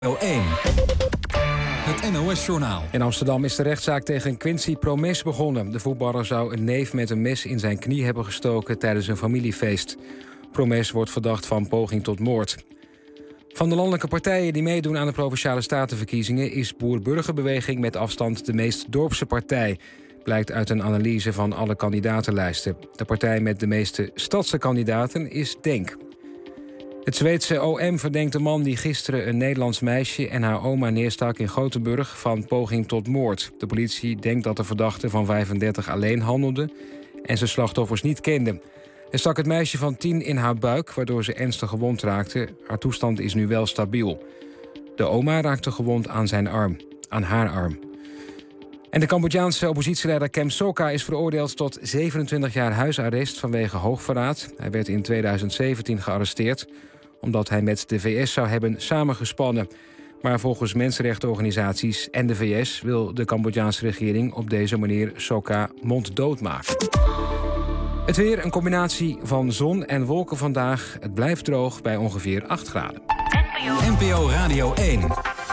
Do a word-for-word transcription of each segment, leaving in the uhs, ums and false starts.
één. Het N O S-journaal. In Amsterdam is de rechtszaak tegen Quincy Promes begonnen. De voetballer zou een neef met een mes in zijn knie hebben gestoken tijdens een familiefeest. Promes wordt verdacht van poging tot moord. Van de landelijke partijen die meedoen aan de Provinciale Statenverkiezingen is Boer-Burgerbeweging met afstand de meest dorpse partij. Blijkt uit een analyse van alle kandidatenlijsten. De partij met de meeste stadse kandidaten is Denk. Het Zweedse O M verdenkt de man die gisteren een Nederlands meisje en haar oma neerstak in Gothenburg van poging tot moord. De politie denkt dat de verdachte van vijfendertig alleen handelde en zijn slachtoffers niet kende. Hij stak het meisje van tien in haar buik, waardoor ze ernstig gewond raakte. Haar toestand is nu wel stabiel. De oma raakte gewond aan zijn arm, aan haar arm. En de Cambodjaanse oppositieleider Kem Sokha is veroordeeld tot zevenentwintig jaar huisarrest vanwege hoogverraad. Hij werd in tweeduizend zeventien gearresteerd omdat hij met de V S zou hebben samengespannen. Maar volgens mensenrechtenorganisaties en de V S wil de Cambodjaanse regering op deze manier Sokha monddood maken. Het weer, een combinatie van zon en wolken vandaag. Het blijft droog bij ongeveer acht graden. N P O Radio één.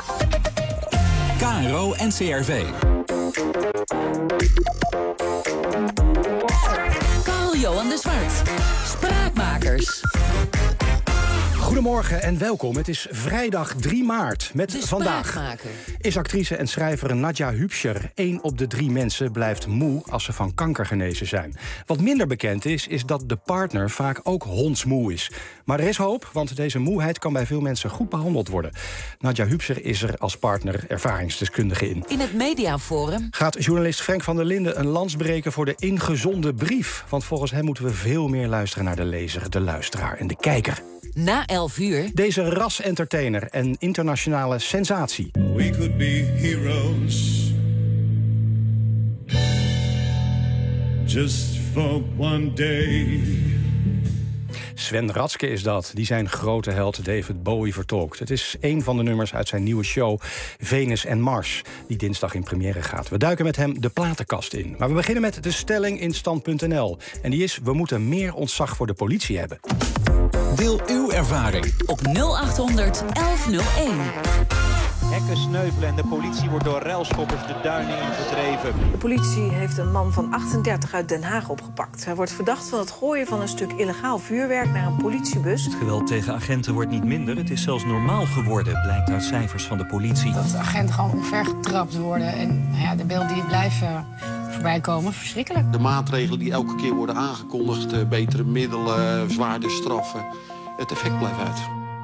K R O N C R V. Carl-Johan de Zwart. Spraakmakers. Goedemorgen en welkom. Het is vrijdag drie maart. Met De vandaag is actrice en schrijver Nadja Hübscher. Eén op de drie mensen blijft moe als ze van kanker genezen zijn. Wat minder bekend is, is dat de partner vaak ook hondsmoe is. Maar er is hoop, want deze moeheid kan bij veel mensen goed behandeld worden. Nadja Hübscher is er als partner ervaringsdeskundige in. In het Mediaforum Gaat journalist Frank van der Linden een lans breken voor de ingezonde brief? Want volgens hem moeten we veel meer luisteren naar de lezer, de luisteraar en de kijker. Na elf uur. Deze ras-entertainer en internationale sensatie. We could be heroes. Just for one day. Sven Ratske is dat, die zijn grote held David Bowie vertolkt. Het is een van de nummers uit zijn nieuwe show Venus en Mars, die dinsdag in première gaat. We duiken met hem de platenkast in. Maar we beginnen met de stelling in stand punt n l. En die is, we moeten meer ontzag voor de politie hebben. Deel uw ervaring Op nul acht honderd elf nul één. Hekken sneuvelen en de politie wordt door railschoppers de duinen ingedreven. De politie heeft een man van achtendertig uit Den Haag opgepakt. Hij wordt verdacht van het gooien van een stuk illegaal vuurwerk naar een politiebus. Het geweld tegen agenten wordt niet minder. Het is zelfs normaal geworden, blijkt uit cijfers van de politie. Dat de agenten gewoon omvergetrapt worden. En nou ja, de beelden die blijven voorbij komen, verschrikkelijk. De maatregelen die elke keer worden aangekondigd, betere middelen, zwaarder straffen. Het effect blijft uit.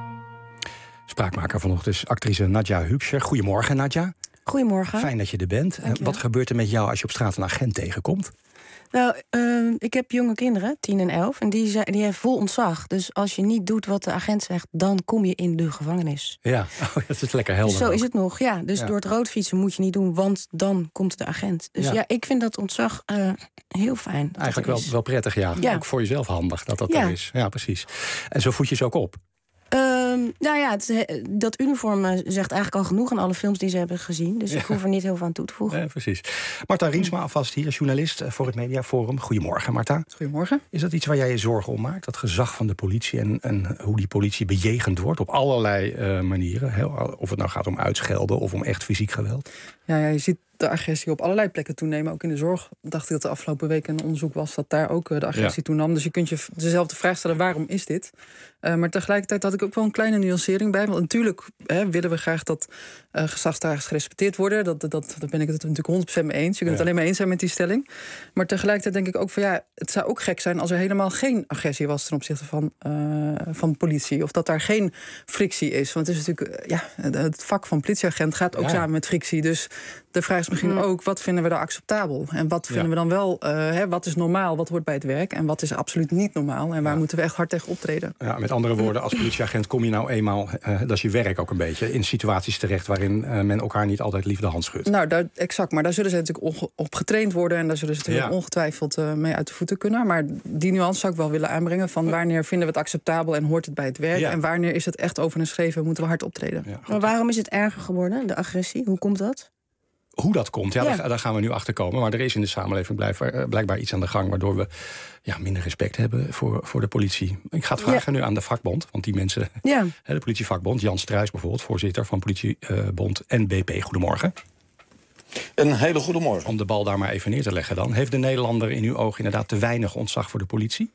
Spraakmaker vanochtend is actrice Nadja Hübscher. Goedemorgen, Nadja. Goedemorgen. Fijn dat je er bent. En wat gebeurt er met jou als je op straat een agent tegenkomt? Nou, uh, ik heb jonge kinderen, tien en elf, en die, die hebben vol ontzag. Dus als je niet doet wat de agent zegt, dan kom je in de gevangenis. Ja, oh, dat is lekker helder. Dus zo ook. is het nog, ja. Dus ja. door het roodfietsen moet je niet doen, want dan komt de agent. Dus ja, ja ik vind dat ontzag uh, heel fijn. Dat Eigenlijk dat wel, wel prettig, ja. ja. Ook voor jezelf handig dat dat ja. er is. Ja, precies. En zo voed je ze ook op. Um, nou ja, het, dat uniform zegt eigenlijk al genoeg aan alle films die ze hebben gezien. Dus ja. ik hoef er niet heel veel aan toe te voegen. Ja, precies. Marta Riensma, alvast hier, journalist voor het Mediaforum. Goedemorgen, Marta. Goedemorgen. Is dat iets waar jij je zorgen om maakt? Dat gezag van de politie en, en hoe die politie bejegend wordt op allerlei uh, manieren? Heel, of het nou gaat om uitschelden of om echt fysiek geweld? Ja, ja, je ziet de agressie op allerlei plekken toenemen. Ook in de zorg dacht ik dat de afgelopen week een onderzoek was dat daar ook de agressie ja. toenam. Dus je kunt je dezelfde vraag stellen, waarom is dit? Uh, maar tegelijkertijd had ik ook wel een kleine nuancering bij. Want natuurlijk hè, willen we graag dat uh, gezagsdragers gerespecteerd worden. Dat, dat, dat, daar ben ik het natuurlijk honderd procent mee eens. Je kunt ja. het alleen maar eens zijn met die stelling. Maar tegelijkertijd denk ik ook van ja, het zou ook gek zijn als er helemaal geen agressie was ten opzichte van, uh, van politie. Of dat daar geen frictie is. Want het is natuurlijk, uh, ja, het vak van politieagent gaat ook ja. samen met frictie. Dus de vraag is misschien ook, wat vinden we daar acceptabel? En wat vinden ja. we dan wel, uh, hè, wat is normaal, wat hoort bij het werk? En wat is absoluut niet normaal? En waar ja. moeten we echt hard tegen optreden? Ja, met andere woorden, als politieagent kom je nou eenmaal, uh, dat is je werk ook een beetje, in situaties terecht waarin uh, men elkaar niet altijd lief de hand schudt. Nou, daar, exact. Maar daar zullen ze natuurlijk onge- op getraind worden en daar zullen ze natuurlijk ja. ongetwijfeld uh, mee uit de voeten kunnen. Maar die nuance zou ik wel willen aanbrengen van wanneer vinden we het acceptabel en hoort het bij het werk? Ja. En wanneer is het echt over een schreef en moeten we hard optreden? Ja, maar waarom is het erger geworden, de agressie? Hoe komt dat? Hoe dat komt, ja, Ja. Daar, daar gaan we nu achter komen. Maar er is in de samenleving blijkbaar, blijkbaar iets aan de gang... waardoor we ja, minder respect hebben voor, voor de politie. Ik ga het vragen ja. nu aan de vakbond. Want die mensen, ja. de politievakbond... Jan Struijs bijvoorbeeld, voorzitter van politiebond N B P. Goedemorgen. Een hele goede morgen. Om de bal daar maar even neer te leggen dan. Heeft de Nederlander in uw ogen inderdaad te weinig ontzag voor de politie?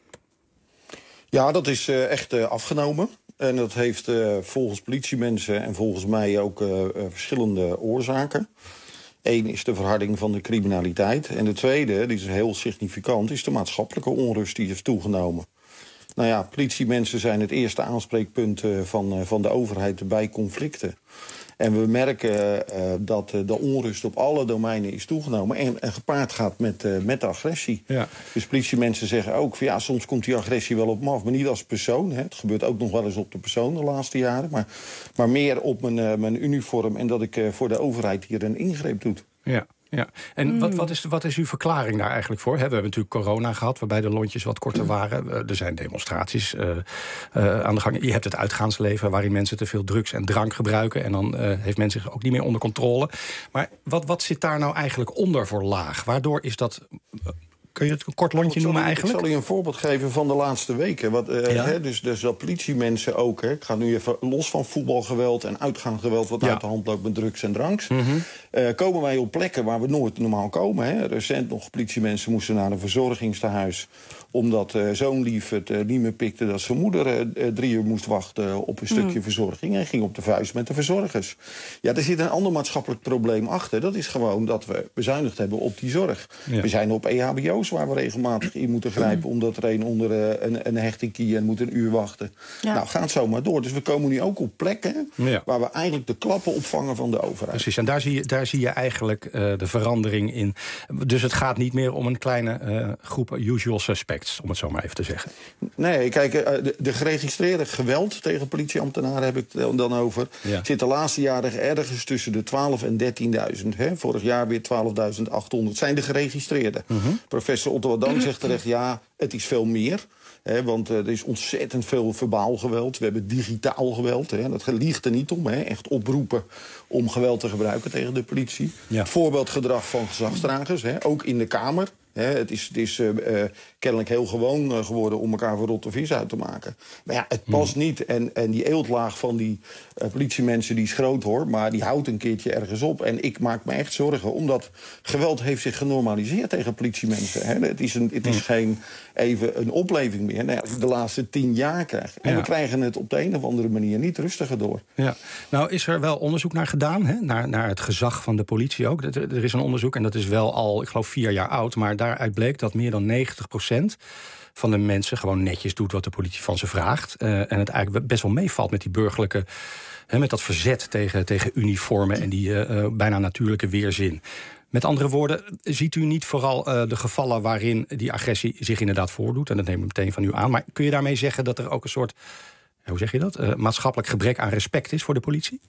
Ja, dat is uh, echt uh, afgenomen. En dat heeft uh, volgens politiemensen en volgens mij ook uh, uh, verschillende oorzaken. Eén is de verharding van de criminaliteit. En de tweede, die is heel significant, is de maatschappelijke onrust die is toegenomen. Nou ja, politiemensen zijn het eerste aanspreekpunt uh, van, uh, van de overheid bij conflicten. En we merken uh, dat uh, de onrust op alle domeinen is toegenomen... en, en gepaard gaat met, uh, met de agressie. Ja. Dus politiemensen zeggen ook... Van, ja, soms komt die agressie wel op me af, maar niet als persoon. Hè. Het gebeurt ook nog wel eens op de persoon de laatste jaren... maar, maar meer op mijn, uh, mijn uniform en dat ik uh, voor de overheid hier een ingreep doe. Ja. Ja, en mm. wat, wat, is, wat is uw verklaring daar eigenlijk voor? He, we hebben natuurlijk corona gehad, waarbij de lontjes wat korter waren. Uh, er zijn demonstraties uh, uh, aan de gang. Je hebt het uitgaansleven, waarin mensen te veel drugs en drank gebruiken... en dan uh, heeft men zich ook niet meer onder controle. Maar wat, wat zit daar nou eigenlijk onder voor laag? Waardoor is dat... Uh, Kun je het een kort lontje noemen eigenlijk? Ik zal je een voorbeeld geven van de laatste weken. Wat, uh, ja? hè, dus, dus dat politiemensen ook... Hè, ik ga nu even los van voetbalgeweld en uitgaansgeweld... wat ja. uit de hand loopt met drugs en dranks... Mm-hmm. uh, komen wij op plekken waar we nooit normaal komen. Hè. Recent nog politiemensen moesten naar een verzorgingstehuis... omdat uh, zo'n lief het uh, niet meer pikte dat zijn moeder uh, drie uur moest wachten... op een stukje mm. verzorging en ging op de vuist met de verzorgers. Ja, er zit een ander maatschappelijk probleem achter. Dat is gewoon dat we bezuinigd hebben op die zorg. Ja. We zijn op E H B O's waar we regelmatig in moeten grijpen... omdat er een onder uh, een, een hechting kie en moet een uur wachten. Ja. Nou, gaat zo maar door. Dus we komen nu ook op plekken... Ja. waar we eigenlijk de klappen opvangen van de overheid. Precies, en daar zie je, daar zie je eigenlijk uh, de verandering in. Dus het gaat niet meer om een kleine uh, groep usual suspects... om het zo maar even te zeggen. Nee, kijk, uh, de, de geregistreerde geweld tegen politieambtenaren... heb ik het dan over, ja. zit de laatste jaren ergens tussen de twaalf en dertienduizend. Hè? Vorig jaar weer twaalfduizend achthonderd. zijn de geregistreerde. Uh-huh. Professor Otto Wadan zegt terecht, ja, het is veel meer... He, want uh, er is ontzettend veel verbaal geweld. We hebben digitaal geweld. He. Dat liegt er niet om. He. Echt oproepen om geweld te gebruiken tegen de politie. Ja. Voorbeeldgedrag van gezagsdragers. He. Ook in de Kamer. He. Het is, het is uh, uh, kennelijk heel gewoon uh, geworden om elkaar voor rotte vis uit te maken. Maar ja, het past mm. niet. En, en die eeltlaag van die uh, politiemensen die is groot hoor. Maar die houdt een keertje ergens op. En ik maak me echt zorgen. Omdat geweld heeft zich genormaliseerd tegen politiemensen. He. Het is, een, het is mm. geen even een opleving meer. Nee, als je de laatste tien jaar krijgt. En ja. we krijgen het op de een of andere manier niet rustiger door. Ja. Nou is er wel onderzoek naar gedaan. Hè? Naar, naar het gezag van de politie ook. Er is een onderzoek en dat is wel al, ik geloof, vier jaar oud. Maar daaruit bleek dat meer dan negentig procent van de mensen gewoon netjes doet wat de politie van ze vraagt. Uh, en het eigenlijk best wel meevalt met die burgerlijke... Hè, met dat verzet tegen, tegen uniformen en die uh, bijna natuurlijke weerzin. Met andere woorden, ziet u niet vooral uh, de gevallen waarin die agressie zich inderdaad voordoet? En dat neem ik meteen van u aan. Maar kun je daarmee zeggen dat er ook een soort, hoe zeg je dat, uh, maatschappelijk gebrek aan respect is voor de politie?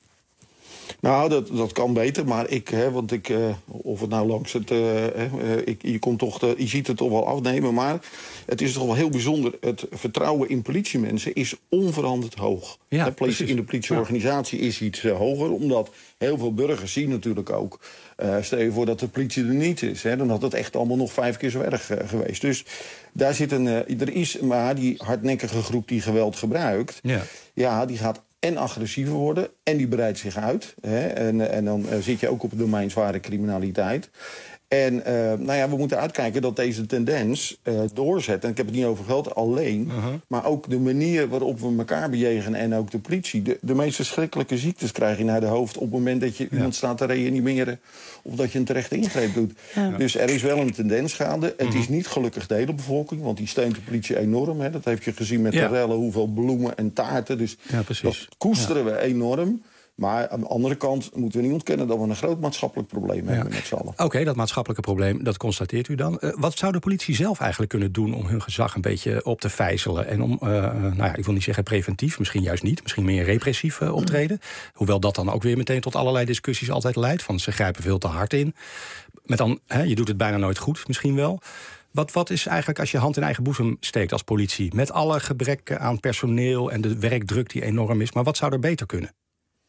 Nou, dat, dat kan beter, maar ik, hè, want ik, uh, of het nou langs het, uh, uh, ik, je, komt toch de, je ziet het toch wel afnemen, maar het is toch wel heel bijzonder. Het vertrouwen in politiemensen is onveranderd hoog. Ja, de politie, in de politieorganisatie ja. is iets uh, hoger, omdat heel veel burgers zien natuurlijk ook. Uh, stel je voor dat de politie er niet is, hè, dan had het echt allemaal nog vijf keer zo erg uh, geweest. Dus daar zit een, uh, er is, maar die hardnekkige groep die geweld gebruikt, ja, ja die gaat en agressiever worden en die breidt zich uit. Hè, en, en dan uh, zit je ook op het domein zware criminaliteit. En uh, nou ja, we moeten uitkijken dat deze tendens uh, doorzet. En ik heb het niet over geld alleen. Uh-huh. Maar ook de manier waarop we elkaar bejegenen en ook de politie. De, de meest verschrikkelijke ziektes krijg je naar de hoofd op het moment dat je ja. iemand staat te reanimeren. Of dat je een terechte ingreep doet. Ja. Dus er is wel een tendens gaande. Het uh-huh. is niet gelukkig de hele bevolking, want die steunt de politie enorm. Hè. Dat heb je gezien met ja. de rellen, hoeveel bloemen en taarten. Dus ja, dat koesteren ja. we enorm. Maar aan de andere kant moeten we niet ontkennen dat we een groot maatschappelijk probleem ja. hebben met z'n allen. Oké, okay, dat maatschappelijke probleem, dat constateert u dan. Uh, wat zou de politie zelf eigenlijk kunnen doen om hun gezag een beetje op te vijzelen? En om, uh, nou ja, ik wil niet zeggen preventief, misschien juist niet, misschien meer repressief uh, optreden. Mm. Hoewel dat dan ook weer meteen tot allerlei discussies altijd leidt. Van ze grijpen veel te hard in. Met dan, hè, je doet het bijna nooit goed, misschien wel. Wat, wat is eigenlijk als je hand in eigen boezem steekt als politie? Met alle gebrek aan personeel en de werkdruk die enorm is. Maar wat zou er beter kunnen?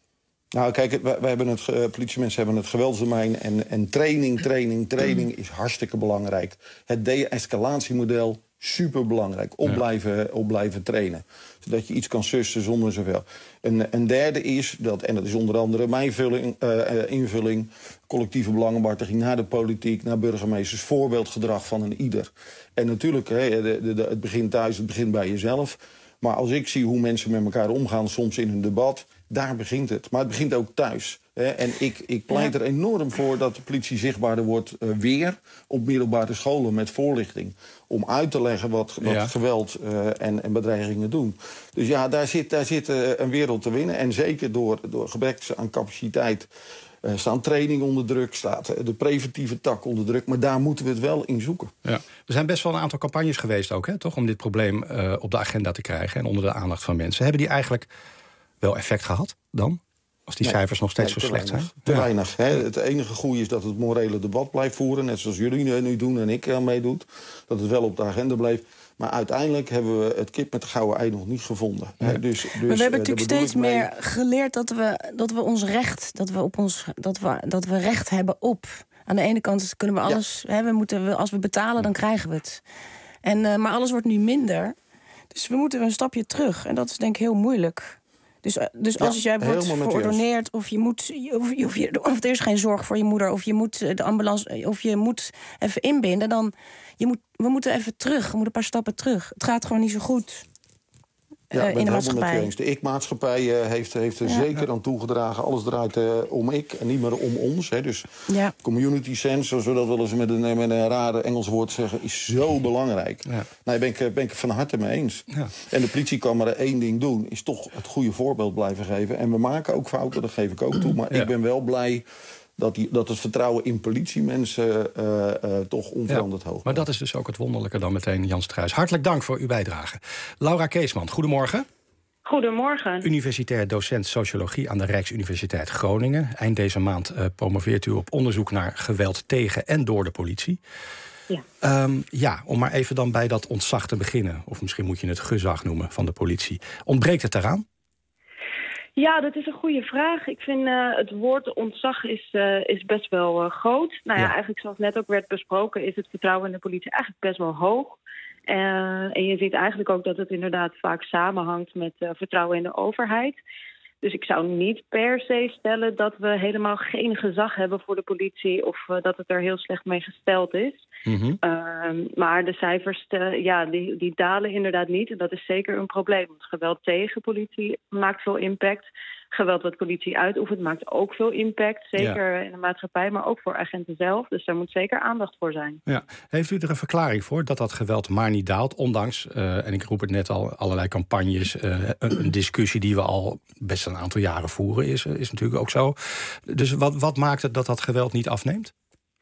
Nou, kijk, wij, wij hebben het, uh, politiemensen hebben het geweldsdomein. En, en training, training, training is hartstikke belangrijk. Het de-escalatiemodel, superbelangrijk. Op, ja. blijven, op blijven trainen. Zodat je iets kan sussen zonder zoveel. Een, een derde is, dat, en dat is onder andere mijn vulling, uh, invulling... collectieve belangenbehartiging naar de politiek, naar burgemeesters... voorbeeldgedrag van een ieder. En natuurlijk, hè, de, de, de, het begint thuis, het begint bij jezelf. Maar als ik zie hoe mensen met elkaar omgaan, soms in een debat... daar begint het. Maar het begint ook thuis. Hè. En ik, ik pleit er enorm voor dat de politie zichtbaarder wordt... Uh, weer op middelbare scholen met voorlichting. Om uit te leggen wat, wat ja. geweld uh, en, en bedreigingen doen. Dus ja, daar zit, daar zit uh, een wereld te winnen. En zeker door, door gebrek aan capaciteit... Uh, staan training onder druk, staat uh, de preventieve tak onder druk. Maar daar moeten we het wel in zoeken. Ja. Er zijn best wel een aantal campagnes geweest ook, hè, toch, om dit probleem uh, op de agenda te krijgen... en onder de aandacht van mensen. Hebben die eigenlijk wel effect gehad dan? Als die nee, cijfers nog steeds nee, zo slecht weinig, zijn? Te ja. weinig. Hè. Het enige goede is dat het morele debat blijft voeren. Net zoals jullie nu doen en ik uh, meedoet. Dat het wel op de agenda blijft. Maar uiteindelijk hebben we het kip met de gouden ei nog niet gevonden. Ja. Hè. Dus, dus, maar we hebben uh, natuurlijk steeds mee... meer geleerd dat we, dat we ons recht... Dat we, op ons, dat, we, dat we recht hebben op. Aan de ene kant kunnen we alles... Ja. Hè, we moeten, als we betalen, dan krijgen we het. En, uh, maar alles wordt nu minder. Dus we moeten een stapje terug. En dat is denk ik heel moeilijk. Dus, dus als ja, jij wordt verordoneerd of je moet of, of, je, of er is geen zorg voor je moeder of je moet de ambulance of je moet even inbinden, dan je moet we moeten even terug, we moeten een paar stappen terug. Het gaat gewoon niet zo goed. Ja, uh, in de maatschappij. De ik-maatschappij uh, heeft, heeft er ja. zeker aan toegedragen. Alles draait uh, om ik en niet meer om ons. Hè. Dus ja. community sense, zoals we dat wel eens met een, met een rare Engels woord zeggen... is zo belangrijk. Ja. Nou, daar ben ik, ben ik van harte mee eens. Ja. En de politie kan maar één ding doen. Is toch het goede voorbeeld blijven geven. En we maken ook fouten, dat geef ik ook toe. Maar ja. ik ben wel blij... Dat, die, dat het vertrouwen in politiemensen uh, uh, toch onveranderd ja, hoog. Maar dat is dus ook het wonderlijke dan meteen, Jan Struijs. Hartelijk dank voor uw bijdrage. Laura Keesman, goedemorgen. Goedemorgen. Universitair docent sociologie aan de Rijksuniversiteit Groningen. Eind deze maand uh, promoveert u op onderzoek naar geweld tegen en door de politie. Ja. Um, ja, om maar even dan bij dat ontzag te beginnen. Of misschien moet je het gezag noemen van de politie. Ontbreekt het daaraan? Ja, dat is een goede vraag. Ik vind uh, het woord ontzag is, uh, is best wel uh, groot. Nou ja, ja, eigenlijk zoals net ook werd besproken... is het vertrouwen in de politie eigenlijk best wel hoog. Uh, en je ziet eigenlijk ook dat het inderdaad vaak samenhangt... met uh, vertrouwen in de overheid. Dus ik zou niet per se stellen dat we helemaal geen gezag hebben voor de politie... of uh, dat het er heel slecht mee gesteld is. Mm-hmm. Uh, maar de cijfers uh, ja, die, die dalen inderdaad niet. En dat is zeker een probleem. Want geweld tegen politie maakt veel impact. Geweld wat politie uitoefent maakt ook veel impact. Zeker ja. in de maatschappij, maar ook voor agenten zelf. Dus daar moet zeker aandacht voor zijn. Ja. Heeft u er een verklaring voor dat dat geweld maar niet daalt? Ondanks, uh, en ik roep het net al, allerlei campagnes... Uh, een, een discussie die we al best een aantal jaren voeren is, is natuurlijk ook zo. Dus wat, wat maakt het dat dat geweld niet afneemt?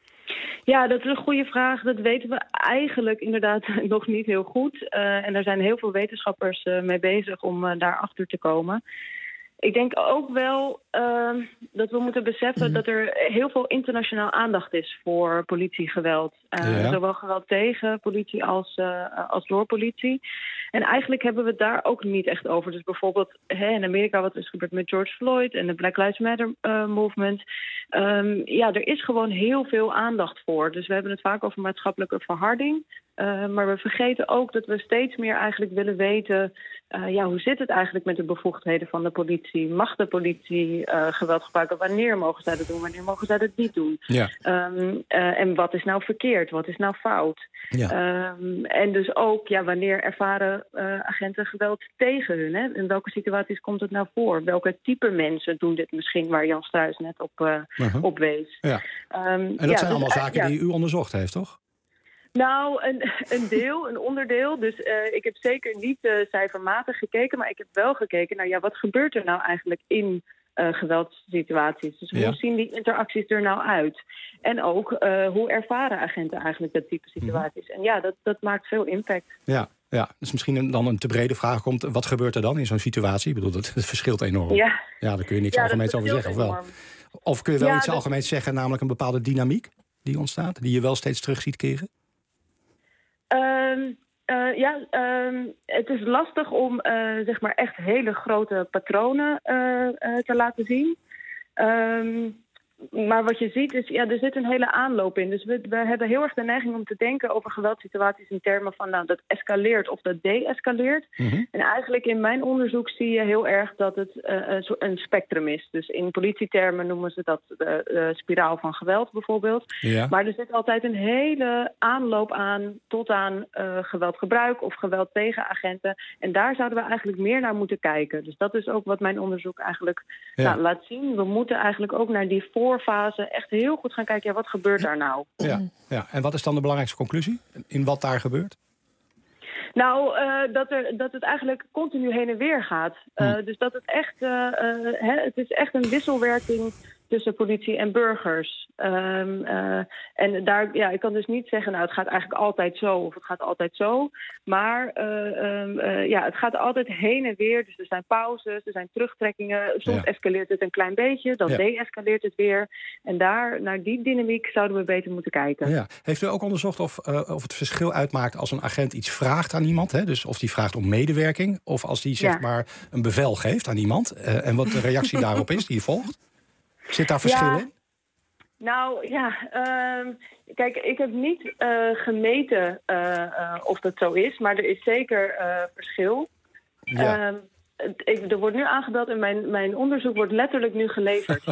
Ja, dat is een goede vraag. Dat weten we eigenlijk inderdaad nog niet heel goed. Uh, en er zijn heel veel wetenschappers uh, mee bezig om uh, daarachter te komen. Ik denk ook wel uh, dat we moeten beseffen mm. dat er heel veel internationaal aandacht is voor politiegeweld. Uh, ja. Zowel geweld tegen politie als, uh, als door politie. En eigenlijk hebben we het daar ook niet echt over. Dus bijvoorbeeld hè, in Amerika wat is gebeurd met George Floyd en de Black Lives Matter uh, movement. Um, ja, er is gewoon heel veel aandacht voor. Dus we hebben het vaak over maatschappelijke verharding. Uh, maar we vergeten ook dat we steeds meer eigenlijk willen weten... Uh, ja, hoe zit het eigenlijk met de bevoegdheden van de politie? Mag de politie uh, geweld gebruiken? Wanneer mogen zij dat doen? Wanneer mogen zij dat niet doen? Ja. Um, uh, en wat is nou verkeerd? Wat is nou fout? Ja. Um, en dus ook, ja, wanneer ervaren uh, agenten geweld tegen hun? Hè? In welke situaties komt het nou voor? Welke type mensen doen dit misschien, waar Jan Struijs net op, uh, uh-huh. op wees? Ja. Um, en dat ja, zijn allemaal dus, zaken ja. die u onderzocht heeft, toch? Nou, een, een deel, een onderdeel. Dus uh, ik heb zeker niet uh, cijfermatig gekeken, maar ik heb wel gekeken naar ja, wat gebeurt er nou eigenlijk in uh, geweldssituaties. Dus ja. hoe zien die interacties er nou uit? En ook uh, hoe ervaren agenten eigenlijk dat type situaties? Mm-hmm. En ja, dat, dat maakt veel impact. Ja. Ja, dus misschien dan een te brede vraag komt. Wat gebeurt er dan in zo'n situatie? Ik bedoel, dat, dat verschilt enorm. Ja, ja daar kun je niks ja, algemeens over zeggen, of wel? Of kun je wel ja, iets dat... algemeens zeggen, namelijk een bepaalde dynamiek die ontstaat, die je wel steeds terug ziet keren? Um, uh, ja, um, het is lastig om uh, zeg maar echt hele grote patronen uh, uh, te laten zien. Um, maar wat je ziet is, ja, er zit een hele aanloop in. Dus we, we hebben heel erg de neiging om te denken over geweldsituaties in termen van nou, dat escaleert of dat de-escaleert. Mm-hmm. En eigenlijk in mijn onderzoek zie je heel erg dat het uh, een, een spectrum is. Dus in politietermen noemen ze dat de uh, spiraal van geweld bijvoorbeeld. Ja. Maar er zit altijd een hele aanloop aan tot aan uh, geweldgebruik of geweld tegen agenten. En daar zouden we eigenlijk meer naar moeten kijken. Dus dat is ook wat mijn onderzoek eigenlijk ja. nou, laat zien. We moeten eigenlijk ook naar die voor fase echt heel goed gaan kijken, ja, wat gebeurt daar nou? Ja, ja. En wat is dan de belangrijkste conclusie in wat daar gebeurt? Nou, uh, dat, er, dat het eigenlijk continu heen en weer gaat. Uh, hm. Dus dat het echt, uh, uh, hè, het is echt een wisselwerking tussen politie en burgers. Um, uh, en daar, ja, ik kan dus niet zeggen, nou, het gaat eigenlijk altijd zo of het gaat altijd zo. Maar uh, um, uh, ja, het gaat altijd heen en weer. Dus er zijn pauzes, er zijn terugtrekkingen. Soms ja. escaleert het een klein beetje, dan ja. de-escaleert het weer. En daar, naar die dynamiek zouden we beter moeten kijken. Ja. Heeft u ook onderzocht of, uh, of het verschil uitmaakt als een agent iets vraagt aan iemand? Hè? Dus of die vraagt om medewerking of als die zeg ja. maar een bevel geeft aan iemand. Uh, en wat de reactie daarop is die je volgt? Zit daar verschil ja, in? Nou ja, uh, kijk, ik heb niet uh, gemeten uh, uh, of dat zo is, maar er is zeker uh, verschil. Ja. Uh, ik, er wordt nu aangebeld en mijn, mijn onderzoek wordt letterlijk nu geleverd.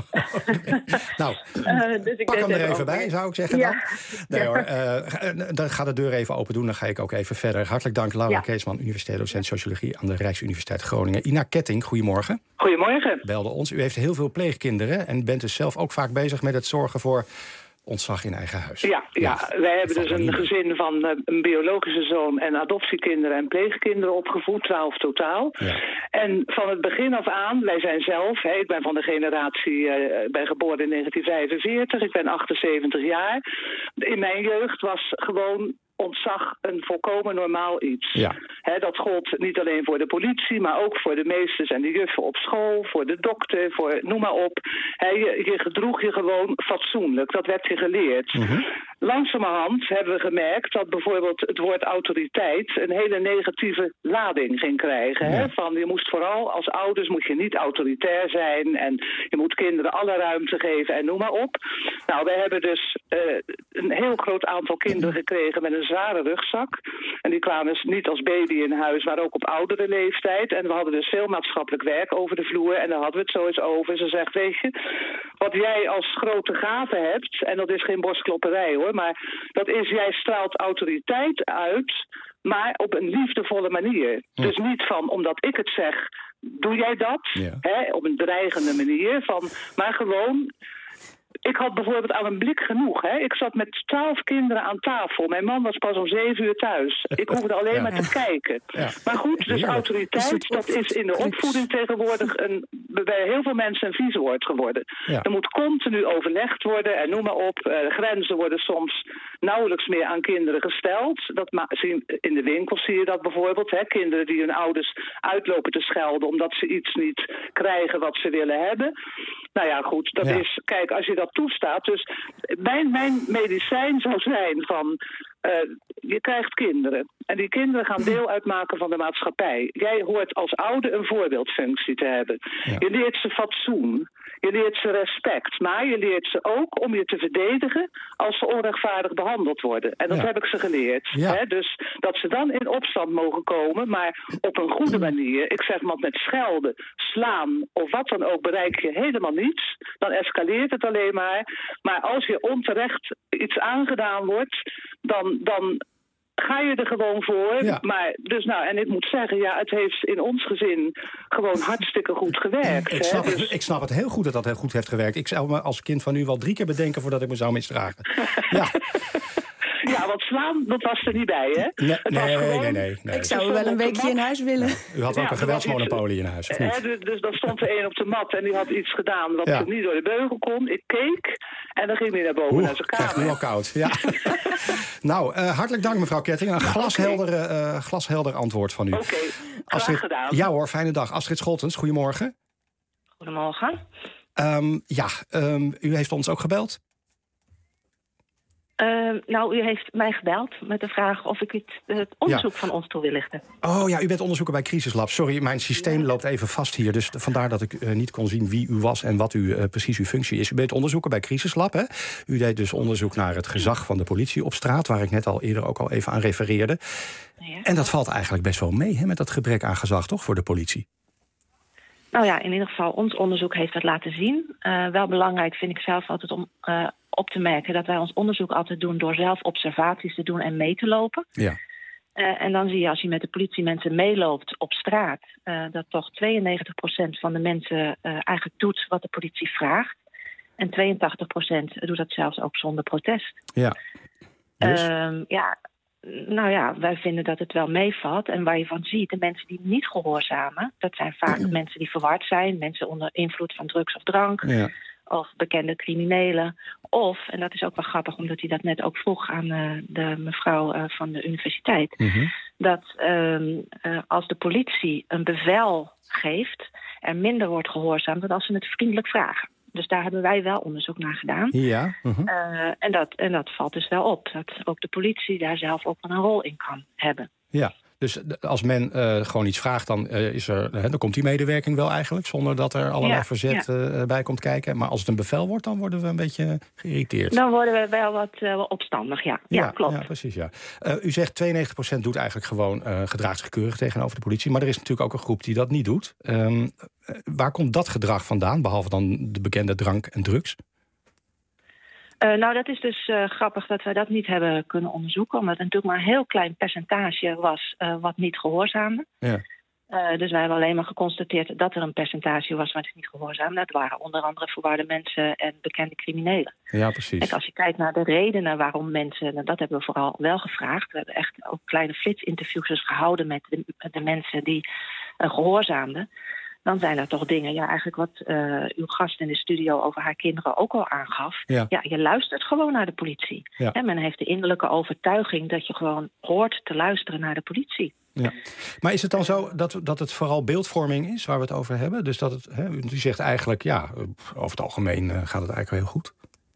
nou, uh, dus ik pak hem er even over. bij, zou ik zeggen ja. dan. Nee hoor, uh, dan ga de deur even open doen, dan ga ik ook even verder. Hartelijk dank, Laura ja. Keesman, universitair docent Sociologie aan de Rijksuniversiteit Groningen. Ina Ketting, goedemorgen. Goedemorgen. Belde ons. U heeft heel veel pleegkinderen en bent dus zelf ook vaak bezig met het zorgen voor ontzag in eigen huis. Ja, ja. ja wij hebben dus een gezin van uh, een biologische zoon en adoptiekinderen en pleegkinderen opgevoed, twaalf totaal. Ja. En van het begin af aan, wij zijn zelf, hè, ik ben van de generatie, uh, ik ben geboren in negentien vijfenveertig, ik ben achtenzeventig jaar. In mijn jeugd was gewoon ontzag een volkomen normaal iets. Ja. He, dat gold niet alleen voor de politie, maar ook voor de meesters en de juffen op school, voor de dokter, voor noem maar op. He, je, je gedroeg je gewoon fatsoenlijk. Dat werd je geleerd. Mm-hmm. Langzamerhand hebben we gemerkt dat bijvoorbeeld het woord autoriteit een hele negatieve lading ging krijgen. Ja. He, van je moest vooral als ouders moet je niet autoritair zijn en je moet kinderen alle ruimte geven en noem maar op. Nou, wij hebben dus uh, een heel groot aantal kinderen gekregen met een zware rugzak. En die kwamen dus niet als baby in huis, maar ook op oudere leeftijd. En we hadden dus veel maatschappelijk werk over de vloer. En daar hadden we het zo eens over. Ze zegt, weet je, wat jij als grote gaven hebt, en dat is geen borstklopperij hoor, maar dat is, jij straalt autoriteit uit, maar op een liefdevolle manier. Hm. Dus niet van, omdat ik het zeg, doe jij dat? Ja. Hè, op een dreigende manier. Van, maar gewoon, ik had bijvoorbeeld aan een blik genoeg. Hè. Ik zat met twaalf kinderen aan tafel. Mijn man was pas om zeven uur thuis. Ik hoefde alleen ja. maar te kijken. Ja. Maar goed, dus autoriteit, dat is in de opvoeding tegenwoordig een, bij heel veel mensen een vies woord geworden. Ja. Er moet continu overlegd worden en noem maar op. Uh, grenzen worden soms nauwelijks meer aan kinderen gesteld. Dat ma- in de winkels zie je dat bijvoorbeeld. Hè. Kinderen die hun ouders uitlopen te schelden omdat ze iets niet krijgen wat ze willen hebben. Nou ja, goed, dat ja. is, kijk, als je dat toestaat. Dus mijn, mijn medicijn zou zijn van, uh, je krijgt kinderen. En die kinderen gaan deel uitmaken van de maatschappij. Jij hoort als ouder een voorbeeldfunctie te hebben. Ja. Je leert ze fatsoen. Je leert ze respect. Maar je leert ze ook om je te verdedigen als ze onrechtvaardig behandeld worden. En dat ja. heb ik ze geleerd. Ja. Hè? Dus dat ze dan in opstand mogen komen, maar op een goede manier. Ik zeg maar met schelden, slaan of wat dan ook bereik je helemaal niets. Dan escaleert het alleen maar. Maar als je onterecht iets aangedaan wordt, dan, dan ga je er gewoon voor. Ja. Maar dus nou, en ik moet zeggen, ja, het heeft in ons gezin gewoon hartstikke goed gewerkt. Ik snap, hè? Dus... ik snap het heel goed dat dat heel goed heeft gewerkt. Ik zou me als kind van u wel drie keer bedenken voordat ik me zou misdragen. Ja. Ja, want slaan, dat was er niet bij, hè? Nee, nee, gewoon... nee, nee, nee. Ik zou wel een weekje in huis willen. U had ook ja, een geweldsmonopolie in huis, of niet? Hè, dus, dus dan stond er een op de mat en die had iets gedaan wat ja. niet door de beugel kon. Ik keek en dan ging hij naar boven Oeh, naar zijn kamer. Het krijgt nu al koud, ja. Nou, uh, hartelijk dank mevrouw Ketting. Een glashelder, uh, glashelder antwoord van u. Oké, okay, graag Astrid, gedaan. Ja hoor, fijne dag. Astrid Scholtens, goedemorgen. Goedemorgen. Um, ja, um, u heeft ons ook gebeld. Uh, nou, u heeft mij gebeld met de vraag of ik het, het onderzoek ja. van ons toe wil lichten. Oh ja, u bent onderzoeker bij Crisislab. Sorry, mijn systeem ja. loopt even vast hier. Dus vandaar dat ik uh, niet kon zien wie u was en wat u, uh, precies uw functie is. U bent onderzoeker bij Crisislab, hè? U deed dus onderzoek naar het gezag van de politie op straat, waar ik net al eerder ook al even aan refereerde. Ja. En dat valt eigenlijk best wel mee, hè, met dat gebrek aan gezag, toch, voor de politie? Nou ja, in ieder geval, ons onderzoek heeft dat laten zien. Uh, wel belangrijk vind ik zelf altijd om uh, op te merken dat wij ons onderzoek altijd doen door zelf observaties te doen en mee te lopen. Ja. Uh, en dan zie je als je met de politiemensen meeloopt op straat, uh, dat toch tweeënnegentig procent van de mensen uh, eigenlijk doet wat de politie vraagt. En tweeëntachtig procent doet dat zelfs ook zonder protest. Ja. Dus? Uh, ja. Nou ja, wij vinden dat het wel meevalt. En waar je van ziet, de mensen die niet gehoorzamen, dat zijn vaak mm. mensen die verward zijn, mensen onder invloed van drugs of drank, ja. of bekende criminelen. Of, en dat is ook wel grappig, omdat hij dat net ook vroeg aan uh, de mevrouw uh, van de universiteit, mm-hmm. dat uh, uh, als de politie een bevel geeft, er minder wordt gehoorzaamd dan als ze het vriendelijk vragen. Dus daar hebben wij wel onderzoek naar gedaan. Ja. Uh-huh. Uh, en, dat, en dat valt dus wel op. Dat ook de politie daar zelf ook wel een rol in kan hebben. Ja, dus als men uh, gewoon iets vraagt, dan, uh, is er, uh, dan komt die medewerking wel eigenlijk, zonder dat er allerlei ja, verzet ja. Uh, bij komt kijken. Maar als het een bevel wordt, dan worden we een beetje geïrriteerd. Dan worden we wel wat uh, opstandig, ja. Ja, ja klopt. Ja, precies, ja. Uh, u zegt tweeënnegentig procent doet eigenlijk gewoon uh, gedraagt zich keurig tegenover de politie. Maar er is natuurlijk ook een groep die dat niet doet. Um, uh, waar komt dat gedrag vandaan, behalve dan de bekende drank en drugs? Uh, nou, dat is dus uh, grappig dat wij dat niet hebben kunnen onderzoeken, omdat het natuurlijk maar een heel klein percentage was uh, wat niet gehoorzaamde. Ja. Uh, dus wij hebben alleen maar geconstateerd dat er een percentage was wat niet gehoorzaamde. Dat waren onder andere verwarde mensen en bekende criminelen. Ja, precies. Kijk, als je kijkt naar de redenen waarom mensen, nou, dat hebben we vooral wel gevraagd. We hebben echt ook kleine flitsinterviews gehouden met de, met de mensen die uh, gehoorzaamden. Dan zijn er toch dingen, ja, eigenlijk wat uh, uw gast in de studio over haar kinderen ook al aangaf. Ja, ja je luistert gewoon naar de politie. Ja. En men heeft de innerlijke overtuiging dat je gewoon hoort te luisteren naar de politie. Ja. Maar is het dan zo dat, dat het vooral beeldvorming is waar we het over hebben? Dus dat het, hè, u zegt eigenlijk, ja, over het algemeen uh, gaat het eigenlijk heel goed.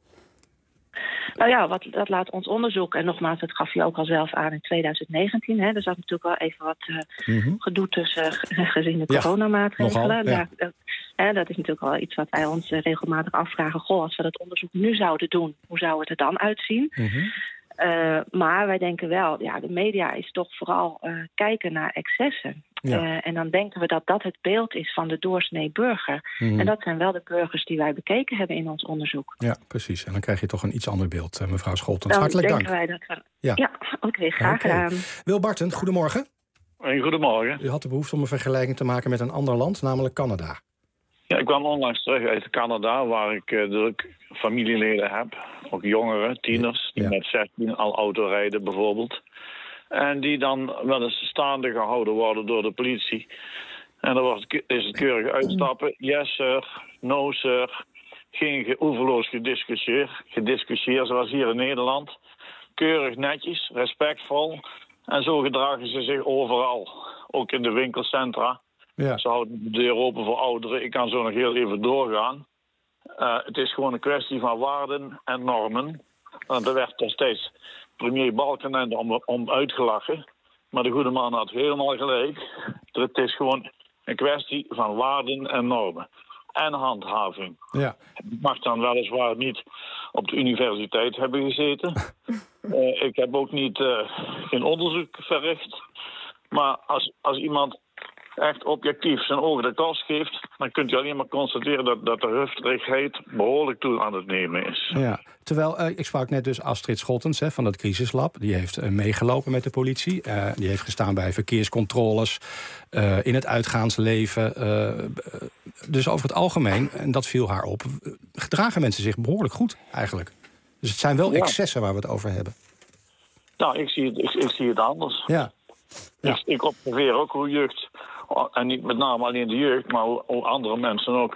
Nou ja, wat, dat laat ons onderzoek, en nogmaals, dat gaf je ook al zelf aan in twintig negentien. Hè, er zat natuurlijk wel even wat uh, mm-hmm. gedoe tussen uh, gezien de ja, coronamaatregelen. Ja. Dat, hè, dat is natuurlijk wel iets wat wij ons uh, regelmatig afvragen. Goh, als we dat onderzoek nu zouden doen, hoe zou het er dan uitzien? Mm-hmm. Uh, maar wij denken wel, ja, de media is toch vooral uh, kijken naar excessen. Ja. Uh, en dan denken we dat dat het beeld is van de doorsnee burger. Mm. En dat zijn wel de burgers die wij bekeken hebben in ons onderzoek. Ja, precies. En dan krijg je toch een iets ander beeld, uh, mevrouw Scholtens. Hartelijk dank. Wij dat we... Ja, ja oké, okay, graag okay. gedaan. Wil Barton, goedemorgen. Hey, goedemorgen. U had de behoefte om een vergelijking te maken met een ander land, namelijk Canada. Ja, ik kwam onlangs terug uit Canada, waar ik uh, druk familieleden heb. Ook jongeren, tieners, die ja. met zestien al auto rijden bijvoorbeeld. En die dan wel eens staande gehouden worden door de politie. En dan wordt, is het keurig uitstappen. Yes sir, no sir. Geen ge- oeverloos gediscussieerd, gediscussieerd zoals hier in Nederland. Keurig netjes, respectvol. En zo gedragen ze zich overal. Ook in de winkelcentra. Ja. Ze houden de deur open voor ouderen. Ik kan zo nog heel even doorgaan. Uh, het is gewoon een kwestie van waarden en normen. Want er werd destijds premier Balkenende om, om uitgelachen. Maar de goede man had helemaal gelijk. Het is gewoon een kwestie van waarden en normen. En handhaving. Ja. Ik mag dan weliswaar niet op de universiteit hebben gezeten. uh, ik heb ook niet uh, geen onderzoek verricht. Maar als, als iemand echt objectief zijn ogen de kast geeft, dan kunt u alleen maar constateren dat, dat de hufterigheid behoorlijk toe aan het nemen is. Ja, terwijl, uh, ik sprak net dus Astrid Scholtens hè, van het Crisislab. Die heeft uh, meegelopen met de politie. Uh, die heeft gestaan bij verkeerscontroles, uh, in het uitgaansleven. Uh, dus over het algemeen, en dat viel haar op, gedragen mensen zich behoorlijk goed eigenlijk. Dus het zijn wel ja. excessen waar we het over hebben. Nou, ik zie het, ik, ik zie het anders. Ja. Ja. Ik, ik observeer ook hoe jeugd, en niet met name alleen de jeugd, maar hoe, hoe andere mensen ook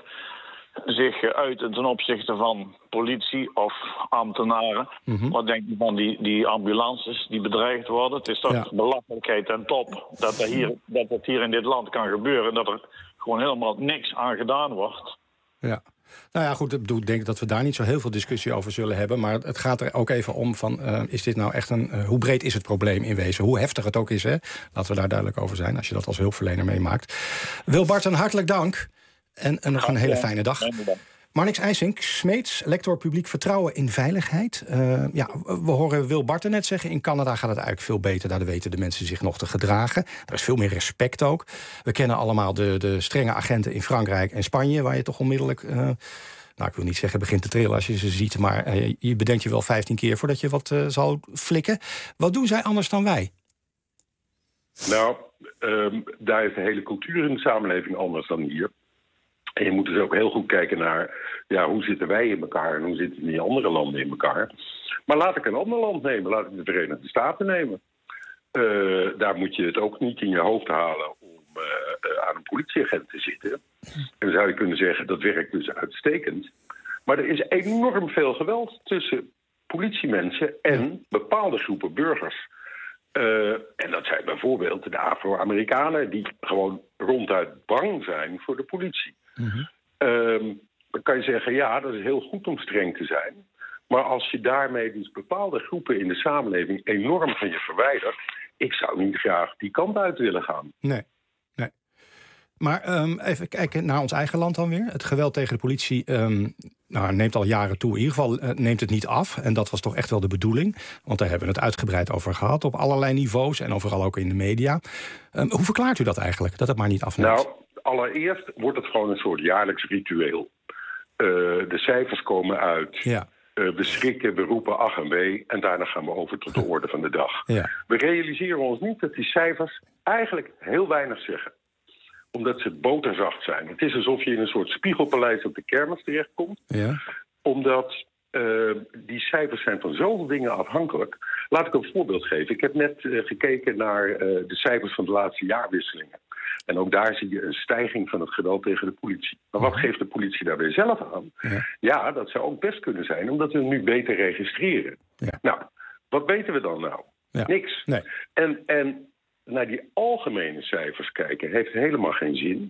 zich uiten ten opzichte van politie of ambtenaren. Mm-hmm. Wat denk je van die, die ambulances die bedreigd worden? Het is toch ja. belachelijkheid ten top dat, er hier, dat het hier in dit land kan gebeuren en dat er gewoon helemaal niks aan gedaan wordt. Ja. Nou ja, goed, ik denk dat we daar niet zo heel veel discussie over zullen hebben. Maar het gaat er ook even om van, uh, is dit nou echt een... Uh, hoe breed is het probleem in wezen? Hoe heftig het ook is, hè? Laten we daar duidelijk over zijn, als je dat als hulpverlener meemaakt. Wil Barton, hartelijk dank. En, en nog een hele fijne dag. Marnix IJsink, Smeets, lector publiek vertrouwen in veiligheid. Uh, ja, we horen Wil Barton net zeggen, in Canada gaat het eigenlijk veel beter. Daar weten de mensen zich nog te gedragen. Er is veel meer respect ook. We kennen allemaal de, de strenge agenten in Frankrijk en Spanje, waar je toch onmiddellijk... Uh, nou, ik wil niet zeggen begint te trillen als je ze ziet, maar uh, je bedenkt je wel vijftien keer voordat je wat uh, zal flikken. Wat doen zij anders dan wij? Nou, um, daar is de hele cultuur in de samenleving anders dan hier. En je moet dus ook heel goed kijken naar, ja, hoe zitten wij in elkaar en hoe zitten die andere landen in elkaar. Maar laat ik een ander land nemen, laat ik de Verenigde Staten nemen. Uh, daar moet je het ook niet in je hoofd halen om uh, uh, aan een politieagent te zitten. En dan zou je kunnen zeggen, dat werkt dus uitstekend. Maar er is enorm veel geweld tussen politiemensen en bepaalde groepen burgers. Uh, en dat zijn bijvoorbeeld de Afro-Amerikanen die gewoon ronduit bang zijn voor de politie. Mm-hmm. Um, dan kan je zeggen, ja, dat is heel goed om streng te zijn. Maar als je daarmee dus bepaalde groepen in de samenleving enorm van je verwijdert, ik zou niet graag die kant uit willen gaan. Nee, nee. Maar um, even kijken naar ons eigen land dan weer. Het geweld tegen de politie um, nou, neemt al jaren toe. In ieder geval uh, neemt het niet af. En dat was toch echt wel de bedoeling. Want daar hebben we het uitgebreid over gehad. Op allerlei niveaus en overal ook in de media. Um, hoe verklaart u dat eigenlijk, dat het maar niet afneemt? Nou, allereerst wordt het gewoon een soort jaarlijks ritueel. Uh, de cijfers komen uit. Ja. Uh, we schrikken, we roepen ach en wee. En daarna gaan we over tot de orde van de dag. Ja. We realiseren ons niet dat die cijfers eigenlijk heel weinig zeggen. Omdat ze boterzacht zijn. Het is alsof je in een soort spiegelpaleis op de kermis terechtkomt. Ja. Omdat uh, die cijfers zijn van zoveel dingen afhankelijk. Laat ik een voorbeeld geven. Ik heb net uh, gekeken naar uh, de cijfers van de laatste jaarwisselingen. En ook daar zie je een stijging van het geweld tegen de politie. Maar wat geeft de politie daar weer zelf aan? Ja, ja dat zou ook best kunnen zijn, omdat we nu beter registreren. Ja. Nou, wat weten we dan nou? Ja. Niks. Nee. En... en naar die algemene cijfers kijken heeft helemaal geen zin.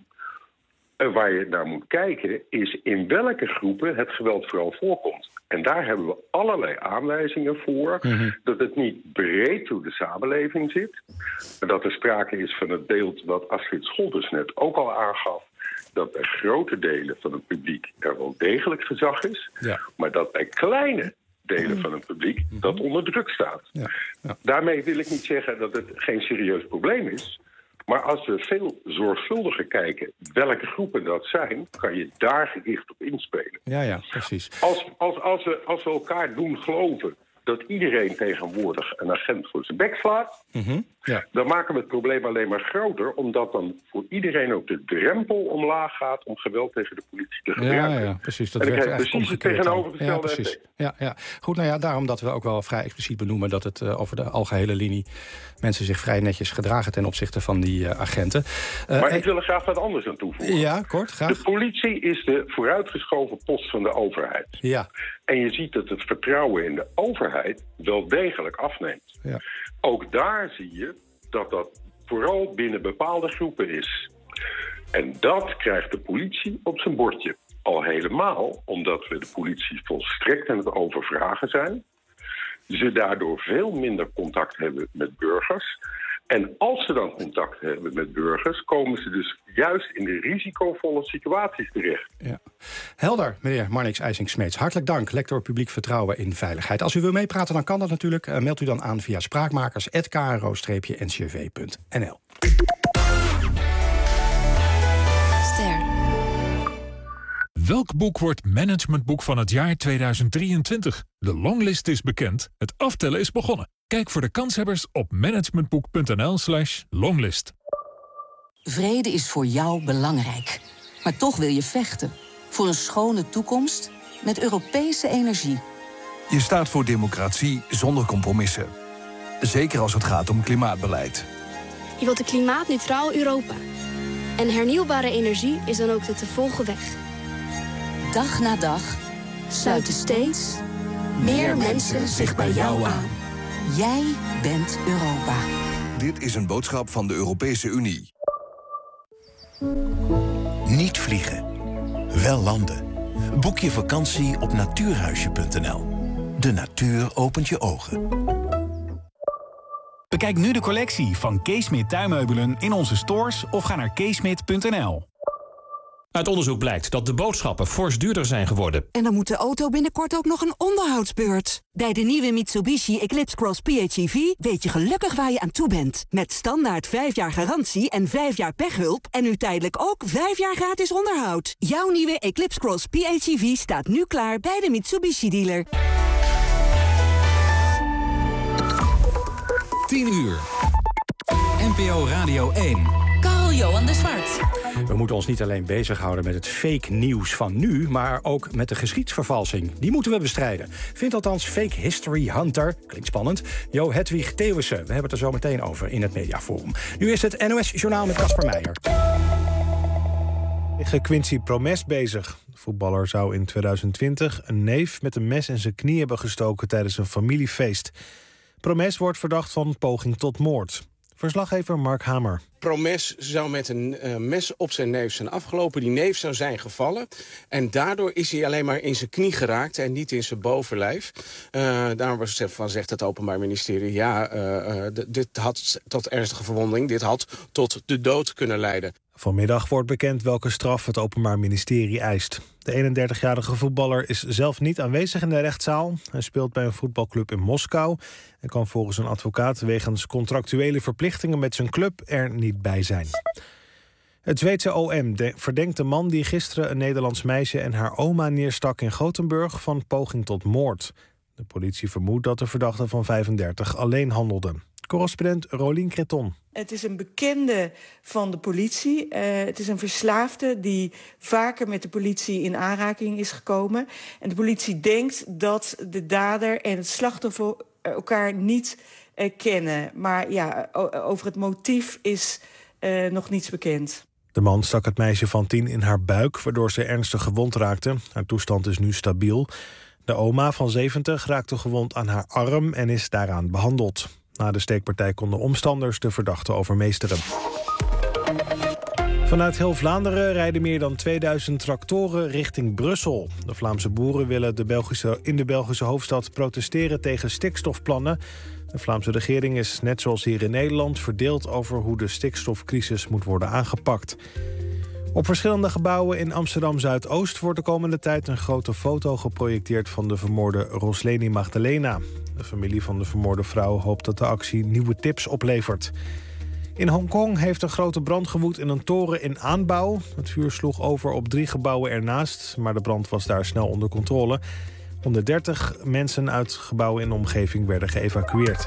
En waar je naar moet kijken is in welke groepen het geweld vooral voorkomt. En daar hebben we allerlei aanwijzingen voor. Mm-hmm. Dat het niet breed door de samenleving zit. Maar dat er sprake is van het beeld wat Astrid Scholters net ook al aangaf. Dat bij grote delen van het publiek er wel degelijk gezag is. Ja. Maar dat bij kleine delen van het publiek dat onder druk staat. Ja, ja. Daarmee wil ik niet zeggen dat het geen serieus probleem is. Maar als we veel zorgvuldiger kijken welke groepen dat zijn, kan je daar gericht op inspelen. Ja, ja, precies. Als, als, als, we, als we elkaar doen geloven dat iedereen tegenwoordig een agent voor zijn bek slaat, mm-hmm. ja. dan maken we het probleem alleen maar groter, omdat dan voor iedereen ook de drempel omlaag gaat om geweld tegen de politie te gebruiken. Ja, ja, precies. Dat en werkt precies het tegenovergestelde ja, precies. Ja, ja. Goed, nou ja, daarom dat we ook wel vrij expliciet benoemen dat het uh, over de algehele linie mensen zich vrij netjes gedragen ten opzichte van die uh, agenten. Uh, maar ik wil er graag wat anders aan toevoegen. Ja, kort, graag. De politie is de vooruitgeschoven post van de overheid. Ja. En je ziet dat het vertrouwen in de overheid wel degelijk afneemt. Ja. Ook daar zie je dat dat vooral binnen bepaalde groepen is. En dat krijgt de politie op zijn bordje. Al helemaal omdat we de politie volstrekt aan het overvragen zijn. Ze daardoor veel minder contact hebben met burgers. En als ze dan contact hebben met burgers, komen ze dus juist in de risicovolle situaties terecht. Ja. Helder, meneer Marnix IJsink-Smeets. Hartelijk dank, lector publiek vertrouwen in veiligheid. Als u wil meepraten, dan kan dat natuurlijk. Uh, meld u dan aan via spraakmakers apenstaartje k r o streepje n c r v punt n l. Ster. Welk boek wordt managementboek van het jaar tweeduizend drieëntwintig? De longlist is bekend, het aftellen is begonnen. Kijk voor de kanshebbers op managementboek.nl slash longlist. Vrede is voor jou belangrijk. Maar toch wil je vechten. Voor een schone toekomst met Europese energie. Je staat voor democratie zonder compromissen. Zeker als het gaat om klimaatbeleid. Je wilt een klimaatneutraal Europa. En hernieuwbare energie is dan ook de te volgen weg. Dag na dag sluiten steeds meer mensen zich bij jou aan. Jij bent Europa. Dit is een boodschap van de Europese Unie. Niet vliegen, wel landen. Boek je vakantie op natuurhuisje punt n l. De natuur opent je ogen. Bekijk nu de collectie van Keesmit tuinmeubelen in onze stores of ga naar keesmit punt n l. Uit onderzoek blijkt dat de boodschappen fors duurder zijn geworden. En dan moet de auto binnenkort ook nog een onderhoudsbeurt. Bij de nieuwe Mitsubishi Eclipse Cross P H E V weet je gelukkig waar je aan toe bent. Met standaard vijf jaar garantie en vijf jaar pechhulp. En nu tijdelijk ook vijf jaar gratis onderhoud. Jouw nieuwe Eclipse Cross P H E V staat nu klaar bij de Mitsubishi dealer. tien uur. N P O Radio één. Carl-Johan de Zwart. We moeten ons niet alleen bezighouden met het fake nieuws van nu, maar ook met de geschiedsvervalsing. Die moeten we bestrijden. Vindt althans Fake History Hunter, klinkt spannend, Jo Hedwig Theeuwissen. We hebben het er zo meteen over in het Mediaforum. Nu is het N O S-journaal met Casper Meijer. Quincy Promes bezig. De voetballer zou in tweeduizend twintig een neef met een mes in zijn knie hebben gestoken tijdens een familiefeest. Promes wordt verdacht van poging tot moord. Verslaggever Mark Hamer. Promes zou met een uh, mes op zijn neef zijn afgelopen. Die neef zou zijn gevallen. En daardoor is hij alleen maar in zijn knie geraakt en niet in zijn bovenlijf. Uh, daarom was het van, zegt het Openbaar Ministerie, ja, uh, uh, dit had tot ernstige verwonding. Dit had tot de dood kunnen leiden. Vanmiddag wordt bekend welke straf het Openbaar Ministerie eist. De eenendertigjarige voetballer is zelf niet aanwezig in de rechtszaal. Hij speelt bij een voetbalclub in Moskou en kan volgens een advocaat wegens contractuele verplichtingen met zijn club er niet bij zijn. Het Zweedse O M verdenkt de man die gisteren een Nederlands meisje en haar oma neerstak in Gothenburg van poging tot moord. De politie vermoedt dat de verdachte van vijfendertig alleen handelde. Correspondent Rolien Creton. Het is een bekende van de politie. Uh, het is een verslaafde die vaker met de politie in aanraking is gekomen. En de politie denkt dat de dader en het slachtoffer elkaar niet uh, kennen. Maar ja, over het motief is uh, nog niets bekend. De man stak het meisje van tien in haar buik, waardoor ze ernstig gewond raakte. Haar toestand is nu stabiel. De oma van zeventig raakte gewond aan haar arm en is daaraan behandeld. Na de steekpartij konden omstanders de verdachte overmeesteren. Vanuit heel Vlaanderen rijden meer dan tweeduizend tractoren richting Brussel. De Vlaamse boeren willen de Belgische, in de Belgische hoofdstad protesteren tegen stikstofplannen. De Vlaamse regering is, net zoals hier in Nederland, verdeeld over hoe de stikstofcrisis moet worden aangepakt. Op verschillende gebouwen in Amsterdam-Zuidoost wordt de komende tijd een grote foto geprojecteerd van de vermoorde Rosleni Magdalena. De familie van de vermoorde vrouw hoopt dat de actie nieuwe tips oplevert. In Hongkong heeft een grote brand gewoed in een toren in aanbouw. Het vuur sloeg over op drie gebouwen ernaast, maar de brand was daar snel onder controle. honderddertig mensen uit gebouwen in de omgeving werden geëvacueerd.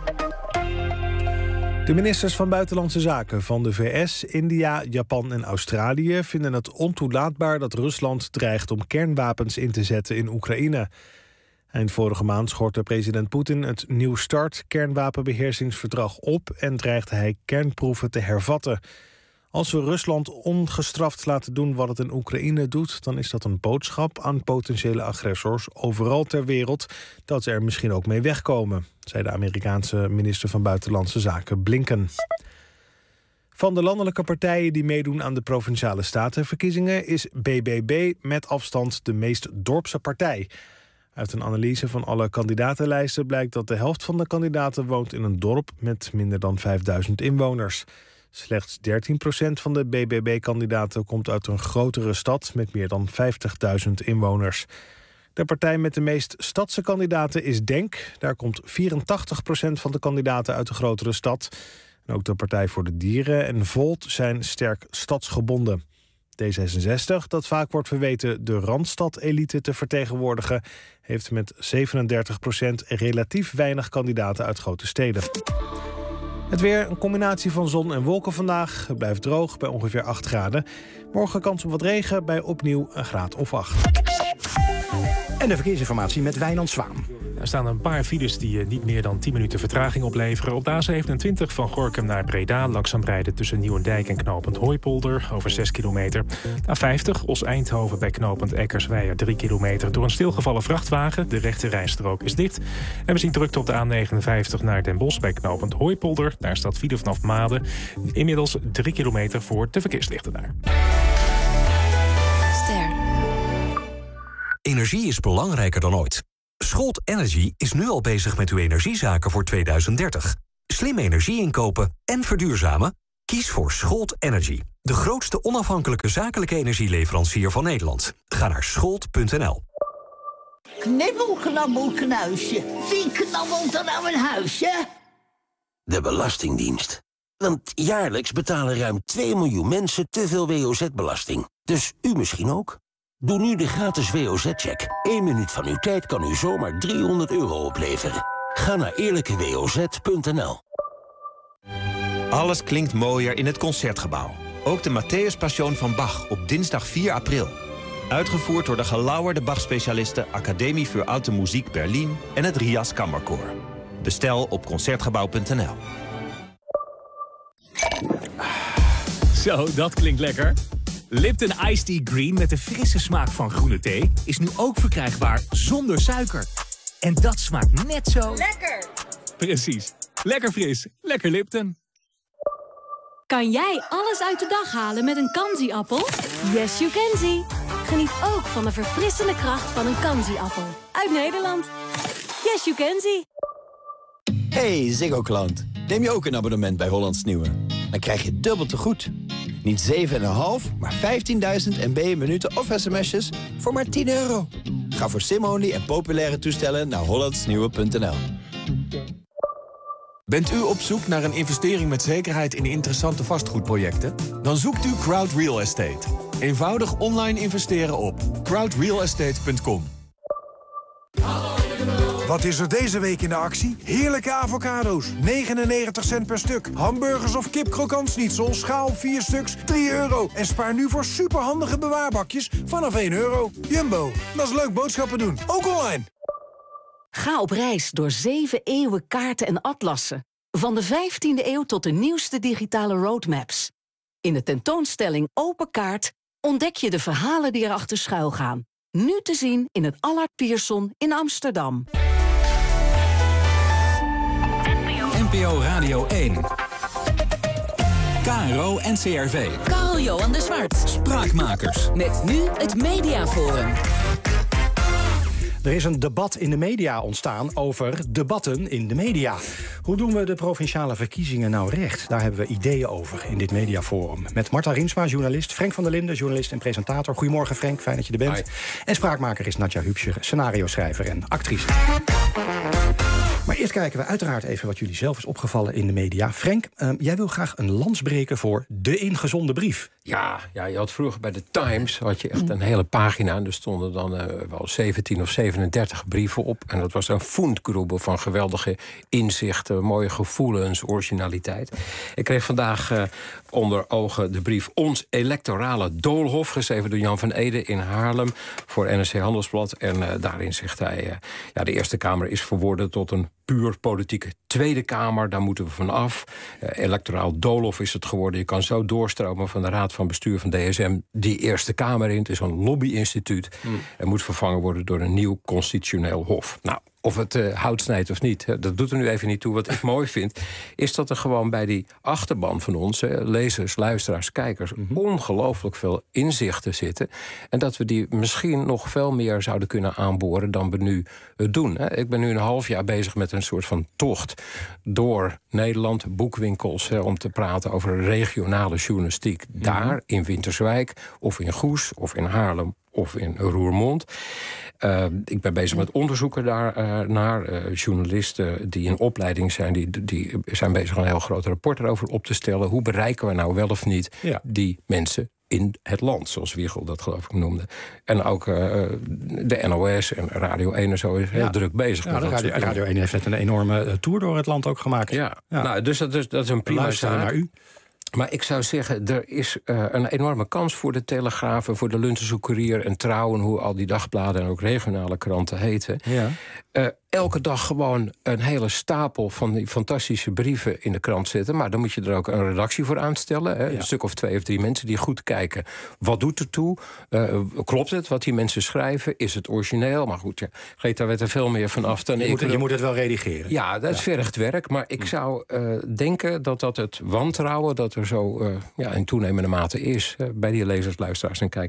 De ministers van Buitenlandse Zaken van de V S, India, Japan en Australië vinden het ontoelaatbaar dat Rusland dreigt om kernwapens in te zetten in Oekraïne. Eind vorige maand schortte president Poetin het New START kernwapenbeheersingsverdrag op en dreigde hij kernproeven te hervatten. Als we Rusland ongestraft laten doen wat het in Oekraïne doet, dan is dat een boodschap aan potentiële agressors overal ter wereld dat ze er misschien ook mee wegkomen, zei de Amerikaanse minister van Buitenlandse Zaken Blinken. Van de landelijke partijen die meedoen aan de Provinciale Statenverkiezingen is B B B met afstand de meest dorpse partij. Uit een analyse van alle kandidatenlijsten blijkt dat de helft van de kandidaten woont in een dorp met minder dan vijfduizend inwoners. Slechts dertien procent van de B B B-kandidaten komt uit een grotere stad met meer dan vijftigduizend inwoners. De partij met de meest stadse kandidaten is DENK. Daar komt vierentachtig procent van de kandidaten uit de grotere stad. En ook de Partij voor de Dieren en Volt zijn sterk stadsgebonden. D zesenzestig, dat vaak wordt verweten de Randstad-elite te vertegenwoordigen, heeft met zevenendertig procent relatief weinig kandidaten uit grote steden. Het weer, een combinatie van zon en wolken vandaag. Het blijft droog bij ongeveer acht graden. Morgen kans op wat regen bij opnieuw een graad of acht. En de verkeersinformatie met Wijnand Zwaan. Er staan een paar files die niet meer dan tien minuten vertraging opleveren. Op de A zevenentwintig van Gorinchem naar Breda langzaam rijden tussen Nieuwendijk en knooppunt Hooipolder over zes kilometer. De A vijftig Os-Eindhoven bij knooppunt Eckersweijer drie kilometer door een stilgevallen vrachtwagen. De rechte rijstrook is dicht. En we zien drukte op de A negenenvijftig naar Den Bosch bij knooppunt Hooipolder. Daar staat file vanaf Maden. Inmiddels drie kilometer voor de verkeerslichten daar. Ster. Energie is belangrijker dan ooit. Scholt Energy is nu al bezig met uw energiezaken voor tweeduizend dertig. Slim energie inkopen en verduurzamen? Kies voor Scholt Energy. De grootste onafhankelijke zakelijke energieleverancier van Nederland. Ga naar scholt punt n l. Knibbel, knabbel, knuisje. Wie knabbelt er nou een huisje? De Belastingdienst. Want jaarlijks betalen ruim twee miljoen mensen te veel W O Z-belasting. Dus u misschien ook? Doe nu de gratis W O Z-check. Eén minuut van uw tijd kan u zomaar driehonderd euro opleveren. Ga naar eerlijke w o z punt n l. Alles klinkt mooier in het Concertgebouw. Ook de Matthäus Passion van Bach op dinsdag vier april. Uitgevoerd door de gelauwerde Bach-specialisten Academie für Alte Musik Berlin en het Rias Kammerkoor. Bestel op concertgebouw punt n l. Zo, dat klinkt lekker. Lipton Iced Tea Green met de frisse smaak van groene thee is nu ook verkrijgbaar zonder suiker. En dat smaakt net zo... Lekker! Precies. Lekker fris. Lekker Lipton. Kan jij alles uit de dag halen met een Kanzi-appel? Yes, you can see. Geniet ook van de verfrissende kracht van een Kanzi-appel. Uit Nederland. Yes, you can see. Hey Ziggo-klant. Neem je ook een abonnement bij Hollands Nieuwe? Dan krijg je dubbel te goed. Niet zeven komma vijf, maar vijftienduizend M B minuten of sms'jes voor maar tien euro. Ga voor sim-only en populaire toestellen naar hollandsnieuwe punt n l. Bent u op zoek naar een investering met zekerheid in interessante vastgoedprojecten? Dan zoekt u Crowd Real Estate. Eenvoudig online investeren op crowd real estate punt com. Wat is er deze week in de actie? Heerlijke avocado's, negenennegentig cent per stuk. Hamburgers of kip krokantschnitzel, schaal vier stuks, drie euro. En spaar nu voor superhandige bewaarbakjes vanaf één euro. Jumbo, dat is leuk boodschappen doen, ook online. Ga op reis door zeven eeuwen kaarten en atlassen. Van de vijftiende eeuw tot de nieuwste digitale roadmaps. In de tentoonstelling Open Kaart ontdek je de verhalen die erachter schuilgaan. Nu te zien in het Allard Pierson in Amsterdam. N P O Radio één. K R O en C R V. Carl-Johan de Zwart. Spraakmakers. Met nu het Mediaforum. Er is een debat in de media ontstaan over debatten in de media. Hoe doen we de provinciale verkiezingen nou recht? Daar hebben we ideeën over in dit mediaforum. Met Marta Riensma, journalist. Frank van der Linden, journalist en presentator. Goedemorgen Frank, fijn dat je er bent. Hi. En spraakmaker is Nadja Hübscher, scenario-schrijver en actrice. Maar eerst kijken we uiteraard even wat jullie zelf is opgevallen in de media. Frank, uh, jij wil graag een lans breken voor de ingezonde brief. Ja, ja, je had vroeger bij de Times had je echt een hele pagina. En er stonden dan uh, wel zeventien of zevenendertig brieven op. En dat was een voentgroebel van geweldige inzichten, mooie gevoelens, originaliteit. Ik kreeg vandaag uh, onder ogen de brief Ons Electorale Doolhof, geschreven door Jan van Ede in Haarlem voor N R C Handelsblad. En uh, daarin zegt hij, uh, ja, de Eerste Kamer is verworden tot een puur politieke Tweede Kamer, daar moeten we van af. Uh, electoraal doolhof is het geworden. Je kan zo doorstromen van de Raad van Bestuur van D S M die Eerste Kamer in. Het is een lobbyinstituut. Mm. Er moet vervangen worden door een nieuw constitutioneel hof. Nou, of het uh, hout snijdt of niet, hè, dat doet er nu even niet toe. Wat ik mooi vind, is dat er gewoon bij die achterban van ons, hè, lezers, luisteraars, kijkers, mm-hmm. ongelooflijk veel inzichten zitten. En dat we die misschien nog veel meer zouden kunnen aanboren dan we nu uh, doen. Hè. Ik ben nu een half jaar bezig met een soort van tocht door Nederland, boekwinkels, hè, om te praten over regionale journalistiek. Mm-hmm. Daar, in Winterswijk, of in Goes, of in Haarlem, of in Roermond. Uh, ik ben bezig met onderzoeken daar uh, naar. Uh, journalisten die in opleiding zijn, die, die zijn bezig een heel groot rapport erover op te stellen. Hoe bereiken we nou wel of niet ja. die mensen in het land, zoals Wiegel dat geloof ik noemde. En ook uh, de N O S en Radio één en zo is heel ja. druk bezig. Ja, met Radio, Radio één heeft net een enorme uh, tour door het land ook gemaakt. Ja, ja. Nou, dus dat is, dat is een prima zaak. Naar u. Maar ik zou zeggen, er is uh, een enorme kans voor de Telegraaf, voor de Lunterse Courier en Trouw, en hoe al die dagbladen en ook regionale kranten heten. Ja. Uh, elke dag gewoon een hele stapel van die fantastische brieven in de krant zetten. Maar dan moet je er ook een redactie voor aanstellen. Hè? Ja. Een stuk of twee of drie mensen die goed kijken. Wat doet er toe? Uh, klopt het wat die mensen schrijven? Is het origineel? Maar goed, ja, Greta weet er veel meer van af dan je ik. Moet het, je moet het wel redigeren. Ja, dat ja. vergt werk. Maar ik zou uh, denken dat dat het wantrouwen dat er zo uh, ja, in toenemende mate is uh, bij die lezers, luisteraars en kijkers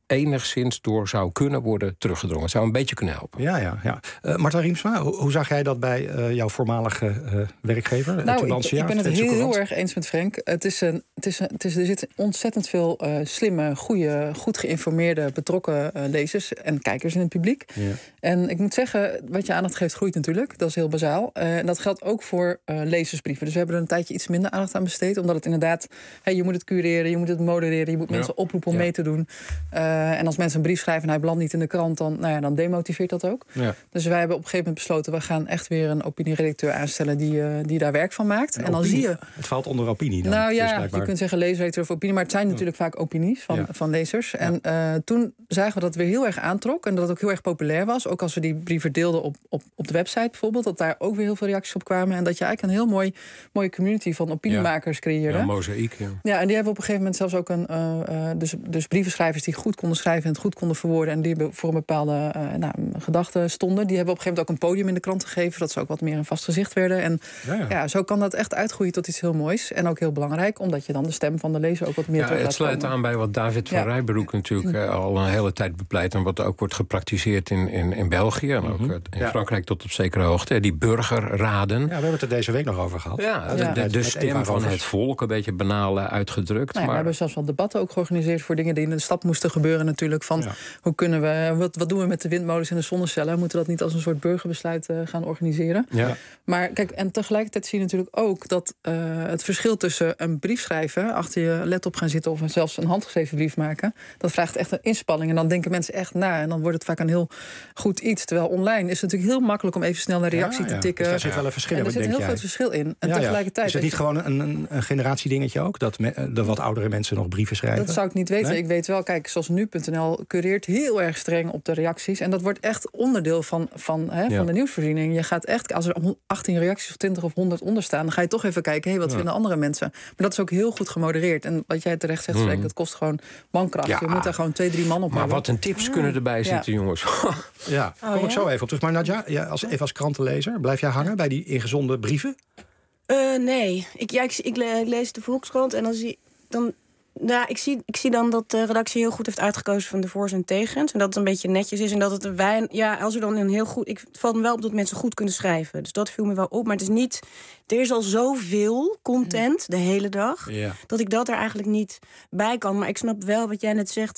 enigszins door zou kunnen worden teruggedrongen. Het zou een beetje kunnen helpen. Ja, ja, ja. Uh, Marta Riemsma, hoe, hoe zag jij dat bij uh, jouw voormalige uh, werkgever? Nou, ik, ik ben het heel, heel erg eens met Frank. Het is een, het is een, het is, er zitten ontzettend veel uh, slimme, goede, goed geïnformeerde, betrokken uh, lezers en kijkers in het publiek. Ja. En ik moet zeggen, wat je aandacht geeft, groeit natuurlijk. Dat is heel bazaal. Uh, en dat geldt ook voor uh, lezersbrieven. Dus we hebben er een tijdje iets minder aandacht aan besteed. Omdat het inderdaad, hey, je moet het cureren, je moet het modereren, je moet ja. mensen oproepen om ja. mee te doen. Uh, en als mensen een brief schrijven en hij belandt niet in de krant, dan, nou ja, dan demotiveert dat ook. Ja. Dus wij hebben op een gegeven moment besloten, we gaan echt weer een opinieredacteur aanstellen die, uh, die daar werk van maakt. En, en dan opinie, zie je. Het valt onder opinie dan. Nou ja, dus je kunt zeggen leesredacteur of opinie, maar het zijn natuurlijk ja. vaak opinies van, ja. van lezers. En uh, toen zagen we dat het weer heel erg aantrok en dat het ook heel erg populair was. Ook als we die brieven deelden op, op, op de website bijvoorbeeld, dat daar ook weer heel veel reacties op kwamen. En dat je eigenlijk een heel mooi, mooie community van opiniemakers ja. creëerde. Ja, mozaïek, ja. Ja, en die hebben op een gegeven moment zelfs ook een uh, uh, dus, dus brievenschrijvers die goed konden schrijven en het goed konden verwoorden en die voor een bepaalde uh, nou, gedachte stonden. Die hebben op een gegeven moment ook een podium in de krant gegeven, zodat ze ook wat meer een vast gezicht werden. En ja, ja. ja, zo kan dat echt uitgroeien tot iets heel moois. En ook heel belangrijk, omdat je dan de stem van de lezer ook wat meer ja, terug laat het sluit komen. aan bij wat David van ja. Rijbroek natuurlijk uh, al een hele tijd bepleit en wat ook wordt gepraktiseerd in, in, in België en ook mm-hmm. in ja. Frankrijk tot op zekere hoogte. Die burgerraden. Ja, we hebben het er deze week nog over gehad. Ja, de, de, de stem van het volk, een beetje banaal uitgedrukt. Nou ja, maar we hebben zelfs wel debatten ook georganiseerd voor dingen die in de stad moesten gebeuren natuurlijk. Van ja. hoe kunnen we, wat, wat doen we met de windmolens en de zonnecellen? Moeten we dat niet als een soort burgerbesluit uh, gaan organiseren? Ja. Maar kijk, en tegelijkertijd zie je natuurlijk ook dat uh, het verschil tussen een brief schrijven, achter je laptop gaan zitten of zelfs een handgeschreven brief maken, dat vraagt echt een inspanning. En dan denken mensen echt na en dan wordt het vaak een heel goed iets. Terwijl online is het natuurlijk heel makkelijk om even snel een reactie ja, ja. te tikken. Dus daar zit wel een verschil in. En er zit een heel jij. groot verschil in. En ja, tegelijkertijd. Is het niet gewoon een, een, een generatiedingetje ook? Dat me, de wat oudere mensen nog brieven schrijven? Dat zou ik niet weten. Nee? Ik weet wel, kijk, zoals nu punt n l cureert heel erg streng op de reacties. En dat wordt echt onderdeel van, van, hè, ja. van de nieuwsvoorziening. Je gaat echt, als er achttien reacties of twintig of honderd onder staan, dan ga je toch even kijken, hé, hey, wat ja. vinden andere mensen? Maar dat is ook heel goed gemodereerd. En wat jij terecht zegt, Frank, mm. dat kost gewoon mankracht. Ja. Je moet daar gewoon twee, drie man op Maar hebben. wat een tips ja. kunnen erbij zitten, ja. jongens. Ja, kom oh, ik ja? zo even op terug. Maar Nadja, ja, als, even als krantenlezer, blijf jij hangen bij die ingezonden brieven? Uh, nee, ik, ja, ik, ik lees de Volkskrant en dan zie dan. Ja, ik zie, ik zie dan dat de redactie heel goed heeft uitgekozen van de voor's en tegens. En dat het een beetje netjes is. En dat het een wijn. Ja, als er dan een heel goed. Ik, het valt me wel op dat mensen goed kunnen schrijven. Dus dat viel me wel op. Maar het is niet. Er is al zoveel content de hele dag. Ja. Dat ik dat er eigenlijk niet bij kan. Maar ik snap wel wat jij net zegt.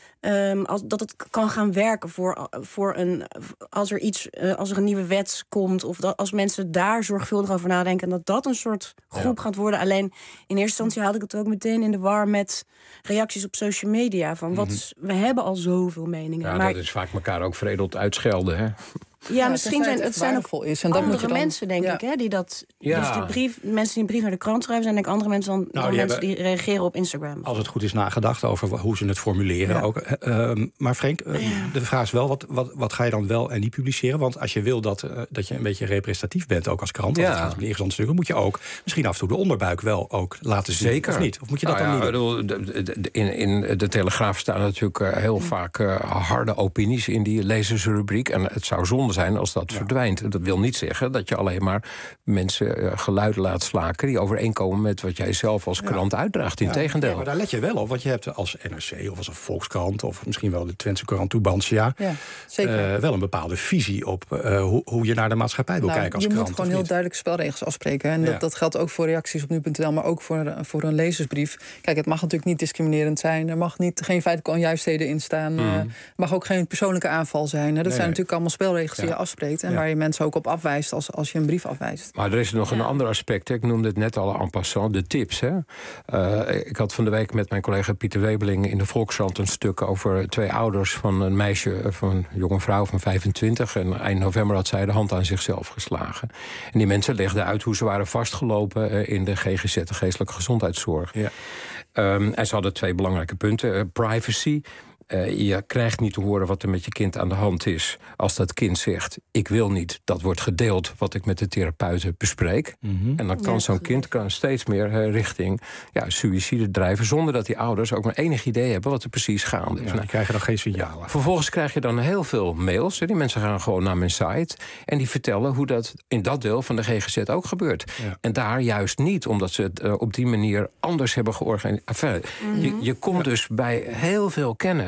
Um, als, dat het kan gaan werken voor, voor een. Als er iets. Uh, als er een nieuwe wet komt. Of dat, als mensen daar zorgvuldig over nadenken. En dat dat een soort groep ja. gaat worden. Alleen in eerste instantie haalde ik het ook meteen in de war met reacties op social media. Van wat, mm-hmm. we hebben al zoveel meningen. Ja, maar dat is vaak elkaar ook veredeld uitschelden, hè? Ja, ja, misschien zijn het, het zijn ook is. En dat andere moet je dan, mensen, denk ja. ik, hè, die dat. Ja. Dus de brief, mensen die een brief naar de krant schrijven, zijn denk ik andere mensen dan, nou, dan die mensen hebben, die reageren op Instagram. Als het goed is nagedacht over hoe ze het formuleren. Ja. Ook. Uh, maar Frank, uh, ja. de vraag is wel, wat, wat, wat ga je dan wel en niet publiceren? Want als je wil dat, uh, dat je een beetje representatief bent, ook als krant, ja. als het gaat om ingezonde stukken, moet je ook misschien af en toe de onderbuik wel ook laten zien. Zeker. Of niet? Of moet je dat nou, dan ja, niet doen? De, de, de, in, in de Telegraaf staan natuurlijk uh, heel mm. vaak uh, harde opinies in die lezersrubriek. En het zou zonde zijn als dat ja. verdwijnt. Dat wil niet zeggen dat je alleen maar mensen uh, geluiden laat slaken die overeenkomen met wat jij zelf als krant ja. uitdraagt. Integendeel. Ja, maar daar let je wel op, want je hebt als N R C of als een Volkskrant of misschien wel de Twentse Courant Tubantia ja, zeker. Uh, wel een bepaalde visie op uh, hoe, hoe je naar de maatschappij wil nou, kijken als je krant. Je moet gewoon heel duidelijke spelregels afspreken. En dat, ja. dat geldt ook voor reacties op nu punt n l, maar ook voor, voor een lezersbrief. Kijk, het mag natuurlijk niet discriminerend zijn. Er mag niet, geen feitelijke onjuistheden in staan. Mm. Uh, er mag ook geen persoonlijke aanval zijn. Hè. Dat nee, zijn nee. natuurlijk allemaal spelregels ja. die je afspreekt. En ja. waar je mensen ook op afwijst als, als je een brief afwijst. Maar er is nog ja. een ander aspect. Ik noemde het net al en passant, de tips. Hè. Uh, ik had van de week met mijn collega Pieter Webeling in de Volkskrant een stuk over twee ouders van een meisje, van een jonge vrouw van vijfentwintig. En eind november had zij de hand aan zichzelf geslagen. En die mensen legden uit hoe ze waren vastgelopen in de G G Z, de geestelijke gezondheidszorg. Ja. Um, en ze hadden twee belangrijke punten. Uh, privacy. Uh, je krijgt niet te horen wat er met je kind aan de hand is. Als dat kind zegt, ik wil niet, dat wordt gedeeld wat ik met de therapeuten bespreek. Mm-hmm. En dan kan ja, zo'n kind kan steeds meer uh, richting ja, suïcide drijven, zonder dat die ouders ook maar enig idee hebben wat er precies gaande is. Ja, die krijgen dan geen signalen. Vervolgens krijg je dan heel veel mails. Hè. Die mensen gaan gewoon naar mijn site en die vertellen hoe dat in dat deel van de G G Z ook gebeurt. Ja. En daar juist niet, omdat ze het uh, op die manier anders hebben georganiseerd. Enfin, mm-hmm. je, je komt ja. dus bij heel veel kennis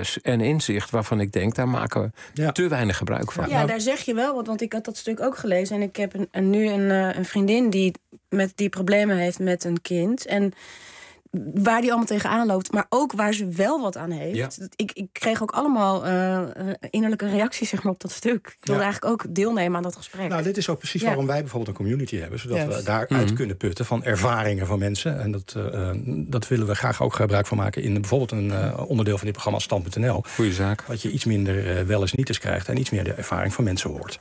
kennis en inzicht waarvan ik denk, daar maken we ja. te weinig gebruik van. Ja, daar zeg je wel wat, want ik had dat stuk ook gelezen. En ik heb een, en nu een, uh, een vriendin die, met, die problemen heeft met een kind. En waar die allemaal tegenaan loopt, maar ook waar ze wel wat aan heeft. Ja. Ik, ik kreeg ook allemaal uh, innerlijke reacties zeg maar, op dat stuk. Ik wilde ja. eigenlijk ook deelnemen aan dat gesprek. Nou, dit is ook precies ja. waarom wij bijvoorbeeld een community hebben. Zodat yes. we daaruit mm-hmm. kunnen putten van ervaringen van mensen. En dat, uh, dat willen we graag ook gebruik van maken in bijvoorbeeld een uh, onderdeel van dit programma Stand punt n l. Goeie zaak. Wat je iets minder uh, wel eens niet eens krijgt en iets meer de ervaring van mensen hoort.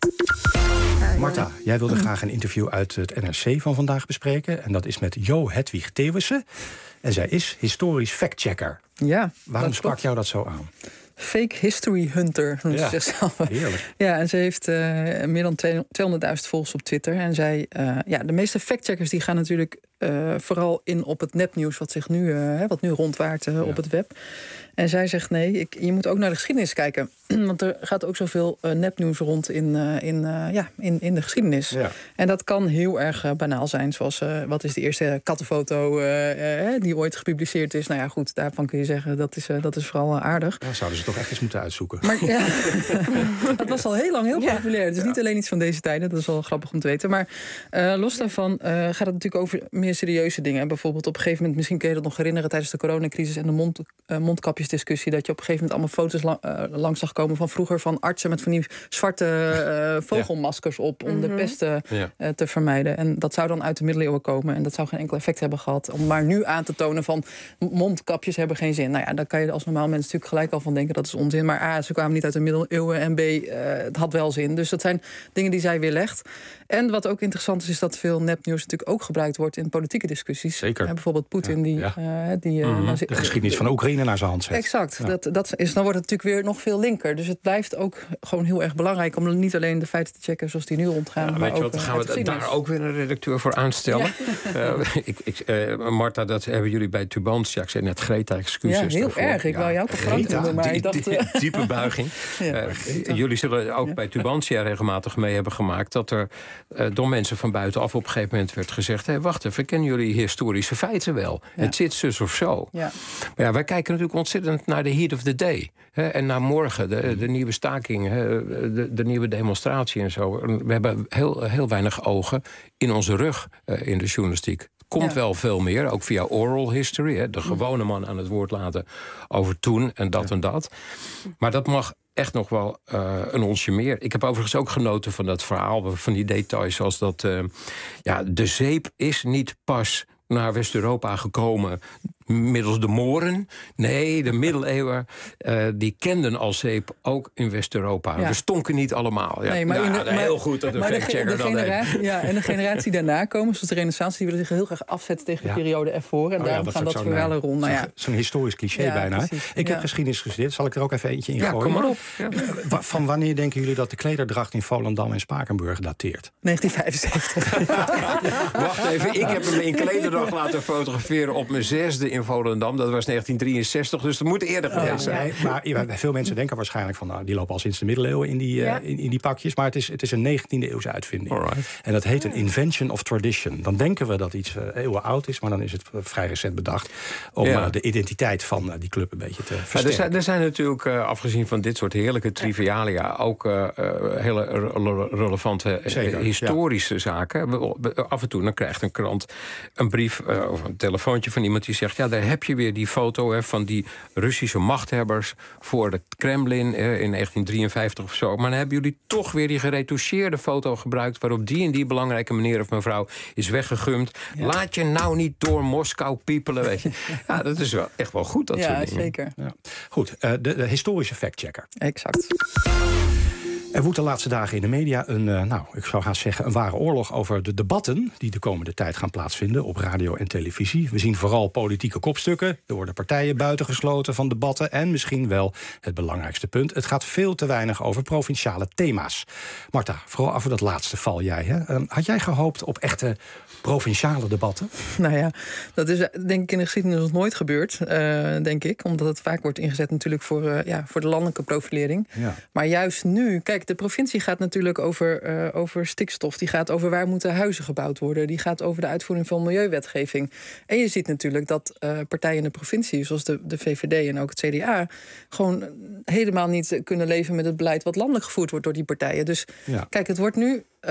Marta, jij wilde graag een interview uit het N R C van vandaag bespreken. En dat is met Jo Hedwig Thewissen. En zij is historisch factchecker. Ja. Waarom sprak jou dat zo aan? Fake history hunter, noemt ze ja, zichzelf. Heerlijk. Ja, en ze heeft uh, meer dan tweehonderdduizend volgers op Twitter. En zij, uh, ja, de meeste factcheckers die gaan natuurlijk uh, vooral in op het nepnieuws wat zich nu, uh, wat nu rondwaart uh, ja. op het web. En zij zegt nee, ik, je moet ook naar de geschiedenis kijken. Want er gaat ook zoveel uh, nepnieuws rond in, uh, in, uh, ja, in, in de geschiedenis. Ja. En dat kan heel erg uh, banaal zijn. Zoals, uh, wat is de eerste kattenfoto uh, uh, die ooit gepubliceerd is? Nou ja, goed, daarvan kun je zeggen, dat is, uh, dat is vooral uh, aardig. Ja, zouden ze toch echt eens moeten uitzoeken. Maar ja, dat was al heel lang heel populair. Het is ja. niet alleen iets van deze tijden, dat is wel grappig om te weten. Maar uh, los daarvan uh, gaat het natuurlijk over meer serieuze dingen. Bijvoorbeeld op een gegeven moment, misschien kun je dat nog herinneren, tijdens de coronacrisis en de mond, uh, mondkapjesdiscussie, dat je op een gegeven moment allemaal foto's lang, uh, langs zag komen van vroeger van artsen met van die zwarte uh, vogelmaskers op om mm-hmm. de pest uh, ja. te vermijden. En dat zou dan uit de middeleeuwen komen en dat zou geen enkel effect hebben gehad. Om maar nu aan te tonen van mondkapjes hebben geen zin. Nou ja, daar kan je als normaal mens natuurlijk gelijk al van denken dat is onzin. Maar A, ze kwamen niet uit de middeleeuwen en B, uh, het had wel zin. Dus dat zijn dingen die zij weerlegt. En wat ook interessant is, is dat veel nepnieuws natuurlijk ook gebruikt wordt in politieke discussies. Zeker. En bijvoorbeeld Poetin die... Ja. Uh, die uh, mm-hmm. De geschiedenis van Oekraïne naar zijn hand zet. Exact. Ja. Dat, dat is, dan wordt het natuurlijk weer nog veel linker. Dus het blijft ook gewoon heel erg belangrijk om niet alleen de feiten te checken zoals die nu rondgaan. Ja, maar weet je ook, wat, dan gaan we daar ook weer een redacteur voor aanstellen. Ja. Uh, ik, ik, uh, Marta, dat hebben jullie bij Tubantia. Ik zei net Greta, excuses. Ja, heel daarvoor. erg. Ik ja. wou jou toch graag doen, maar die, ik dacht... Die, die, diepe buiging. Ja. Uh, jullie zullen ook ja. bij Tubantia regelmatig mee hebben gemaakt dat er uh, door mensen van buitenaf op een gegeven moment werd gezegd, hey, wacht even, kennen jullie historische feiten wel? Ja. Het zit zus of zo. Ja. Maar ja, wij kijken natuurlijk ontzettend naar de heat of the day. Hè, en naar morgen, de, de nieuwe staking, hè, de, de nieuwe demonstratie en zo. We hebben heel, heel weinig ogen in onze rug uh, in de journalistiek. Komt ja. wel veel meer, ook via oral history. Hè, de gewone man aan het woord laten over toen en dat ja. en dat. Maar dat mag echt nog wel uh, een onsje meer. Ik heb overigens ook genoten van dat verhaal, van die details zoals dat uh, ja, de zeep is niet pas naar West-Europa gekomen middels de Moren. Nee, de middeleeuwen uh, die kenden al zeep ook in West-Europa. Ja. We stonken niet allemaal. Ja, nee, maar nou, de, maar, heel goed dat een factchecker dat heeft. Ja, en de generatie daarna komen, zoals de Renaissance, die willen zich heel graag afzetten tegen ja. de periode ervoor. En oh, daarom ja, gaan dat verhalen rond. Nou, ja. Zo'n historisch cliché ja, bijna. Precies. Ik heb ja. geschiedenis gestudeerd. Zal ik er ook even eentje in ja, gooien? Kom maar op. Ja. Van wanneer denken jullie dat de klederdracht in Volendam en Spakenburg dateert? negentien vijfenzeventig. Wacht even, ik heb hem in klederdracht laten fotograferen op mijn zesde in Volendam. Dat was negentien drieënzestig, dus dat moet eerder geweest oh, zijn. Nee, maar ja, veel mensen denken waarschijnlijk van, nou, die lopen al sinds de middeleeuwen in die, ja. uh, in, in die pakjes. Maar het is, het is een negentiende eeuwse uitvinding. Alright. En dat heet een invention of tradition. Dan denken we dat iets uh, eeuwen oud is, maar dan is het uh, vrij recent bedacht om ja. uh, de identiteit van uh, die club een beetje te versterken. Er zijn, er zijn natuurlijk, uh, afgezien van dit soort heerlijke trivialia, ook uh, hele re- relevante uh, historische ja. zaken. Af en toe dan krijgt een krant een brief uh, of een telefoontje van iemand die zegt, ja, daar heb je weer die foto hè, van die Russische machthebbers voor de Kremlin uh, in negentien drieënvijftig of zo. Maar dan hebben jullie toch weer die geretoucheerde foto gebruikt waarop die en die belangrijke meneer of mevrouw is weggegumd. Ja. Laat je nou niet door Moskou piepelen, weet je. Ja, dat is wel echt wel goed, dat ja, soort dingen. Zeker. Ja. Goed, uh, de, de historische factchecker. Exact. Er woedt de laatste dagen in de media een, uh, nou, ik zou haast zeggen, een ware oorlog over de debatten die de komende tijd gaan plaatsvinden op radio en televisie. We zien vooral politieke kopstukken. Er worden partijen buitengesloten van debatten en misschien wel het belangrijkste punt. Het gaat veel te weinig over provinciale thema's. Marta, vooral over dat laatste val jij. Hè? Um, had jij gehoopt op echte provinciale debatten? Nou ja, dat is denk ik in de geschiedenis nog nooit gebeurd, uh, denk ik. Omdat het vaak wordt ingezet natuurlijk voor, uh, ja, voor de landelijke profilering. Ja. Maar juist nu, kijk, kijk, de provincie gaat natuurlijk over, uh, over stikstof. Die gaat over waar moeten huizen gebouwd worden. Die gaat over de uitvoering van milieuwetgeving. En je ziet natuurlijk dat uh, partijen in de provincie, zoals de, de V V D en ook het C D A, gewoon helemaal niet kunnen leven met het beleid wat landelijk gevoerd wordt door die partijen. Dus ja. kijk, het wordt nu. Uh,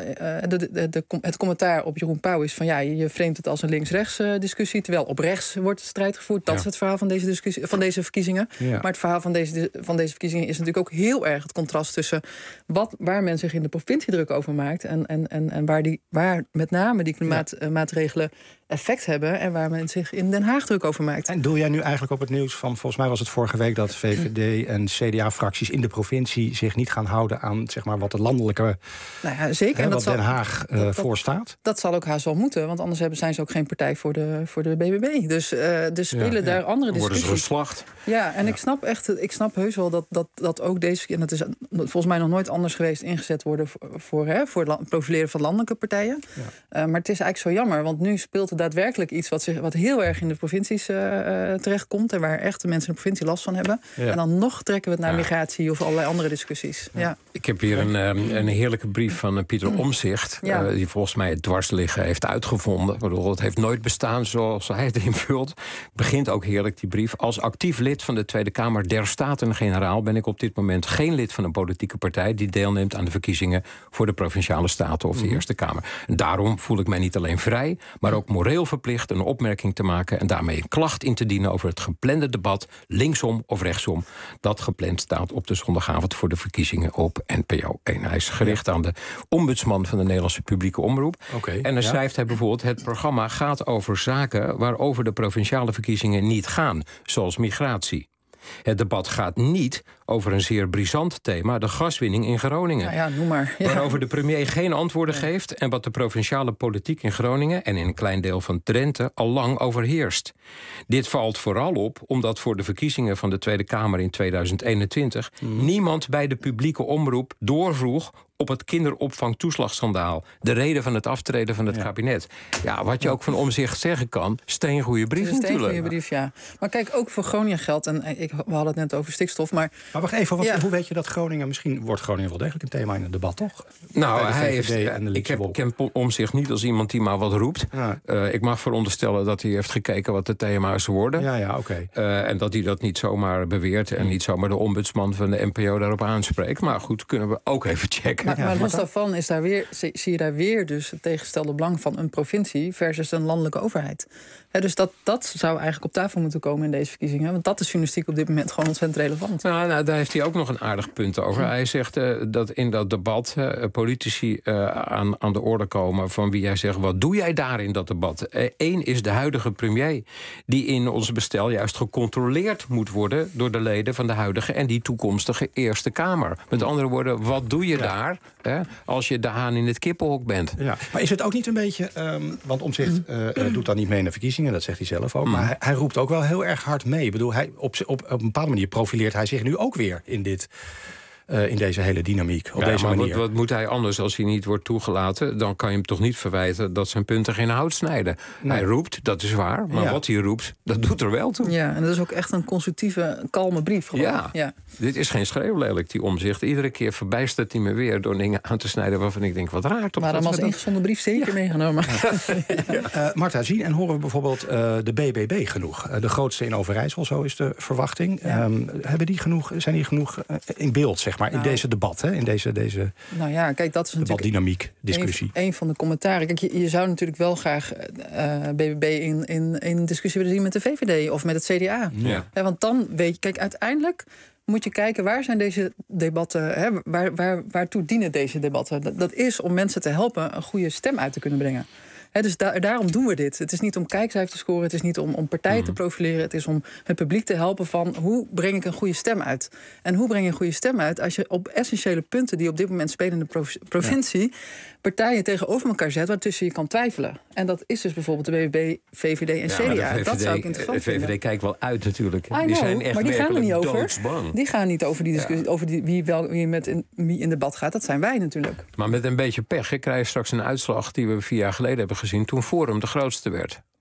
de, de, de, het commentaar op Jeroen Pauw is van ja, je framet het als een links-rechts uh, discussie, terwijl op rechts wordt de strijd gevoerd. Dat ja. is het verhaal van deze, discussie, van deze verkiezingen. Ja. Maar het verhaal van deze, van deze verkiezingen is natuurlijk ook heel erg het contrast tussen wat, waar men zich in de provincie druk over maakt en, en, en, en waar, die, waar met name die klimaatmaatregelen effect hebben en waar men zich in Den Haag druk over maakt. En doe jij nu eigenlijk op het nieuws van, volgens mij was het vorige week dat V V D en C D A-fracties in de provincie zich niet gaan houden aan zeg maar wat de landelijke nou ja, zeker. Hè, en dat wat zal, Den Haag uh, dat, voorstaat? Dat, dat zal ook haast wel moeten, want anders hebben, zijn ze ook geen partij voor de, voor de B B B. Dus uh, er spelen ja, daar ja. andere discussies. Worden ze geslacht. Ja, en ja. ik snap echt, ik snap heus wel dat, dat, dat ook deze, en dat is volgens mij nog nooit anders geweest, ingezet worden voor, voor, hè, voor het profileren van landelijke partijen. Ja. Uh, maar het is eigenlijk zo jammer, want nu speelt er daadwerkelijk iets wat, zich, wat heel erg in de provincies uh, uh, terechtkomt en waar echt de mensen in de provincie last van hebben. Ja. En dan nog trekken we het naar ja. migratie of allerlei andere discussies. Ja. Ja. Ik heb hier een, um, een heerlijke brief van uh, Pieter Omtzigt, ja. uh, die volgens mij het dwarsliggen heeft uitgevonden. Ik bedoel, het heeft nooit bestaan zoals hij het invult. Begint ook heerlijk die brief. Als actief lid van de Tweede Kamer der Staten-Generaal ben ik op dit moment geen lid van een politieke partij die deelneemt aan de verkiezingen voor de Provinciale Staten of de mm-hmm. Eerste Kamer. En daarom voel ik mij niet alleen vrij, maar ook moreel verplicht een opmerking te maken en daarmee een klacht in te dienen over het geplande debat, linksom of rechtsom, dat gepland staat op de zondagavond voor de verkiezingen op N P O één. Hij is gericht ja. aan de ombudsman van de Nederlandse publieke omroep. Okay, en dan ja. schrijft hij bijvoorbeeld: het programma gaat over zaken waarover de provinciale verkiezingen niet gaan, zoals migratie. Het debat gaat niet over een zeer brisant thema, de gaswinning in Groningen. Nou ja, noem maar. Ja. Waarover de premier geen antwoorden nee. geeft en wat de provinciale politiek in Groningen en in een klein deel van Drenthe al lang overheerst. Dit valt vooral op omdat voor de verkiezingen van de Tweede Kamer in tweeduizend eenentwintig mm. niemand bij de publieke omroep doorvroeg op het kinderopvangtoeslagschandaal. De reden van het aftreden van het ja. kabinet. Ja, wat je ook van Omtzigt zeggen kan, steengoede brief natuurlijk. Steengoede brief, ja. Maar kijk, ook voor Groningen geldt, en ik, we hadden het net over stikstof, maar... Maar wacht even, wat, ja. hoe weet je dat Groningen, misschien wordt Groningen wel degelijk een thema in het debat, toch? Nou, hij heeft, en de ik heb, ken Omtzigt niet als iemand die maar wat roept. Ja. Uh, ik mag veronderstellen dat hij heeft gekeken wat de thema's worden. Ja, ja, oké. Okay. Uh, en dat hij dat niet zomaar beweert en niet zomaar de ombudsman van de N P O daarop aanspreekt. Maar goed, kunnen we ook even checken. Maar, maar los daarvan is daar weer, zie je daar weer dus het tegengestelde belang van een provincie versus een landelijke overheid. He, dus dat, dat zou eigenlijk op tafel moeten komen in deze verkiezingen. Want dat is journalistiek op dit moment gewoon ontzettend relevant. Nou, nou daar heeft hij ook nog een aardig punt over. Ja. Hij zegt uh, dat in dat debat uh, politici uh, aan, aan de orde komen van wie hij zegt, wat doe jij daar in dat debat? Eén uh, is de huidige premier, die in ons bestel juist gecontroleerd moet worden door de leden van de huidige en die toekomstige Eerste Kamer. Met andere woorden, wat doe je ja. daar hè, als je de haan in het kippenhok bent? Ja. Maar is het ook niet een beetje, um, want Omtzigt uh, uh, doet dan niet mee naar verkiezingen, dat zegt hij zelf ook, mm. maar hij, hij roept ook wel heel erg hard mee. Ik bedoel, hij, op, op, op een bepaalde manier profileert hij zich nu ook weer in dit... Uh, in deze hele dynamiek, op ja, deze maar manier. Wat, wat moet hij anders als hij niet wordt toegelaten? Dan kan je hem toch niet verwijten dat zijn punten geen hout snijden. Nee. Hij roept, dat is waar, maar ja. wat hij roept, dat doet er wel toe. Ja, en dat is ook echt een constructieve, kalme brief. Ja. ja, dit is geen schreeuwlelijk, die Omtzigt. Iedere keer verbijstert hij me weer door dingen aan te snijden waarvan ik denk, wat raar toch? Maar dan was dat... ingezonden brief zeker ja. meegenomen. ja. uh, Marta, zien en horen we bijvoorbeeld uh, de B B B genoeg? Uh, de grootste in Overijssel, zo is de verwachting. Ja. Um, hebben die genoeg, zijn die genoeg uh, in beeld, zeg maar, nou. in deze debat? Hè, in deze, deze nou ja, kijk, dat is natuurlijk dynamiek discussie. Een, een van de commentaren. Kijk, je, je zou natuurlijk wel graag uh, B B B in, in, in discussie willen zien met de V V D of met het C D A. Ja. Ja, want dan weet je, kijk, uiteindelijk moet je kijken, waar zijn deze debatten, hè, waar, waar, waartoe dienen deze debatten? Dat, dat is om mensen te helpen een goede stem uit te kunnen brengen. He, dus da- daarom doen we dit. Het is niet om kijkcijfers te scoren, het is niet om, om partijen mm. te profileren. Het is om het publiek te helpen van hoe breng ik een goede stem uit. En hoe breng je een goede stem uit als je op essentiële punten die op dit moment spelen in de prov- provincie... Ja. partijen tegenover elkaar zet waartussen je kan twijfelen. En dat is dus bijvoorbeeld de B B B, V V D en C D A. Ja, dat zou ik interessant vinden. De V V D kijkt wel uit natuurlijk. Know, die zijn echt maar die gaan er niet over. Doodsbang. Die gaan niet over die discussie, ja. over die, wie, wel, wie, met in, wie in debat gaat. Dat zijn wij natuurlijk. Maar met een beetje pech hè, krijg je straks een uitslag die we vier jaar geleden hebben gezien toen Forum de grootste werd.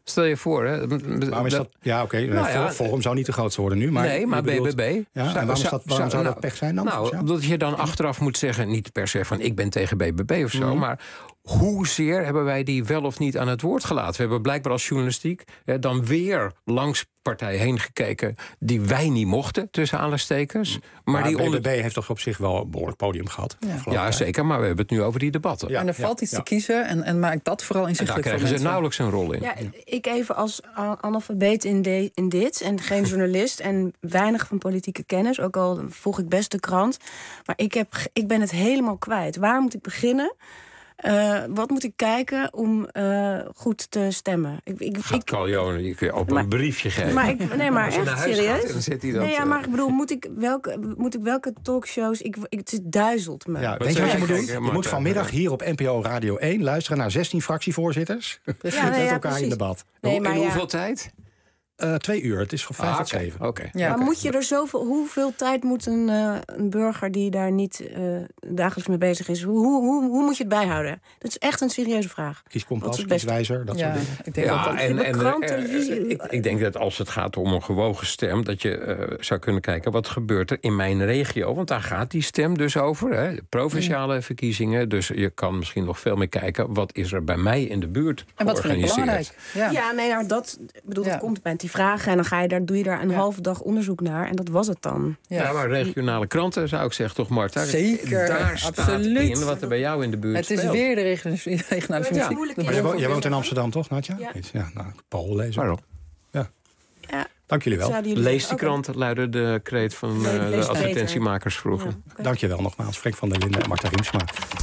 Stel je voor, hè. Waarom is dat? Ja, oké. Okay. Nou ja, Forum zou niet te groot worden nu. Maar nee, maar bedoelt, B B B. Ja, en waarom, is dat, waarom zou, zou dat pech zijn dan? Nou, ja. omdat je dan achteraf moet zeggen, niet per se van ik ben tegen B B B of zo, mm. maar hoezeer hebben wij die wel of niet aan het woord gelaten? We hebben blijkbaar als journalistiek hè, dan weer langs partijen heen gekeken die wij niet mochten, tussen aanstekens. Maar, maar die B B B onder... heeft toch op zich wel een behoorlijk podium gehad? Ja, ja zeker, maar we hebben het nu over die debatten. Ja, en er valt ja, iets ja. te kiezen en, en maak dat vooral inzichtelijk. En daar krijgen ze nauwelijks een rol in. Ja, ik even als analfabeet in, de, in dit en geen journalist en weinig van politieke kennis, ook al volg ik best de krant. Maar ik, heb, ik ben het helemaal kwijt. Waar moet ik beginnen? Uh, wat moet ik kijken om uh, goed te stemmen? Ik, ik, Gaat Callione, je kun je op maar, een briefje geven. Maar ik, nee, maar echt serieus. Gaat, dan zit hij dat, nee, ja, maar ik bedoel, moet ik welke, moet ik welke talkshows? Ik, ik, het duizelt me. Ja, weet je wat je moet doen? Je moet vanmiddag hier op N P O Radio één luisteren naar zestien fractievoorzitters ja, nee, met ja, elkaar precies. in debat. Nee, maar in hoeveel ja. tijd? Uh, twee uur, het is van vijf ah, tot okay. zeven. Okay. Ja, maar okay. moet je er zoveel, hoeveel tijd moet een, uh, een burger die daar niet uh, dagelijks mee bezig is, hoe, hoe, hoe moet je het bijhouden? Dat is echt een serieuze vraag. Kieskompas, kieswijzer, dat ja, soort dingen. Ik denk ja, dat en, en, krant, uh, televisie. Ik, ik denk dat als het gaat om een gewogen stem, dat je uh, zou kunnen kijken wat gebeurt er in mijn regio. Want daar gaat die stem dus over. Hè, provinciale ja. verkiezingen. Dus je kan misschien nog veel meer kijken. Wat is er bij mij in de buurt en wat vind ik belangrijk? Ja, ja nee, nou, dat bedoel, ja. dat komt met die vragen en dan ga je daar, doe je daar een ja. halve dag onderzoek naar en dat was het dan. Ja, ja maar regionale kranten zou ik zeggen, toch Marta? Zeker, daar staat absoluut. in wat er bij jou in de buurt het speelt. Het is weer de regionale ja. muziek. Maar jij, wo- jij woont in Amsterdam, toch, Nadja? Ja. ja nou, Paul lezen. Waarom? Ja. ja. Dank jullie wel. Jullie Lees die krant, okay. luidde de kreet van nee, uh, de advertentiemakers vroeger. Ja, okay. Dank je wel nogmaals, Frank van der Linden en Marta Riemsma.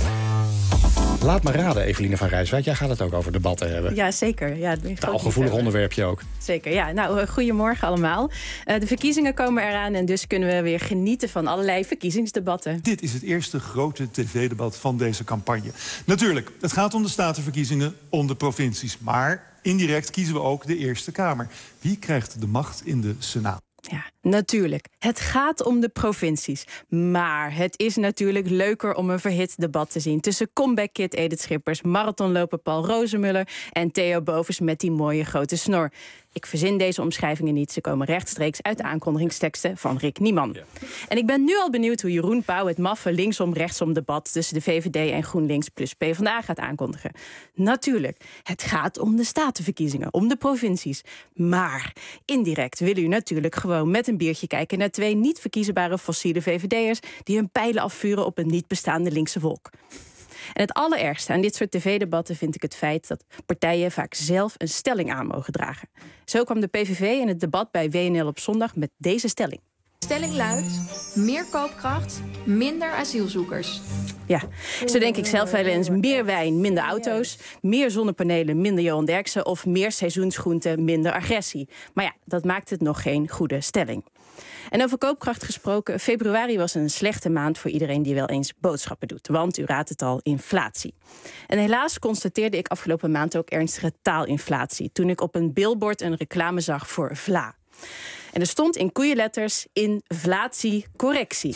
Laat me raden, Eveline van Rijswijk. Jij gaat het ook over debatten hebben. Ja, zeker. Ja, taalgevoelig onderwerpje ook. Zeker, ja. Nou, goedemorgen allemaal. Uh, de verkiezingen komen eraan en dus kunnen we weer genieten van allerlei verkiezingsdebatten. Dit is het eerste grote tv-debat van deze campagne. Natuurlijk, het gaat om de statenverkiezingen, om de provincies. Maar indirect kiezen we ook de Eerste Kamer. Wie krijgt de macht in de Senaat? Ja, natuurlijk. Het gaat om de provincies. Maar het is natuurlijk leuker om een verhit debat te zien tussen comeback kid Edith Schippers, marathonloper Paul Rozemuller en Theo Bovens met die mooie grote snor. Ik verzin deze omschrijvingen niet. Ze komen rechtstreeks uit de aankondigingsteksten van Rick Nieman. Ja. En ik ben nu al benieuwd hoe Jeroen Pauw het maffe linksom-rechtsom debat tussen de V V D en GroenLinks plus PvdA gaat aankondigen. Natuurlijk, het gaat om de statenverkiezingen, om de provincies. Maar indirect willen u natuurlijk gewoon met een biertje kijken naar twee niet verkiesbare fossiele V V D'ers die hun pijlen afvuren op een niet bestaande linkse wolk. En het allerergste aan dit soort tv-debatten vind ik het feit dat partijen vaak zelf een stelling aan mogen dragen. Zo kwam de P V V in het debat bij W N L op zondag met deze stelling. Stelling luidt: meer koopkracht, minder asielzoekers. Ja, zo denk ik zelf wel eens: meer wijn, minder auto's, meer zonnepanelen, minder Johan Derksen of meer seizoensgroenten, minder agressie. Maar ja, dat maakt het nog geen goede stelling. En over koopkracht gesproken, februari was een slechte maand voor iedereen die wel eens boodschappen doet. Want u raadt het al, inflatie. En helaas constateerde ik afgelopen maand ook ernstige taalinflatie toen ik op een billboard een reclame zag voor Vla. En er stond in koeienletters inflatiecorrectie.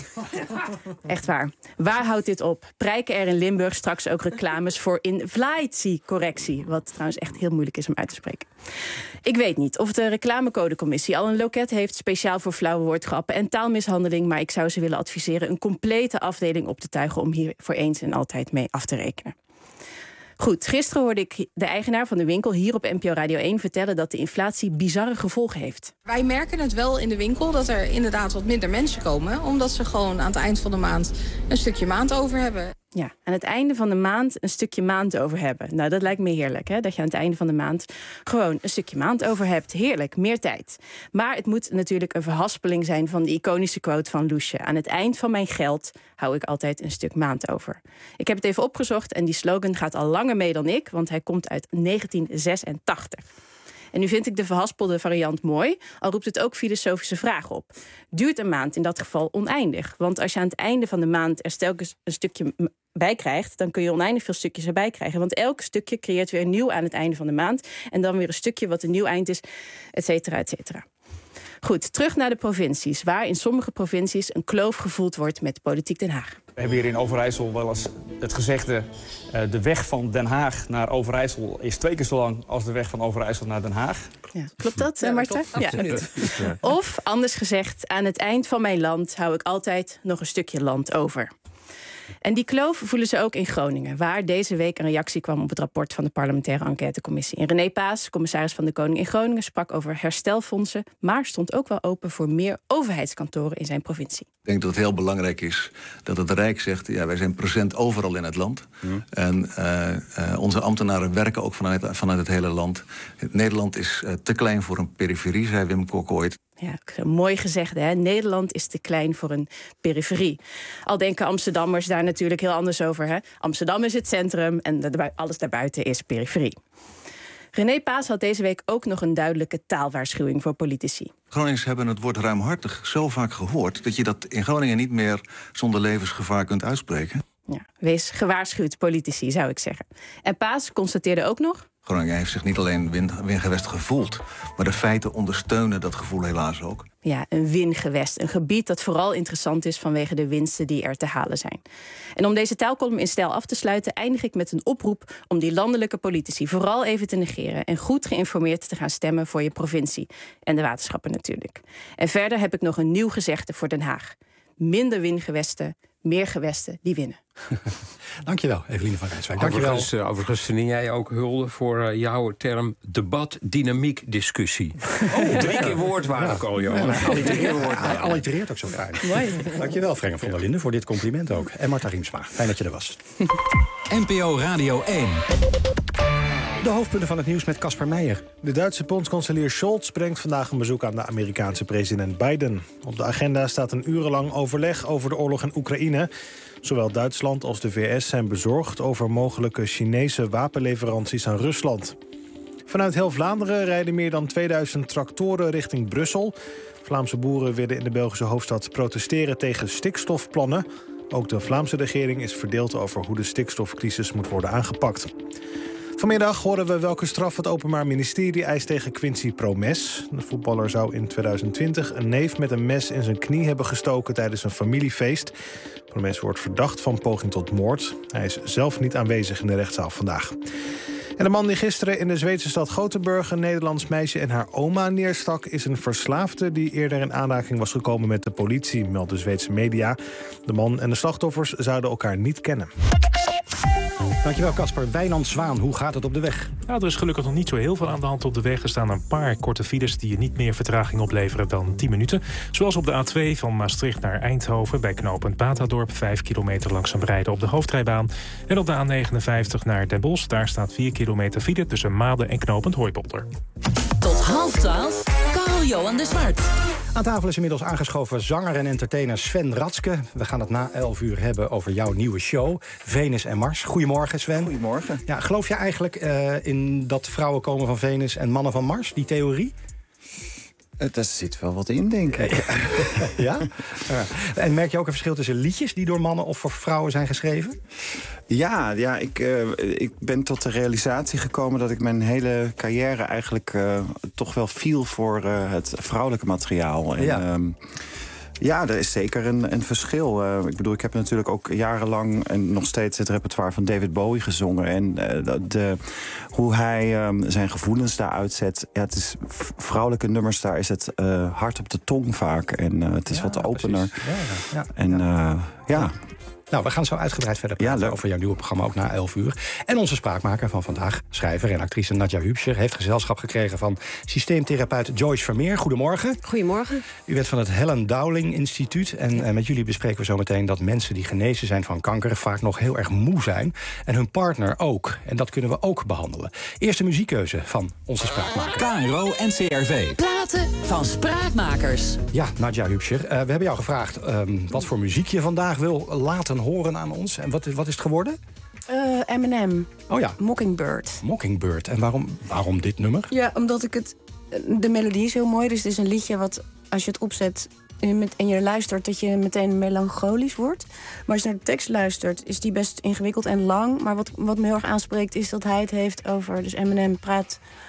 Echt waar. Waar houdt dit op? Prijken er in Limburg straks ook reclames voor inflatiecorrectie? Wat trouwens echt heel moeilijk is om uit te spreken. Ik weet niet of de reclamecodecommissie al een loket heeft speciaal voor flauwe woordgrappen en taalmishandeling, maar ik zou ze willen adviseren een complete afdeling op te tuigen om hier voor eens en altijd mee af te rekenen. Goed, gisteren hoorde ik de eigenaar van de winkel hier op N P O Radio één vertellen dat de inflatie bizarre gevolgen heeft. Wij merken het wel in de winkel dat er inderdaad wat minder mensen komen, omdat ze gewoon aan het eind van de maand een stukje maand over hebben. Ja, aan het einde van de maand een stukje maand over hebben. Nou, dat lijkt me heerlijk, hè? Dat je aan het einde van de maand gewoon een stukje maand over hebt. Heerlijk, meer tijd. Maar het moet natuurlijk een verhaspeling zijn van de iconische quote van Loesje. Aan het eind van mijn geld hou ik altijd een stuk maand over. Ik heb het even opgezocht en die slogan gaat al langer mee dan ik, want hij komt uit negentien zesentachtig. En nu vind ik de verhaspelde variant mooi, al roept het ook filosofische vragen op. Duurt een maand in dat geval oneindig? Want als je aan het einde van de maand er telkens een stukje bij krijgt, dan kun je oneindig veel stukjes erbij krijgen. Want elk stukje creëert weer nieuw aan het einde van de maand. En dan weer een stukje wat een nieuw eind is, et cetera, et cetera. Goed, terug naar de provincies, waar in sommige provincies een kloof gevoeld wordt met politiek Den Haag. We hebben hier in Overijssel wel eens het gezegde... Uh, de weg van Den Haag naar Overijssel is twee keer zo lang als de weg van Overijssel naar Den Haag. Ja, klopt dat, ja, Marta? Dat klopt, absoluut. Ja. Of, anders gezegd, aan het eind van mijn land hou ik altijd nog een stukje land over. En die kloof voelen ze ook in Groningen, waar deze week een reactie kwam op het rapport van de parlementaire enquêtecommissie. En René Paas, commissaris van de Koning in Groningen, sprak over herstelfondsen, maar stond ook wel open voor meer overheidskantoren in zijn provincie. Ik denk dat het heel belangrijk is dat het Rijk zegt... ja, wij zijn present overal in het land. Hmm. En uh, uh, onze ambtenaren werken ook vanuit, vanuit het hele land. Nederland is uh, te klein voor een periferie, zei Wim Kok ooit. Ja, mooi gezegd, hè? Nederland is te klein voor een periferie. Al denken Amsterdammers daar natuurlijk heel anders over. Hè? Amsterdam is het centrum en alles daarbuiten is periferie. René Paas had deze week ook nog een duidelijke taalwaarschuwing voor politici. Groningers hebben het woord ruimhartig zo vaak gehoord... dat je dat in Groningen niet meer zonder levensgevaar kunt uitspreken. Ja, wees gewaarschuwd, politici, zou ik zeggen. En Paas constateerde ook nog... Groningen heeft zich niet alleen wingewest gevoeld... maar de feiten ondersteunen dat gevoel helaas ook. Ja, een wingewest. Een gebied dat vooral interessant is vanwege de winsten die er te halen zijn. En om deze taalkolom in stijl af te sluiten... eindig ik met een oproep om die landelijke politici vooral even te negeren... en goed geïnformeerd te gaan stemmen voor je provincie. En de waterschappen natuurlijk. En verder heb ik nog een nieuw gezegde voor Den Haag. Minder wingewesten, meer gewesten die winnen. Dankjewel, Eveline van Rijswijk. Dankjewel. Overigens, uh, overigens verdien jij ook hulde voor uh, jouw term debat, dynamiek, discussie. Oh, drie keer woordwaarde, Coljo. Ja, hij allitereert ook zo fijn. Dankjewel, Frank van der Linden, voor dit compliment ook. En Marta Riemsma, fijn dat je er was. N P O Radio één. De hoofdpunten van het nieuws met Casper Meijer. De Duitse bondskanselier Scholz brengt vandaag een bezoek aan de Amerikaanse president Biden. Op de agenda staat een urenlang overleg over de oorlog in Oekraïne. Zowel Duitsland als de V S zijn bezorgd over mogelijke Chinese wapenleveranties aan Rusland. Vanuit heel Vlaanderen rijden meer dan tweeduizend tractoren richting Brussel. Vlaamse boeren willen in de Belgische hoofdstad protesteren tegen stikstofplannen. Ook de Vlaamse regering is verdeeld over hoe de stikstofcrisis moet worden aangepakt. Vanmiddag horen we welke straf het Openbaar Ministerie eist tegen Quincy Promes. De voetballer zou in tweeduizend twintig een neef met een mes in zijn knie hebben gestoken tijdens een familiefeest. Promes wordt verdacht van poging tot moord. Hij is zelf niet aanwezig in de rechtszaal vandaag. En de man die gisteren in de Zweedse stad Gothenburg een Nederlands meisje en haar oma neerstak, is een verslaafde die eerder in aanraking was gekomen met de politie, meldt de Zweedse media. De man en de slachtoffers zouden elkaar niet kennen. Dankjewel, Casper. Wijnand Zwaan, hoe gaat het op de weg? Nou, er is gelukkig nog niet zo heel veel aan de hand op de weg. Er staan een paar korte files die je niet meer vertraging opleveren dan tien minuten. Zoals op de A twee van Maastricht naar Eindhoven bij knooppunt Batadorp. vijf kilometer langzaam rijden op de hoofdrijbaan. En op de A negenenvijftig naar Den Bosch. Daar staat vier kilometer file tussen Maden en knooppunt Hooipolder. Tot half twaalf, Karl-Johan de Zwart. Aan tafel is inmiddels aangeschoven zanger en entertainer Sven Ratske. We gaan het na elf uur hebben over jouw nieuwe show, Venus en Mars. Goedemorgen, Sven. Goedemorgen. Ja, geloof je eigenlijk uh, in dat vrouwen komen van Venus en mannen van Mars, die theorie? Uh, daar zit wel wat in, denk ik. Ja? Ja. En merk je ook een verschil tussen liedjes die door mannen of voor vrouwen zijn geschreven? Ja, ja ik, uh, ik ben tot de realisatie gekomen dat ik mijn hele carrière eigenlijk uh, toch wel viel voor uh, het vrouwelijke materiaal. En, ja. Um, Ja, er is zeker een, een verschil. Uh, ik bedoel, ik heb natuurlijk ook jarenlang en nog steeds het repertoire van David Bowie gezongen. En uh, de, hoe hij um, zijn gevoelens daar uitzet. Ja, het is vrouwelijke nummers, daar is het uh, hard op de tong vaak. En uh, het is ja, wat opener. Ja, ja, ja. En uh, ja. ja. Nou, we gaan zo uitgebreid verder praten ja, over jouw nieuwe programma, ook na elf uur. En onze spraakmaker van vandaag, schrijver en actrice Nadja Hübscher, heeft gezelschap gekregen van systeemtherapeut Joyce Vermeer. Goedemorgen. Goedemorgen. U bent van het Helen Dowling Instituut. En ja. met jullie bespreken we zo meteen dat mensen die genezen zijn van kanker vaak nog heel erg moe zijn. En hun partner ook. En dat kunnen we ook behandelen. Eerste muziekkeuze van onze spraakmaker. K R O en C R V. Platen van spraakmakers. Ja, Nadja Hübscher. Uh, we hebben jou gevraagd um, wat voor muziek je vandaag wil laten horen aan ons. En wat, wat is het geworden? Uh, Eminem. Oh ja. Mockingbird. Mockingbird. En waarom, waarom dit nummer? Ja, omdat ik het... De melodie is heel mooi. Dus het is een liedje wat, als je het opzet en je luistert, dat je meteen melancholisch wordt. Maar als je naar de tekst luistert, is die best ingewikkeld en lang. Maar wat, wat me heel erg aanspreekt, is dat hij het heeft over... Dus Eminem praat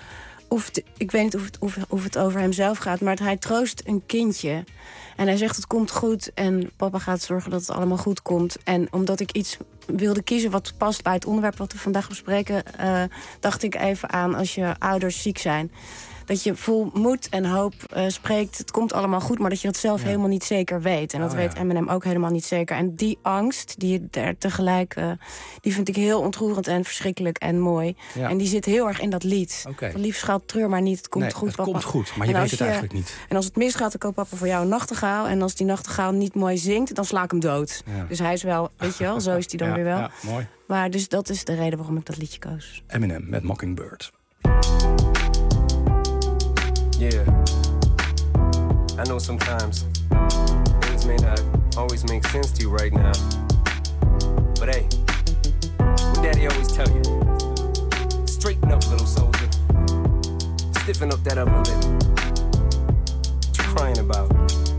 of het, ik weet niet of het, of, of het over hemzelf gaat, maar hij troost een kindje. En hij zegt het komt goed en papa gaat zorgen dat het allemaal goed komt. En omdat ik iets wilde kiezen wat past bij het onderwerp wat we vandaag bespreken, Uh, dacht ik even aan als je ouders ziek zijn. Dat je vol moed en hoop uh, spreekt, het komt allemaal goed, maar dat je dat zelf ja. helemaal niet zeker weet. En dat oh, weet ja. Eminem ook helemaal niet zeker. En die angst, die er tegelijk, uh, die vind ik heel ontroerend en verschrikkelijk en mooi. Ja. En die zit heel erg in dat lied. Okay. Van lief schat, treur maar niet, het komt nee, goed, het papa. komt goed, maar je weet het je, eigenlijk niet. En als het misgaat, dan koopt papa voor jou een nachtegaal. En als die nachtegaal niet mooi zingt, dan sla ik hem dood. Ja. Dus hij is wel, weet je wel, zo is hij dan ja, weer wel. Ja, mooi. Maar dus dat is de reden waarom ik dat liedje koos. Eminem met Mockingbird. Yeah, I know sometimes things may not always make sense to you right now. But hey, what daddy always tell you, straighten up, little soldier. Stiffen up that upper lip. What you crying about?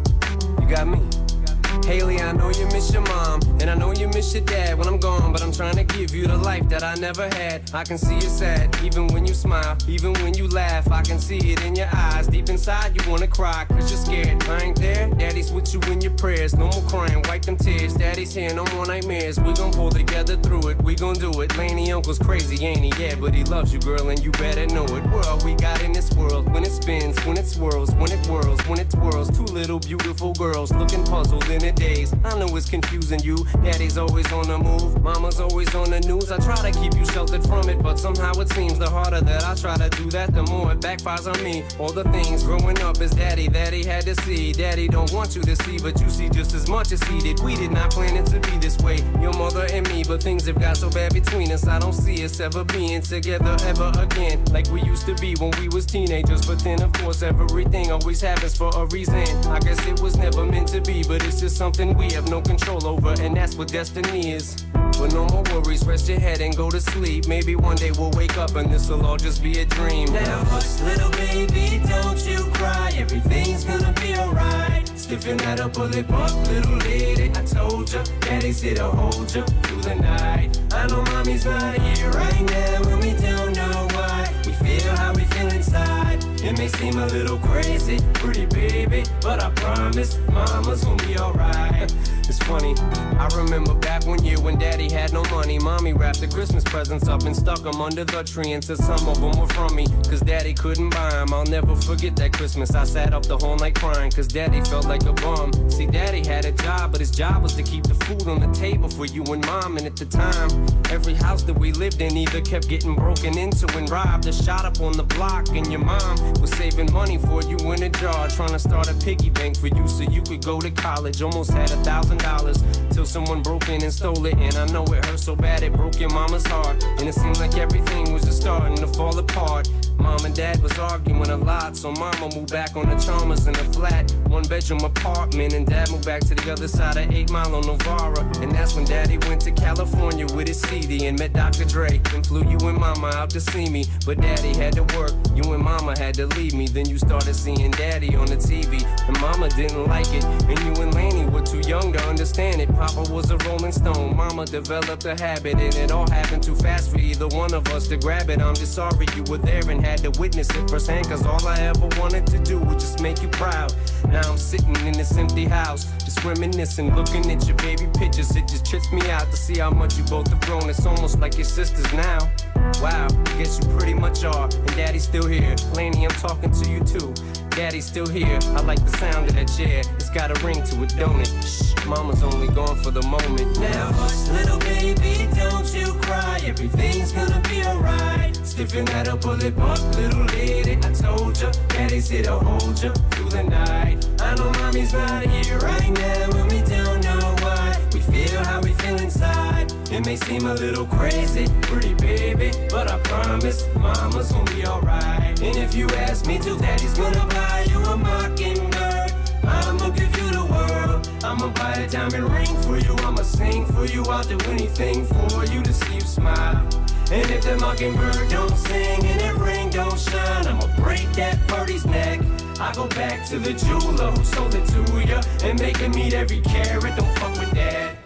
You got me. Haley, I know you miss your mom, and I know you miss your dad when I'm gone, but I'm trying to give you the life that I never had. I can see you sad, even when you smile, even when you laugh. I can see it in your eyes, deep inside you wanna cry, cause you're scared. I ain't there, daddy's with you in your prayers. No more crying, wipe them tears, daddy's here, no more nightmares. We gon' pull together through it, we gon' do it. Laney uncle's crazy, ain't he? Yeah, but he loves you, girl, and you better know it. We're all we got in this world, when it spins, when it swirls, when it whirls, when it twirls. Two little beautiful girls looking puzzled in it days. I know it's confusing you. Daddy's always on the move, mama's always on the news. I try to keep you sheltered from it, but somehow it seems the harder that I try to do that, the more it backfires on me. All the things growing up as daddy that he had to see. Daddy don't want you to see, but you see just as much as he did. We did not plan it to be this way, your mother and me, but things have got so bad between us. I don't see us ever being together ever again, like we used to be when we was teenagers. But then of course everything always happens for a reason. I guess it was never meant to be, but it's just something we have no control over, and that's what destiny is. But no more worries, rest your head and go to sleep. Maybe one day we'll wake up and this'll all just be a dream. Now hush, little baby, don't you cry. Everything's gonna be alright. Stiffen that upper lip up, little lady. I told you, daddy's here to hold you through the night. I know mommy's not here right now, and we don't know why. We feel how we feel inside. It may seem a little crazy, pretty baby, but I promise mama's gonna be alright. It's funny, I remember back one year when daddy had no money. Mommy wrapped the Christmas presents up and stuck them under the tree and said some of them were from me, cause daddy couldn't buy them. I'll never forget that Christmas. I sat up the whole night crying cause daddy felt like a bum. See, daddy had a job, but his job was to keep the food on the table for you and mom. And at the time, every house that we lived in either kept getting broken into and robbed or shot up on the block. And your mom was saving money for you in a jar, trying to start a piggy bank for you so you could go to college. Almost had a thousand dollars till someone broke in and stole it. And I know it hurt so bad it broke your mama's heart. And it seemed like everything was just starting to fall apart. Mom and dad was arguing a lot, so mama moved back on the Chalmers in a flat one bedroom apartment, and dad moved back to the other side of eight Mile on Novara. And that's when daddy went to California with his C D and met Doctor Dre and flew you and mama out to see me. But daddy had to work, you and mama had to leave me. Then you started seeing daddy on the T V, and mama didn't like it, and you and Laney were too young to understand it. Papa was a rolling stone, mama developed a habit, and it all happened too fast for either one of us to grab it. I'm just sorry you were there and had to witness it firsthand, cause all I ever wanted to do was just make you proud. Now I'm sitting in this empty house, just reminiscing, looking at your baby pictures. It just trips me out to see how much you both have grown. It's almost like your sisters now. Wow, guess you pretty much are, and daddy's still here. Laney, I'm talking to you too. Daddy's still here, I like the sound of that chair. It's got a ring to it, don't it? Shh, mama's only gone for the moment. Now hush, little baby, don't you cry. Everything's gonna be alright. Stiffen that upper lip up, little lady. I told you, daddy's here to hold you through the night. I know mommy's not here right now, and we don't know why. We feel how we feel inside. It may seem a little crazy, pretty baby, but I promise mama's gonna be alright. And if you ask me to, daddy's gonna buy you a mockingbird. I'ma give you the world. I'ma buy a diamond ring for you. I'ma sing for you. I'll do anything for you to see you smile. And if the mockingbird don't sing and that ring don't shine, I'ma break that birdie's neck. I go back to the jeweler who sold it to you and make him eat every carat. Don't fuck with that.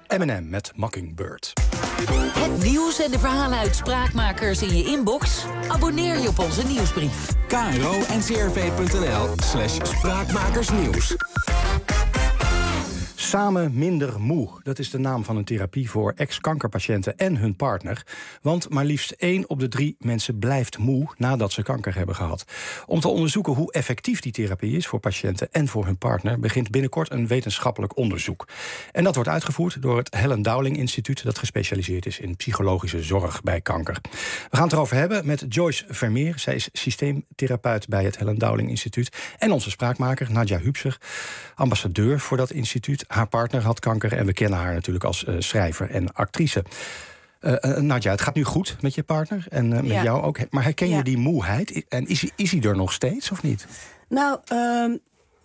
Eminem met Mockingbird. Het nieuws en de verhalen uit Spraakmakers in je inbox? Abonneer je op onze nieuwsbrief. kro en crv.nl slash spraakmakersnieuws. Samen minder moe, dat is de naam van een therapie voor ex-kankerpatiënten en hun partner. Want maar liefst één op de drie mensen blijft moe nadat ze kanker hebben gehad. Om te onderzoeken hoe effectief die therapie is voor patiënten en voor hun partner, begint binnenkort een wetenschappelijk onderzoek. En dat wordt uitgevoerd door het Helen Dowling Instituut, dat gespecialiseerd is in psychologische zorg bij kanker. We gaan het erover hebben met Joyce Vermeer. Zij is systeemtherapeut bij het Helen Dowling Instituut. En onze spraakmaker Nadja Hübscher, ambassadeur voor dat instituut. Haar partner had kanker en we kennen haar natuurlijk als uh, schrijver en actrice. Uh, uh, Nadja, het gaat nu goed met je partner en uh, met ja. jou ook. Maar herken je ja. die moeheid? En is, is hij er nog steeds of niet? Nou, um,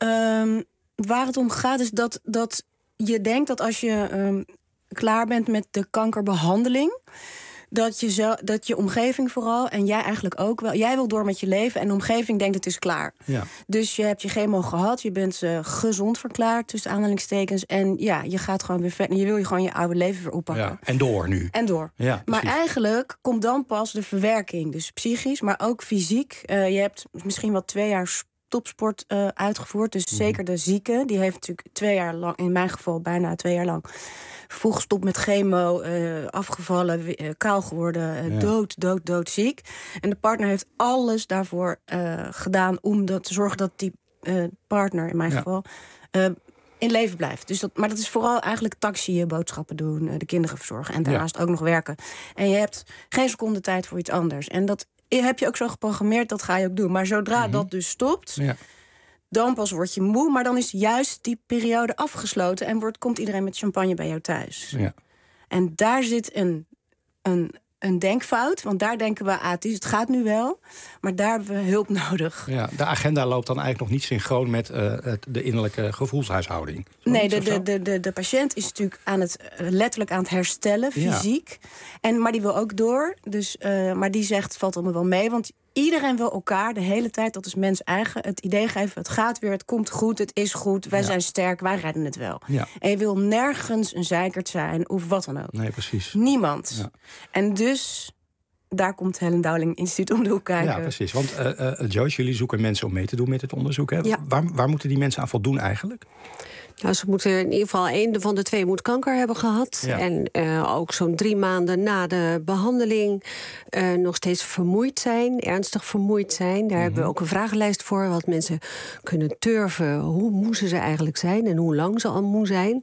um, waar het om gaat is dat, dat je denkt dat als je um, klaar bent met de kankerbehandeling, dat je, zo, dat je omgeving vooral, en jij eigenlijk ook wel, jij wil door met je leven en de omgeving denkt het is klaar. Ja. Dus je hebt je chemo gehad, je bent uh, gezond verklaard, tussen aanhalingstekens. En ja, je gaat gewoon weer verder. Je wil je gewoon je oude leven weer oppakken. Ja. En door nu. En door. Ja, maar eigenlijk komt dan pas de verwerking. Dus psychisch, maar ook fysiek. Uh, je hebt misschien wel twee jaar topsport uh, uitgevoerd. Dus mm-hmm. zeker de zieke, die heeft natuurlijk twee jaar lang, in mijn geval bijna twee jaar lang, vroeg gestopt met chemo, uh, afgevallen, uh, kaal geworden, uh, ja. dood, dood, dood ziek. En de partner heeft alles daarvoor uh, gedaan om dat, te zorgen dat die uh, partner, in mijn ja. geval, uh, in leven blijft. Dus dat, maar dat is vooral eigenlijk taxiën, boodschappen doen, uh, de kinderen verzorgen en daarnaast ja. ook nog werken. En je hebt geen seconde tijd voor iets anders. En dat heb je ook zo geprogrammeerd, dat ga je ook doen. Maar zodra mm-hmm. dat dus stopt, ja. dan pas word je moe. Maar dan is juist die periode afgesloten en wordt, komt iedereen met champagne bij jou thuis. Ja. En daar zit een, een, een denkfout. Want daar denken we, ah, het, is, het gaat nu wel. Maar daar hebben we hulp nodig. Ja, de agenda loopt dan eigenlijk nog niet synchroon met uh, het, de innerlijke gevoelshuishouding. Zo nee, de, de, de, de, de patiënt is natuurlijk aan het, uh, letterlijk aan het herstellen, fysiek. Ja. En, maar die wil ook door. Dus, uh, maar die zegt, het valt allemaal wel mee. Want iedereen wil elkaar de hele tijd, dat is mens eigen, het idee geven, het gaat weer, het komt goed, het is goed, wij ja. zijn sterk, wij redden het wel. Ja. En je wil nergens een zeikert zijn of wat dan ook. Nee, precies. Niemand. Ja. En dus, daar komt Helen Dowling Instituut om de hoek kijken. Ja, precies. Want uh, uh, Joyce, jullie zoeken mensen om mee te doen met het onderzoek. Hè? Ja. Waar, waar moeten die mensen aan voldoen eigenlijk? Nou, ze moeten in ieder geval één van de twee moet kanker hebben gehad. Ja. En uh, ook zo'n drie maanden na de behandeling uh, nog steeds vermoeid zijn, ernstig vermoeid zijn. Daar mm-hmm. hebben we ook een vragenlijst voor, wat mensen kunnen turven, hoe moe ze eigenlijk zijn en hoe lang ze al moe zijn.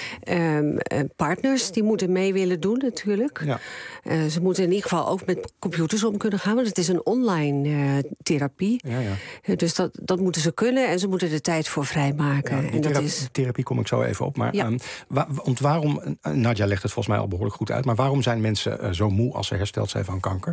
Um, uh, partners, die moeten mee willen doen natuurlijk. Ja. Uh, ze moeten in ieder geval ook met computers om kunnen gaan, want het is een online uh, therapie. Ja, ja. Uh, dus dat, dat moeten ze kunnen en ze moeten er tijd voor vrijmaken. Ja, en dat is therapie kom ik zo even op. Maar ja. um, wa- want waarom, Nadja legt het volgens mij al behoorlijk goed uit, maar waarom zijn mensen uh, zo moe als ze hersteld zijn van kanker?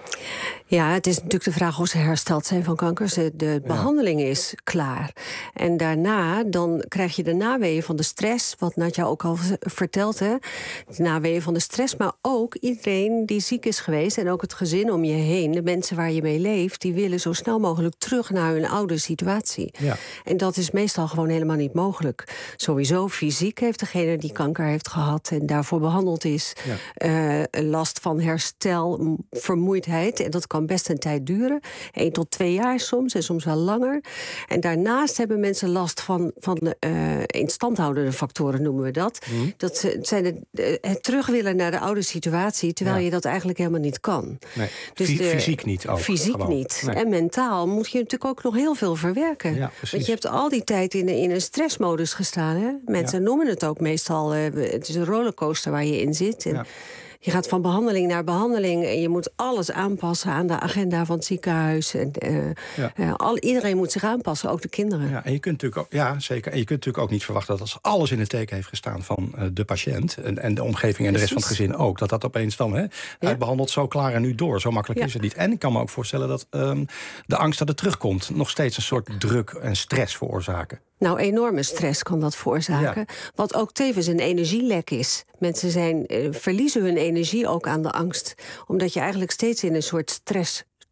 Ja, het is natuurlijk de vraag of ze hersteld zijn van kanker. De ja. behandeling is klaar. En daarna dan krijg je de naweeën van de stress, wat Nadja ook al vertelt. Hè? De naweeën van de stress, maar ook iedereen die ziek is geweest en ook het gezin om je heen, de mensen waar je mee leeft, die willen zo snel mogelijk terug naar hun oude situatie. Ja. En dat is meestal gewoon helemaal niet mogelijk. Sowieso fysiek heeft degene die kanker heeft gehad en daarvoor behandeld is, ja. uh, last van herstel, vermoeidheid. En dat kan best een tijd duren. Eén tot twee jaar soms en soms wel langer. En daarnaast hebben mensen last van, van uh, instandhoudende factoren, noemen we dat. Mm. Dat zijn het, het terug willen naar de oude situatie, terwijl ja. je dat eigenlijk helemaal niet kan. Nee. Dus F- de, fysiek niet ook. Fysiek gewoon. niet. Nee. En mentaal moet je natuurlijk ook nog heel veel verwerken. Ja, want je hebt al die tijd in, in een stressmodus gestaan. Hè? Mensen ja. noemen het ook meestal, uh, het is een rollercoaster waar je in zit. En ja. je gaat van behandeling naar behandeling en je moet alles aanpassen aan de agenda van het ziekenhuis. En, uh, ja. uh, al, iedereen moet zich aanpassen, ook de kinderen. Ja, en je kunt natuurlijk ook, ja, zeker. En je kunt natuurlijk ook niet verwachten dat als alles in het teken heeft gestaan van uh, de patiënt en, en de omgeving en Precies. de rest van het gezin ook, dat dat opeens dan hè, ja. uitbehandeld zo klaar en nu door. Zo makkelijk ja. is het niet. En ik kan me ook voorstellen dat um, de angst dat het terugkomt nog steeds een soort druk en stress veroorzaken. Nou, enorme stress kan dat veroorzaken. Ja. Wat ook tevens een energielek is. Mensen zijn, uh, verliezen hun energie ook aan de angst. Omdat je eigenlijk steeds in een soort stress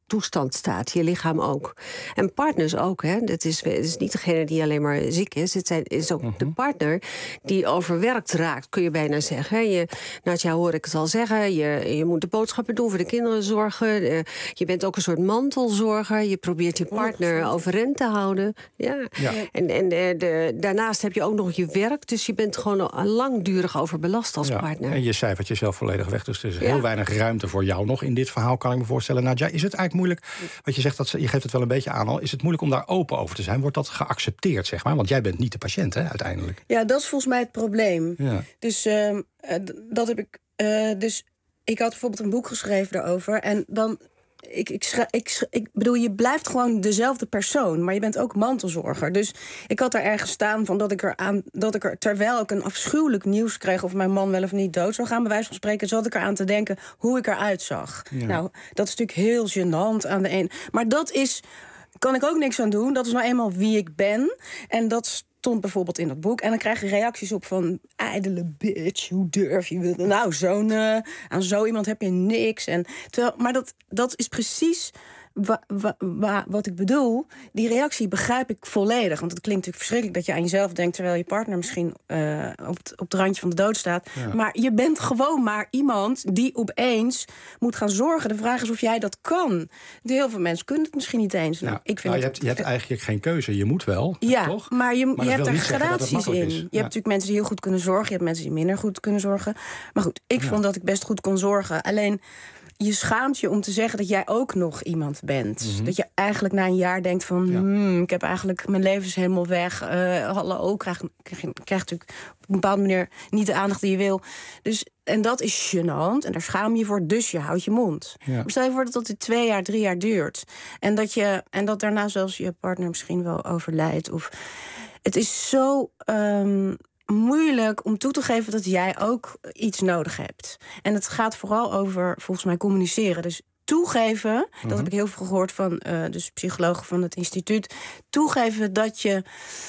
toestand staat. Je lichaam ook. En partners ook. Hè. Het, is, het is niet degene die alleen maar ziek is. Het zijn, is ook uh-huh. de partner die overwerkt raakt, kun je bijna zeggen. Je, Nadja, hoor ik het al zeggen. Je, je moet de boodschappen doen, voor de kinderen zorgen. Uh, je bent ook een soort mantelzorger. Je probeert je partner overeind te houden. Ja. ja. En, en de, de, daarnaast heb je ook nog je werk. Dus je bent gewoon langdurig overbelast als ja. partner. En je cijfert jezelf volledig weg. Dus er is ja. heel weinig ruimte voor jou nog in dit verhaal, kan ik me voorstellen. Nadja, is het eigenlijk moeilijk, wat je zegt, dat je geeft het wel een beetje aan al, is het moeilijk om daar open over te zijn? Wordt dat geaccepteerd, zeg maar? Want jij bent niet de patiënt, hè, uiteindelijk. Ja, dat is volgens mij het probleem. Ja. Dus uh, dat heb ik. Uh, dus ik had bijvoorbeeld een boek geschreven daarover. En dan. Ik, ik, schrijf, ik, ik bedoel, je blijft gewoon dezelfde persoon, maar je bent ook mantelzorger. Dus ik had daar ergens staan van dat ik er aan, dat ik er, terwijl ik een afschuwelijk nieuws kreeg of mijn man wel of niet dood zou gaan, bij wijze van spreken, zat ik eraan te denken hoe ik eruit zag. Ja. Nou, dat is natuurlijk heel gênant aan de een. Maar dat is, kan ik ook niks aan doen. Dat is nou eenmaal wie ik ben. En dat stond bijvoorbeeld in dat boek. En dan krijg je reacties op van ijdele bitch, hoe durf je? Nou, zo'n, uh, aan zo iemand heb je niks. En terwijl, maar dat, dat is precies wa, wa, wa, wat ik bedoel. Die reactie begrijp ik volledig. Want het klinkt natuurlijk verschrikkelijk dat je aan jezelf denkt, terwijl je partner misschien uh, op, het, op het randje van de dood staat. Ja. Maar je bent gewoon maar iemand die opeens moet gaan zorgen. De vraag is of jij dat kan. Heel veel mensen kunnen het misschien niet eens. Nou, ja. ik vind nou, je, het, hebt, je hebt eigenlijk geen keuze. Je moet wel, ja, toch? Maar je, maar je hebt er gradaties in. Je is. hebt Ja. natuurlijk mensen die heel goed kunnen zorgen. Je hebt mensen die minder goed kunnen zorgen. Maar goed, ik ja. vond dat ik best goed kon zorgen. Alleen, je schaamt je om te zeggen dat jij ook nog iemand bent. Mm-hmm. Dat je eigenlijk na een jaar denkt van, ja. hmm, ik heb eigenlijk, mijn leven is helemaal weg. Uh, hallo, krijg, krijg, krijg natuurlijk op een bepaalde manier niet de aandacht die je wil. Dus, en dat is gênant. En daar schaam je je voor, dus je houdt je mond. Ja. Maar stel je voor dat dat twee jaar, drie jaar duurt. En dat, je, en dat daarna zelfs je partner misschien wel overlijdt. Of, het is zo Um, moeilijk om toe te geven dat jij ook iets nodig hebt. En het gaat vooral over, volgens mij, communiceren. Dus toegeven, mm-hmm. dat heb ik heel veel gehoord van uh, dus psychologen van het instituut. Toegeven dat je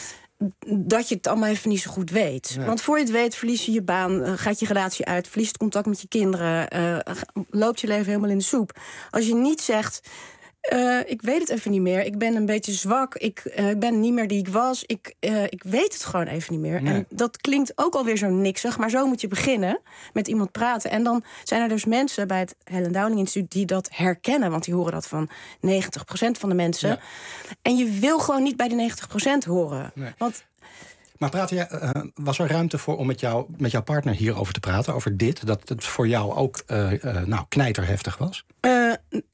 dat je het allemaal even niet zo goed weet. Ja. Want voor je het weet, verlies je je baan, uh, gaat je relatie uit, verlies het contact met je kinderen, uh, loopt je leven helemaal in de soep. Als je niet zegt, Uh, ik weet het even niet meer. Ik ben een beetje zwak. Ik uh, ben niet meer die ik was. Ik, uh, ik weet het gewoon even niet meer. Nee. En dat klinkt ook alweer zo niksig. Maar zo moet je beginnen met iemand praten. En dan zijn er dus mensen bij het Helen Dowling Instituut die dat herkennen. Want die horen dat van negentig procent van de mensen. Ja. En je wil gewoon niet bij de negentig procent horen. Nee. Want Maar praat jij, uh, was er ruimte voor om met, jou, met jouw partner hierover te praten? Over dit? Dat het voor jou ook uh, uh, nou, knijterheftig was? Uh,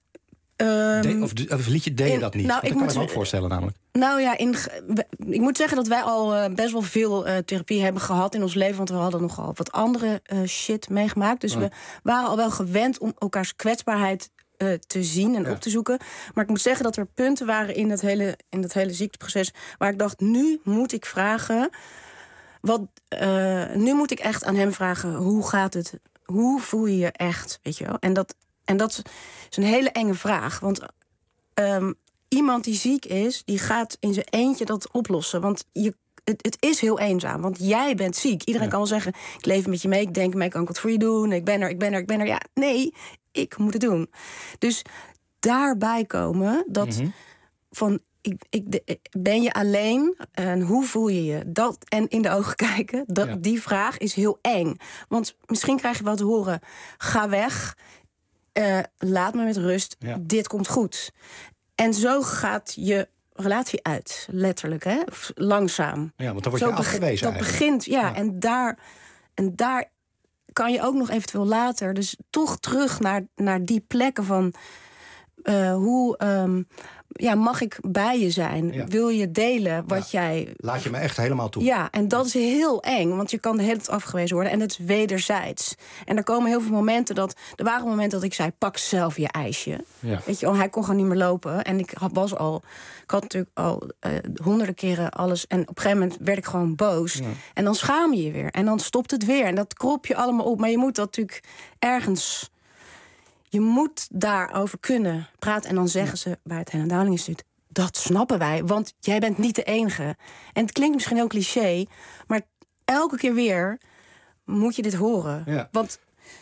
Um, de, of, of liet je, deed je dat niet? Nou, dat ik kan moet, ik me ook voorstellen namelijk. Nou ja, in, ik moet zeggen dat wij al uh, best wel veel uh, therapie hebben gehad in ons leven. Want we hadden nogal wat andere uh, shit meegemaakt. Dus oh. we waren al wel gewend om elkaars kwetsbaarheid uh, te zien en ja. op te zoeken. Maar ik moet zeggen dat er punten waren in dat hele, in dat hele ziekteproces waar ik dacht, nu moet ik vragen. Wat, uh, nu moet ik echt aan hem vragen, hoe gaat het? Hoe voel je je echt? Weet je wel? En dat. En dat is een hele enge vraag. Want um, iemand die ziek is, die gaat in zijn eentje dat oplossen. Want je, het, het is heel eenzaam. Want jij bent ziek. Iedereen ja. kan wel zeggen, ik leef met je mee, ik denk mee, ik kan wat voor je doen. Ik ben er, ik ben er, ik ben er. Ja, nee, ik moet het doen. Dus daarbij komen dat mm-hmm. van, ik, ik, de, ben je alleen en hoe voel je je? Dat, en in de ogen kijken, dat, ja. die vraag is heel eng. Want misschien krijg je wel te horen, ga weg. Uh, laat me met rust, ja. dit komt goed. En zo gaat je relatie uit, letterlijk, hè? Langzaam. Ja, want dan word je zo afgewezen Dat begint, ja, ja. En, daar, en daar kan je ook nog eventueel later, dus toch terug naar, naar die plekken van uh, hoe um, ja, mag ik bij je zijn? Ja. Wil je delen wat ja. jij... Laat je me echt helemaal toe. Ja, en dat is heel eng, want je kan de hele tijd afgewezen worden. En het is wederzijds. En er komen heel veel momenten dat... Er waren momenten dat ik zei, pak zelf je ijsje. Ja. Weet je, oh, hij kon gewoon niet meer lopen. En ik was al... Ik had natuurlijk al uh, honderden keren alles. En op een gegeven moment werd ik gewoon boos. Ja. En dan schaam je je weer. En dan stopt het weer. En dat krop je allemaal op. Maar je moet dat natuurlijk ergens... Je moet daarover kunnen praten. En dan zeggen ze bij het Helen Dowling Instituut, dat snappen wij, want jij bent niet de enige. En het klinkt misschien heel cliché, maar elke keer weer moet je dit horen. Ja. Want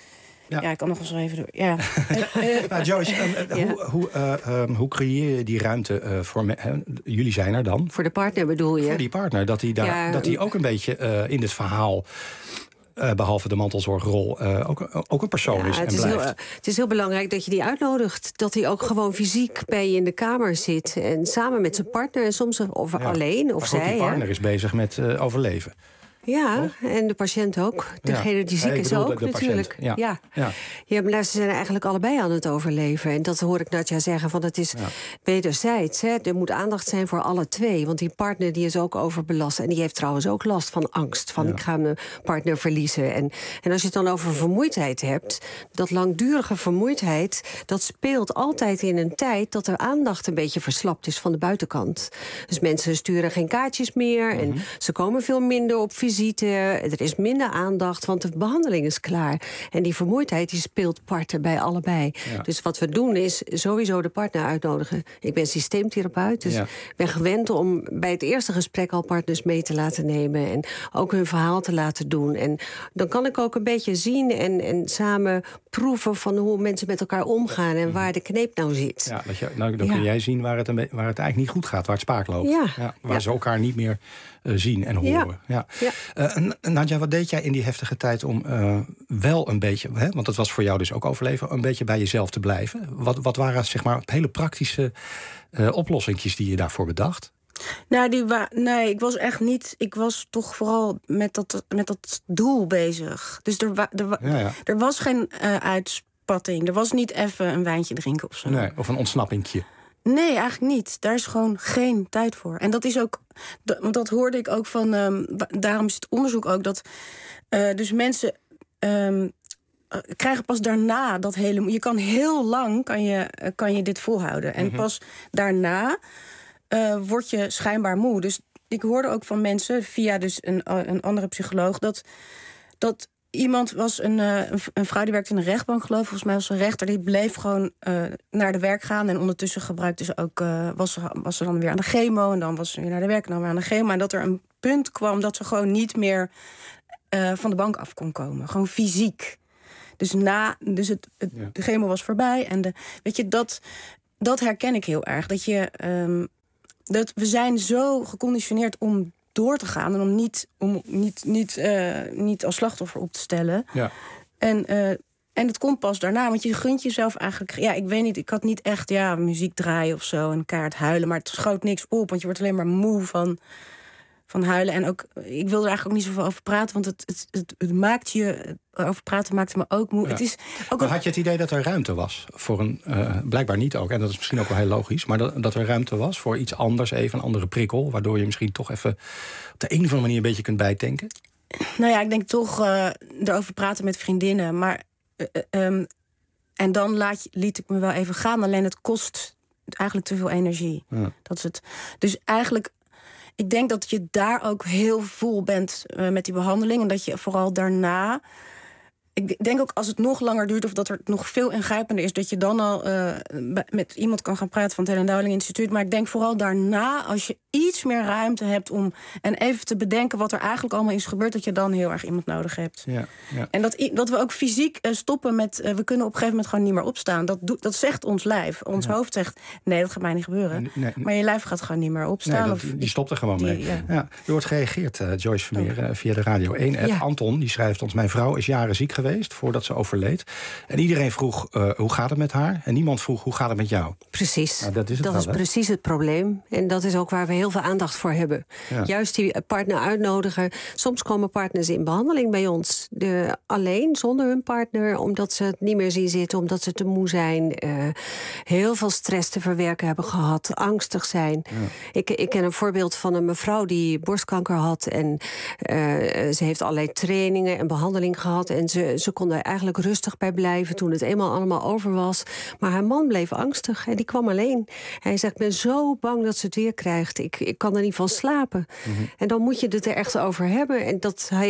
Ja, ja ik kan nog eens wel even door. Ja. nou, Joyce, uh, ja. hoe, hoe, uh, um, hoe creëer je die ruimte uh, voor... Me- uh, jullie zijn er dan. Voor de partner bedoel je? Voor die partner, dat hij daar, ja, dat hij ook een beetje uh, in dit verhaal... Uh, behalve de mantelzorgrol, uh, ook, ook een persoon ja, is en het is blijft. Heel, het is heel belangrijk dat je die uitnodigt. Dat hij ook gewoon fysiek bij je in de kamer zit. En samen met zijn partner en soms of ja, alleen. Of maar zij. Die partner hè? is bezig met uh, overleven. Ja, oh. en de patiënt ook. Degene ja. die ziek is ook, de, de natuurlijk. Ja. Ja. Ja. Ja, maar ze zijn eigenlijk allebei aan het overleven. En dat hoor ik Nadja zeggen, van het is ja. wederzijds. Hè. Er moet aandacht zijn voor alle twee. Want die partner die is ook overbelast. En die heeft trouwens ook last van angst. Van ja. ik ga mijn partner verliezen. En, en als je het dan over vermoeidheid hebt... dat langdurige vermoeidheid... dat speelt altijd in een tijd dat er aandacht een beetje verslapt is van de buitenkant. Dus mensen sturen geen kaartjes meer. Mm-hmm. En ze komen veel minder op visite. Er is minder aandacht, want de behandeling is klaar. En die vermoeidheid die speelt parten bij allebei. Ja. Dus wat we doen is sowieso de partner uitnodigen. Ik ben systeemtherapeut, dus ja. ik ben gewend om bij het eerste gesprek al partners mee te laten nemen. En ook hun verhaal te laten doen. En dan kan ik ook een beetje zien en, en samen proeven van hoe mensen met elkaar omgaan en waar de kneep nou zit. Ja, dat je, nou, dan ja. kun jij zien waar het, een, waar het eigenlijk niet goed gaat, waar het spaak loopt. Ja. Ja, waar ja. ze elkaar niet meer uh, zien en horen. Ja. Ja. Ja. Uh, Nadja, wat deed jij in die heftige tijd om uh, wel een beetje, hè, want het was voor jou dus ook overleven, een beetje bij jezelf te blijven? Wat, wat waren zeg maar hele praktische uh, oplossingjes die je daarvoor bedacht? Nou, die wa- nee, ik was echt niet... Ik was toch vooral met dat, met dat doel bezig. Dus er, wa- er, wa- ja, ja. er was geen uh, uitspatting. Er was niet even een wijntje drinken of zo. Nee, of een ontsnappingje. Nee, eigenlijk niet. Daar is gewoon geen tijd voor. En dat is ook... Dat, want dat hoorde ik ook van... Um, daarom is het onderzoek ook dat... Uh, dus mensen... Um, krijgen pas daarna dat hele... Je kan heel lang kan je, kan je dit volhouden. En mm-hmm. pas daarna... Uh, word je schijnbaar moe. Dus ik hoorde ook van mensen, via dus een, een andere psycholoog... dat, dat iemand was, een, uh, een vrouw die werkte in een rechtbank, geloof ik. Volgens mij was een rechter, die bleef gewoon uh, naar de werk gaan. En ondertussen gebruikte ze ook... Uh, was, ze, was ze dan weer aan de chemo en dan was ze weer naar de werk en dan weer aan de chemo. En dat er een punt kwam dat ze gewoon niet meer uh, van de bank af kon komen. Gewoon fysiek. Dus, na, dus het, het, ja. de chemo was voorbij. En de, weet je, dat, dat herken ik heel erg. Dat je... Um, Dat we zijn zo geconditioneerd om door te gaan... en om niet, om niet, niet, uh, niet als slachtoffer op te stellen. Ja. En, uh, en het komt pas daarna, want je gunt jezelf eigenlijk... Ja, ik weet niet, ik had niet echt ja, muziek draaien of zo... en kaart huilen, maar het schoot niks op... want je wordt alleen maar moe van, van huilen. En ook, ik wil er eigenlijk ook niet zoveel over praten... want het, het, het, het maakt je... Over praten maakte me ook moe. Ja. Het is ook maar een... had je het idee dat er ruimte was voor een... Uh, blijkbaar niet ook, en dat is misschien ook wel heel logisch... maar dat, dat er ruimte was voor iets anders, even een andere prikkel... waardoor je misschien toch even op de een of andere manier... een beetje kunt bijtanken? Nou ja, ik denk toch uh, erover praten met vriendinnen. Maar uh, um, en dan laat, liet ik me wel even gaan. Alleen het kost eigenlijk te veel energie. Ja. Dat is het. Dus eigenlijk... Ik denk dat je daar ook heel vol bent uh, met die behandeling. En dat je vooral daarna... Ik denk ook als het nog langer duurt... of dat er nog veel ingrijpender is... dat je dan al uh, met iemand kan gaan praten van het Helen Dowling Instituut. Maar ik denk vooral daarna, als je iets meer ruimte hebt... om en even te bedenken wat er eigenlijk allemaal is gebeurd... dat je dan heel erg iemand nodig hebt. Ja, ja. En dat, dat we ook fysiek uh, stoppen met... Uh, we kunnen op een gegeven moment gewoon niet meer opstaan. Dat, do, dat zegt ons lijf. Ons ja. hoofd zegt, nee, dat gaat mij niet gebeuren. Nee, nee, maar je lijf gaat gewoon niet meer opstaan. Nee, dat, of, die stopt er gewoon die, mee. Ja. Ja, er wordt gereageerd, uh, Joyce Vermeer, uh, via de Radio één. Ja. Anton, die schrijft ons... Mijn vrouw is jaren ziek geweest voordat ze overleed. En iedereen vroeg, uh, hoe gaat het met haar? En niemand vroeg, hoe gaat het met jou? Precies. Nou, dat is, het dat wel, is precies het probleem. En dat is ook waar we heel veel aandacht voor hebben. Ja. Juist die partner uitnodigen. Soms komen partners in behandeling bij ons. De, alleen, zonder hun partner. Omdat ze het niet meer zien zitten. Omdat ze te moe zijn. Uh, heel veel stress te verwerken hebben gehad. Angstig zijn. Ja. Ik, ik ken een voorbeeld van een mevrouw die borstkanker had. En uh, ze heeft allerlei trainingen en behandeling gehad. En ze, ze kon er eigenlijk rustig bij blijven toen het eenmaal allemaal over was. Maar haar man bleef angstig en die kwam alleen. Hij zegt, ik ben zo bang dat ze het weer krijgt. Ik, ik kan er niet van slapen. Mm-hmm. En dan moet je het er echt over hebben. En dat heeft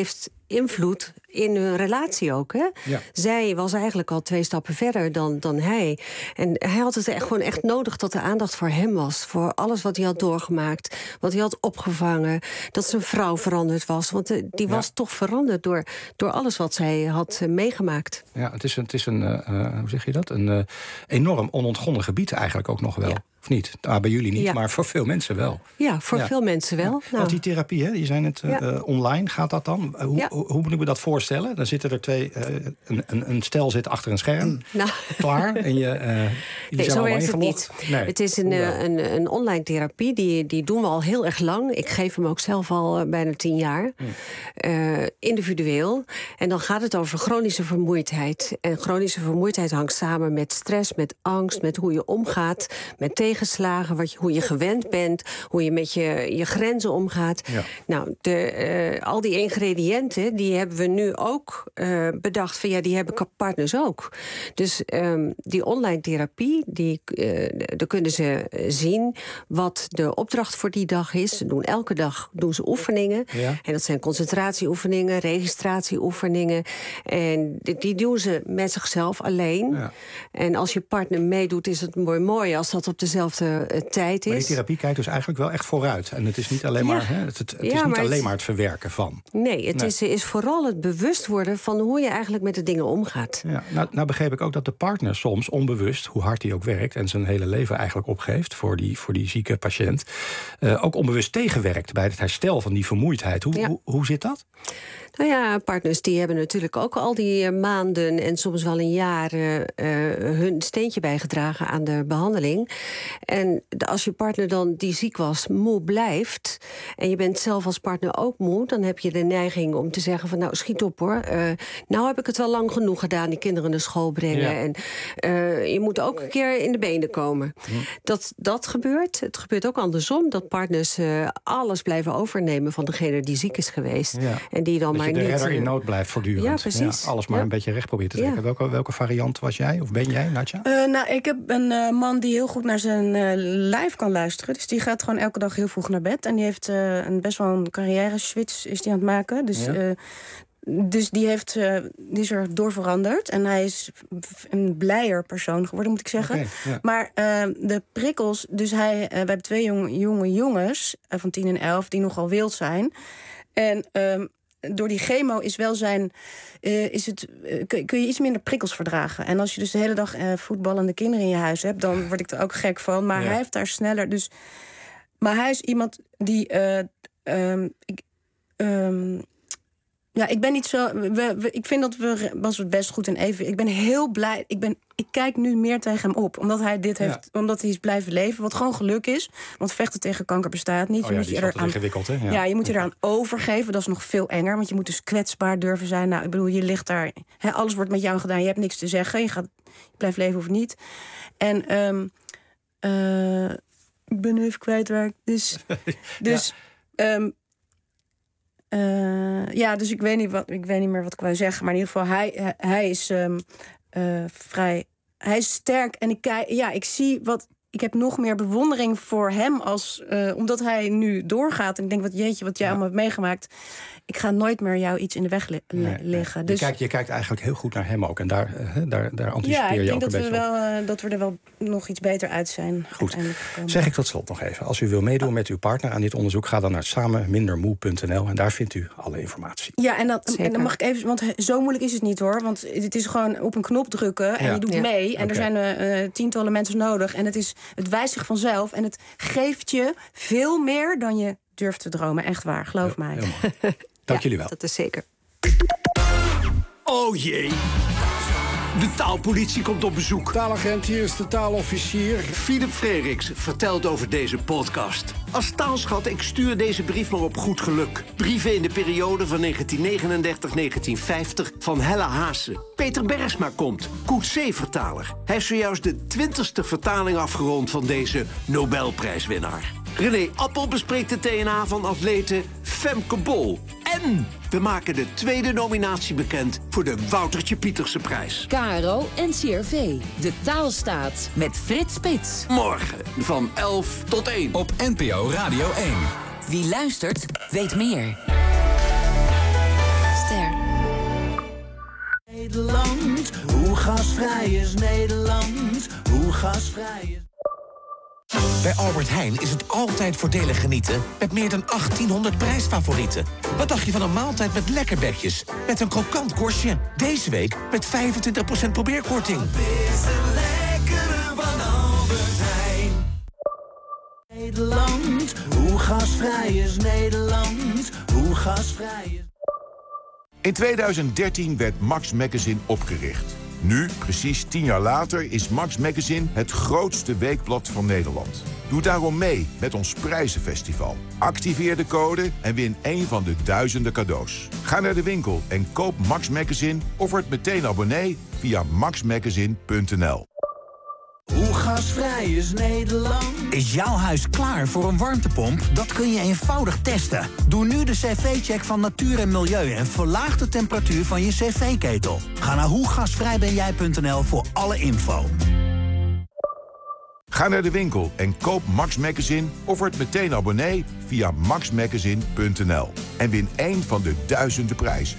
invloed in hun relatie ook. Hè? Ja. Zij was eigenlijk al twee stappen verder dan, dan hij. En hij had het echt gewoon echt nodig dat er aandacht voor hem was. Voor alles wat hij had doorgemaakt. Wat hij had opgevangen. Dat zijn vrouw veranderd was. Want uh, die was ja. toch veranderd door, door alles wat zij had uh, meegemaakt. Ja, het is een, het is een uh, uh, hoe zeg je dat? Een uh, enorm onontgonnen gebied eigenlijk ook nog wel. Ja. Of niet? Ah, bij jullie niet, ja. maar voor veel mensen wel. Ja, voor ja. veel mensen wel. Ja. Nou. Want die therapie, hè, die zijn het uh, ja. uh, online, gaat dat dan? Uh, hoe, ja. hoe, hoe moet ik me dat voorstellen? Dan zitten er twee, uh, een, een, een stel zit achter een scherm, nou. klaar. En je, uh, jullie nee, zijn zo werkt het niet. Nee. Het is een, uh, een, een online therapie, die, die doen we al heel erg lang. Ik geef hem ook zelf al uh, bijna tien jaar. Hmm. Uh, individueel. En dan gaat het over chronische vermoeidheid. En chronische vermoeidheid hangt samen met stress, met angst, met hoe je omgaat, met tegenslagen, wat je, hoe je gewend bent, hoe je met je, je grenzen omgaat. Ja. Nou, de, uh, al die ingrediënten, die hebben we nu ook uh, bedacht van ja, die hebben partners ook. Dus um, die online therapie, die, uh, daar kunnen ze zien wat de opdracht voor die dag is. Ze doen elke dag doen ze oefeningen. Ja. En dat zijn concentratieoefeningen, registratieoefeningen. En die, die doen ze met zichzelf alleen. Ja. En als je partner meedoet, is het mooi mooi als dat op dezelfde uh, tijd is. Maar die therapie kijkt dus eigenlijk wel echt vooruit. En het is niet alleen, ja. maar, hè, het, het, het ja, is niet alleen het, maar het verwerken van. Nee, het nee. Is, is vooral het bewust worden van hoe je eigenlijk met de dingen omgaat. Ja, nou, nou begreep ik ook dat de partner soms onbewust, hoe hard hij ook werkt en zijn hele leven eigenlijk opgeeft voor die, voor die zieke patiënt, uh, ook onbewust tegenwerkt bij het herstel van die vermoeidheid. Hoe, ja. hoe, hoe zit dat? Nou ja, partners die hebben natuurlijk ook al die uh, maanden en soms wel een jaar uh, uh, hun steentje bijgedragen aan de behandeling. En de, als je partner dan die ziek was moe blijft en je bent zelf als partner ook moe, dan heb je de neiging om te zeggen van nou schiet op hoor, uh, nou heb ik het wel lang genoeg gedaan, die kinderen naar school brengen. Ja. En uh, je moet ook een keer in de benen komen. Hm. Dat, dat gebeurt. Het gebeurt ook andersom, dat partners uh, alles blijven overnemen van degene die ziek is geweest. Ja. En die dan dat maar je de niet redder in nood blijft voortdurend. Ja, precies. Ja, alles maar ja. een beetje recht probeert te trekken. Ja. Welke, welke variant was jij of ben jij, Nadja? Uh, nou, ik heb een uh, man die heel goed naar zijn uh, live kan luisteren. Dus die gaat gewoon elke dag heel vroeg naar bed. En die heeft uh, een best wel een carrière switch is die aan het maken. Dus, ja. uh, dus die, heeft, uh, die is er door veranderd. En hij is een blijer persoon geworden, moet ik zeggen. Okay, ja. Maar uh, de prikkels, dus hij, uh, we hebben twee jonge, jonge jongens uh, van tien en elf die nogal wild zijn. En Um, door die chemo is wel zijn, uh, is het, uh, kun, kun je iets minder prikkels verdragen. En als je dus de hele dag uh, voetballende kinderen in je huis hebt, dan word ik er ook gek van. Maar ja. hij heeft daar sneller. Dus, maar hij is iemand die. Uh, um, ik, um, ja, ik ben niet zo. We, we, ik vind dat we was het best goed en even. Ik ben heel blij. Ik ben. Ik kijk nu meer tegen hem op, omdat hij dit heeft, ja. omdat hij is blijven leven, wat gewoon geluk is. Want vechten tegen kanker bestaat niet. Oh je ja, moet je er aan, ingewikkeld, hè? Ja. ja, je moet je eraan overgeven. Dat is nog veel enger, want je moet dus kwetsbaar durven zijn. Nou, ik bedoel, je ligt daar, he, alles wordt met jou gedaan. Je hebt niks te zeggen. Je gaat, je blijft leven of niet. En um, uh, ik ben nu even kwijt waar ik. Dus, dus. Ja. Um, Uh, ja, dus ik weet niet wat ik weet niet meer wat ik wou zeggen, maar in ieder geval hij hij is um, uh, vrij, hij is sterk en ik kijk, ja, ik zie wat. Ik heb nog meer bewondering voor hem als uh, omdat hij nu doorgaat en ik denk wat jeetje wat jij ja. allemaal hebt meegemaakt. Ik ga nooit meer jou iets in de weg li- nee, liggen. Nee. Dus je, kijkt, je kijkt eigenlijk heel goed naar hem ook en daar, uh, daar, daar anticipeer ja, je ook een beetje op. Ja, ik denk dat we wel, uh, dat we er wel nog iets beter uit zijn. Goed. Zeg ik tot slot nog even. Als u wil meedoen oh. met uw partner aan dit onderzoek, ga dan naar samen minder moe punt n l en daar vindt u alle informatie. Ja, en, dat, en dan mag ik even, want zo moeilijk is het niet hoor, want het is gewoon op een knop drukken en ja. je doet ja. mee en okay. er zijn uh, tientallen mensen nodig en het is het wijst zich vanzelf en het geeft je veel meer dan je durft te dromen. Echt waar, geloof ja, mij. Dank ja, jullie wel. Dat is zeker. Oh jee. De taalpolitie komt op bezoek. Taalagent, hier is de taalofficier. Philip Frederiks vertelt over deze podcast. Als taalschat, ik stuur deze brief maar op goed geluk. Brieven in de periode van negentien negenendertig tot negentien vijftig van Hella Haase. Peter Bergsma komt, Coetzee-vertaler. Hij heeft zojuist de twintigste vertaling afgerond van deze Nobelprijswinnaar. René Appel bespreekt de T N A van atlete Femke Bol. En we maken de tweede nominatie bekend voor de Woutertje Pietersenprijs. K R O en C R V. De taalstaat met Frits Spits. Morgen van elf tot één. Op N P O Radio één. Wie luistert, weet meer. Ster. Nederland? Hoe gasvrij is Nederland? Hoe gasvrij is... Bij Albert Heijn is het altijd voordelig genieten met meer dan achttienhonderd prijsfavorieten. Wat dacht je van een maaltijd met lekkerbekjes? Met een krokant korstje. Deze week met vijfentwintig procent probeerkorting. Wat is er lekkere van Albert Heijn? Nederland, hoe gasvrij is Nederland? Hoe gasvrij is... In tweeduizend dertien werd Max Magazine opgericht. Nu, precies tien jaar later, is Max Magazine het grootste weekblad van Nederland. Doe daarom mee met ons prijzenfestival. Activeer de code en win één van de duizenden cadeaus. Ga naar de winkel en koop Max Magazine of word meteen abonnee via max magazine punt n l. Hoe gasvrij is Nederland? Is jouw huis klaar voor een warmtepomp? Dat kun je eenvoudig testen. Doe nu de cv-check van Natuur en Milieu en verlaag de temperatuur van je cv-ketel. Ga naar hoe gasvrij ben jij punt n l voor alle info. Ga naar de winkel en koop Max Magazine of word meteen abonnee via max magazine punt n l. En win één van de duizenden prijzen.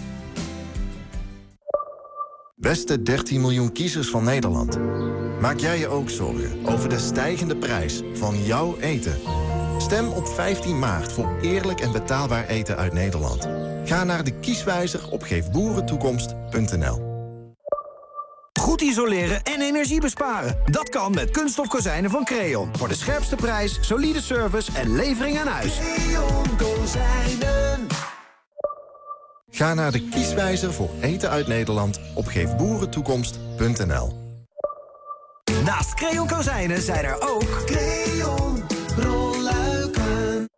Beste dertien miljoen kiezers van Nederland. Maak jij je ook zorgen over de stijgende prijs van jouw eten? Stem op vijftien maart voor eerlijk en betaalbaar eten uit Nederland. Ga naar de kieswijzer op geef boeren toekomst punt n l. Goed isoleren en energie besparen. Dat kan met kunststof kozijnen van Creon. Voor de scherpste prijs, solide service en levering aan huis. Creon Kozijnen. Ga naar de kieswijzer voor eten uit Nederland op geef boeren toekomst punt n l. Naast Creon kozijnen zijn er ook Creon rolluiken.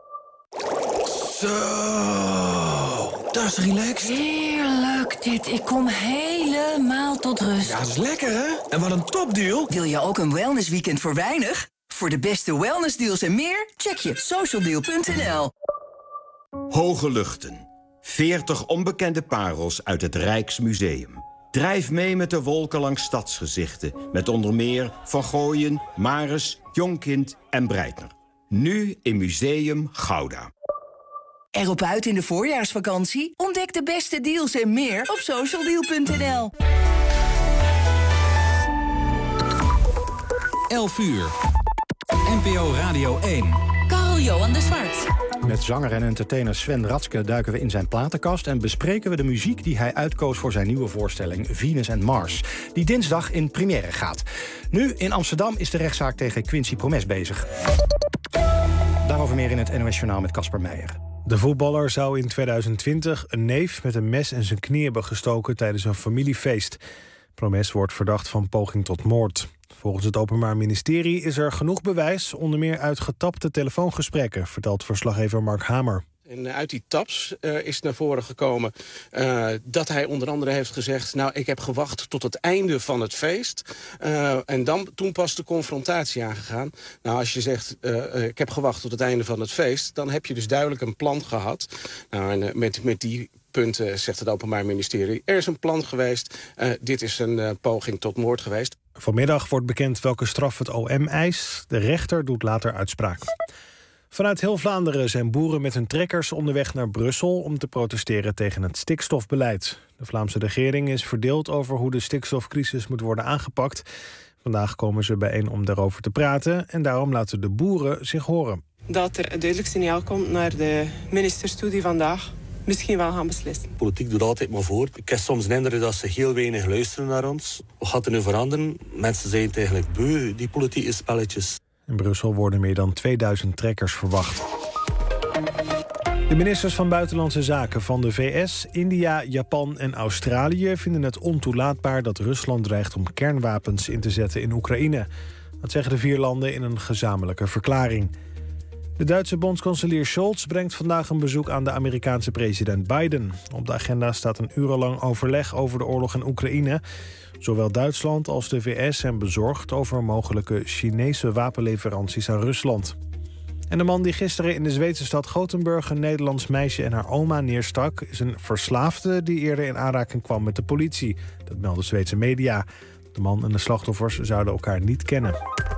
Zo, dat is relaxed. Heerlijk dit. Ik kom helemaal tot rust. Ja, dat is lekker hè? En wat een topdeal. Wil je ook een wellnessweekend voor weinig? Voor de beste wellnessdeals en meer, check je socialdeal punt n l. Hoge luchten. veertig onbekende parels uit het Rijksmuseum. Drijf mee met de wolken langs stadsgezichten. Met onder meer Van Gooien, Maris, Jonkind en Breitner. Nu in Museum Gouda. Erop uit in de voorjaarsvakantie? Ontdek de beste deals en meer op socialdeal punt n l. elf uur. N P O Radio één. Carl-Johan de Zwart. Met zanger en entertainer Sven Ratske duiken we in zijn platenkast en bespreken we de muziek die hij uitkoos voor zijn nieuwe voorstelling Venus and Mars, die dinsdag in première gaat. Nu in Amsterdam is de rechtszaak tegen Quincy Promes bezig. Daarover meer in het N O S Journaal met Casper Meijer. De voetballer zou in tweeduizend twintig een neef met een mes in zijn knie hebben gestoken tijdens een familiefeest. Promes wordt verdacht van poging tot moord. Volgens het Openbaar Ministerie is er genoeg bewijs, onder meer uit getapte telefoongesprekken, vertelt verslaggever Mark Hamer. En uit die taps uh, is naar voren gekomen uh, dat hij onder andere heeft gezegd, nou, ik heb gewacht tot het einde van het feest. Uh, en dan, toen pas de confrontatie aangegaan. Nou, als je zegt, uh, ik heb gewacht tot het einde van het feest, dan heb je dus duidelijk een plan gehad. Nou, en uh, met, met die punten zegt het Openbaar Ministerie, er is een plan geweest. Uh, dit is een uh, poging tot moord geweest. Vanmiddag wordt bekend welke straf het O M eist. De rechter doet later uitspraak. Vanuit heel Vlaanderen zijn boeren met hun trekkers onderweg naar Brussel om te protesteren tegen het stikstofbeleid. De Vlaamse regering is verdeeld over hoe de stikstofcrisis moet worden aangepakt. Vandaag komen ze bijeen om daarover te praten en daarom laten de boeren zich horen. Dat er een duidelijk signaal komt naar de ministers toe die vandaag misschien wel gaan beslissen. Politiek doet altijd maar voor. Ik heb soms de indruk dat ze heel weinig luisteren naar ons. Wat gaat er nu veranderen? Mensen zijn het eigenlijk beu, die politieke spelletjes. In Brussel worden meer dan tweeduizend trekkers verwacht. De ministers van Buitenlandse Zaken van de V S, India, Japan en Australië vinden het ontoelaatbaar dat Rusland dreigt om kernwapens in te zetten in Oekraïne. Dat zeggen de vier landen in een gezamenlijke verklaring. De Duitse bondskanselier Scholz brengt vandaag een bezoek aan de Amerikaanse president Biden. Op de agenda staat een urenlang overleg over de oorlog in Oekraïne. Zowel Duitsland als de V S zijn bezorgd over mogelijke Chinese wapenleveranties aan Rusland. En de man die gisteren in de Zweedse stad Gothenburg een Nederlands meisje en haar oma neerstak is een verslaafde die eerder in aanraking kwam met de politie. Dat melden Zweedse media. De man en de slachtoffers zouden elkaar niet kennen.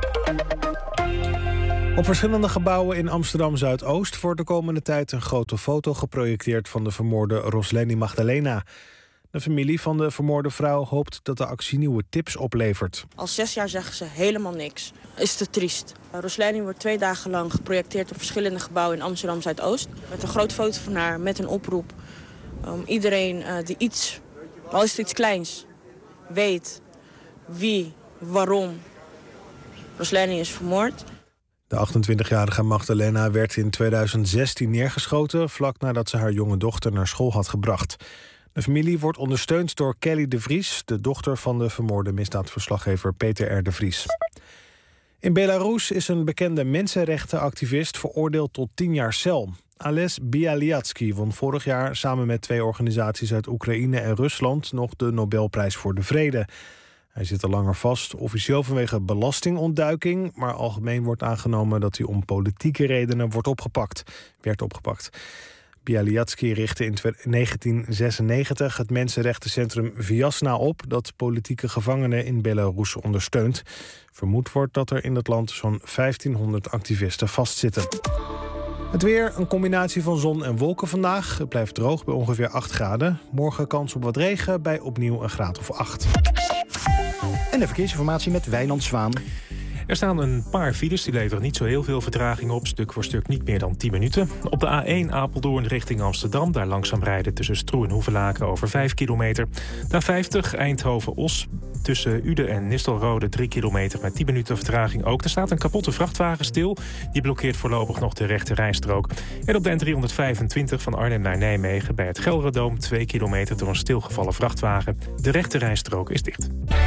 Op verschillende gebouwen in Amsterdam-Zuidoost wordt de komende tijd een grote foto geprojecteerd van de vermoorde Rosleni Magdalena. De familie van de vermoorde vrouw hoopt dat de actie nieuwe tips oplevert. Al zes jaar zeggen ze helemaal niks. Is te triest. Rosleini wordt twee dagen lang geprojecteerd op verschillende gebouwen in Amsterdam Zuidoost. Met een grote foto van haar, met een oproep. Um, iedereen uh, die iets, al is het iets kleins, weet wie, waarom Rosleini is vermoord. De achtentwintigjarige Magdalena werd in tweeduizend zestien neergeschoten, vlak nadat ze haar jonge dochter naar school had gebracht. De familie wordt ondersteund door Kelly de Vries, de dochter van de vermoorde misdaadverslaggever Peter R. de Vries. In Belarus is een bekende mensenrechtenactivist veroordeeld tot tien jaar cel. Ales Bialyatsky won vorig jaar samen met twee organisaties uit Oekraïne en Rusland nog de Nobelprijs voor de Vrede. Hij zit al langer vast, officieel vanwege belastingontduiking, maar algemeen wordt aangenomen dat hij om politieke redenen wordt opgepakt, werd opgepakt. Bialyatsky richtte in negentien zesennegentig het mensenrechtencentrum Vyasna op, dat politieke gevangenen in Belarus ondersteunt. Vermoed wordt dat er in het land zo'n vijftienhonderd activisten vastzitten. Het weer, een combinatie van zon en wolken vandaag. Het blijft droog bij ongeveer acht graden. Morgen kans op wat regen bij opnieuw een graad of acht. En de verkeersinformatie met Wijnand Zwaan. Er staan een paar files, die leveren niet zo heel veel vertraging op. Stuk voor stuk niet meer dan tien minuten. Op de A één Apeldoorn richting Amsterdam. Daar langzaam rijden tussen Stroe en Hoevelaken over vijf kilometer. De A vijftig Eindhoven-Os. Tussen Uden en Nistelrode drie kilometer met tien minuten vertraging ook. Er staat een kapotte vrachtwagen stil. Die blokkeert voorlopig nog de rechte rijstrook. En op de N driehonderdvijfentwintig van Arnhem naar Nijmegen bij het Gelderdoom twee kilometer door een stilgevallen vrachtwagen. De rechte rijstrook is dicht.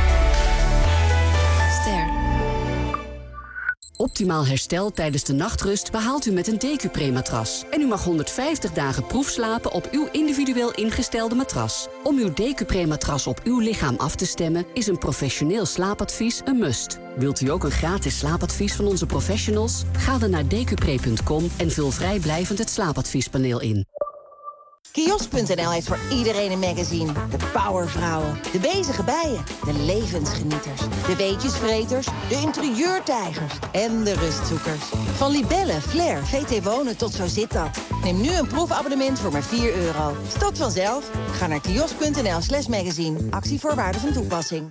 Ster. Optimaal herstel tijdens de nachtrust behaalt u met een Decupre-matras. En u mag honderdvijftig dagen proefslapen op uw individueel ingestelde matras. Om uw Decupre-matras op uw lichaam af te stemmen is een professioneel slaapadvies een must. Wilt u ook een gratis slaapadvies van onze professionals? Ga dan naar decupre punt com en vul vrijblijvend het slaapadviespaneel in. Kiosk punt n l heeft voor iedereen een magazine. De powervrouwen, de bezige bijen, de levensgenieters, de weetjesvreters, de interieurtijgers en de rustzoekers. Van Libelle, Flair, V T Wonen tot Zo zit dat. Neem nu een proefabonnement voor maar vier euro. Stopt vanzelf. Ga naar kiosk punt n l slash magazine. Actievoorwaarden van toepassing.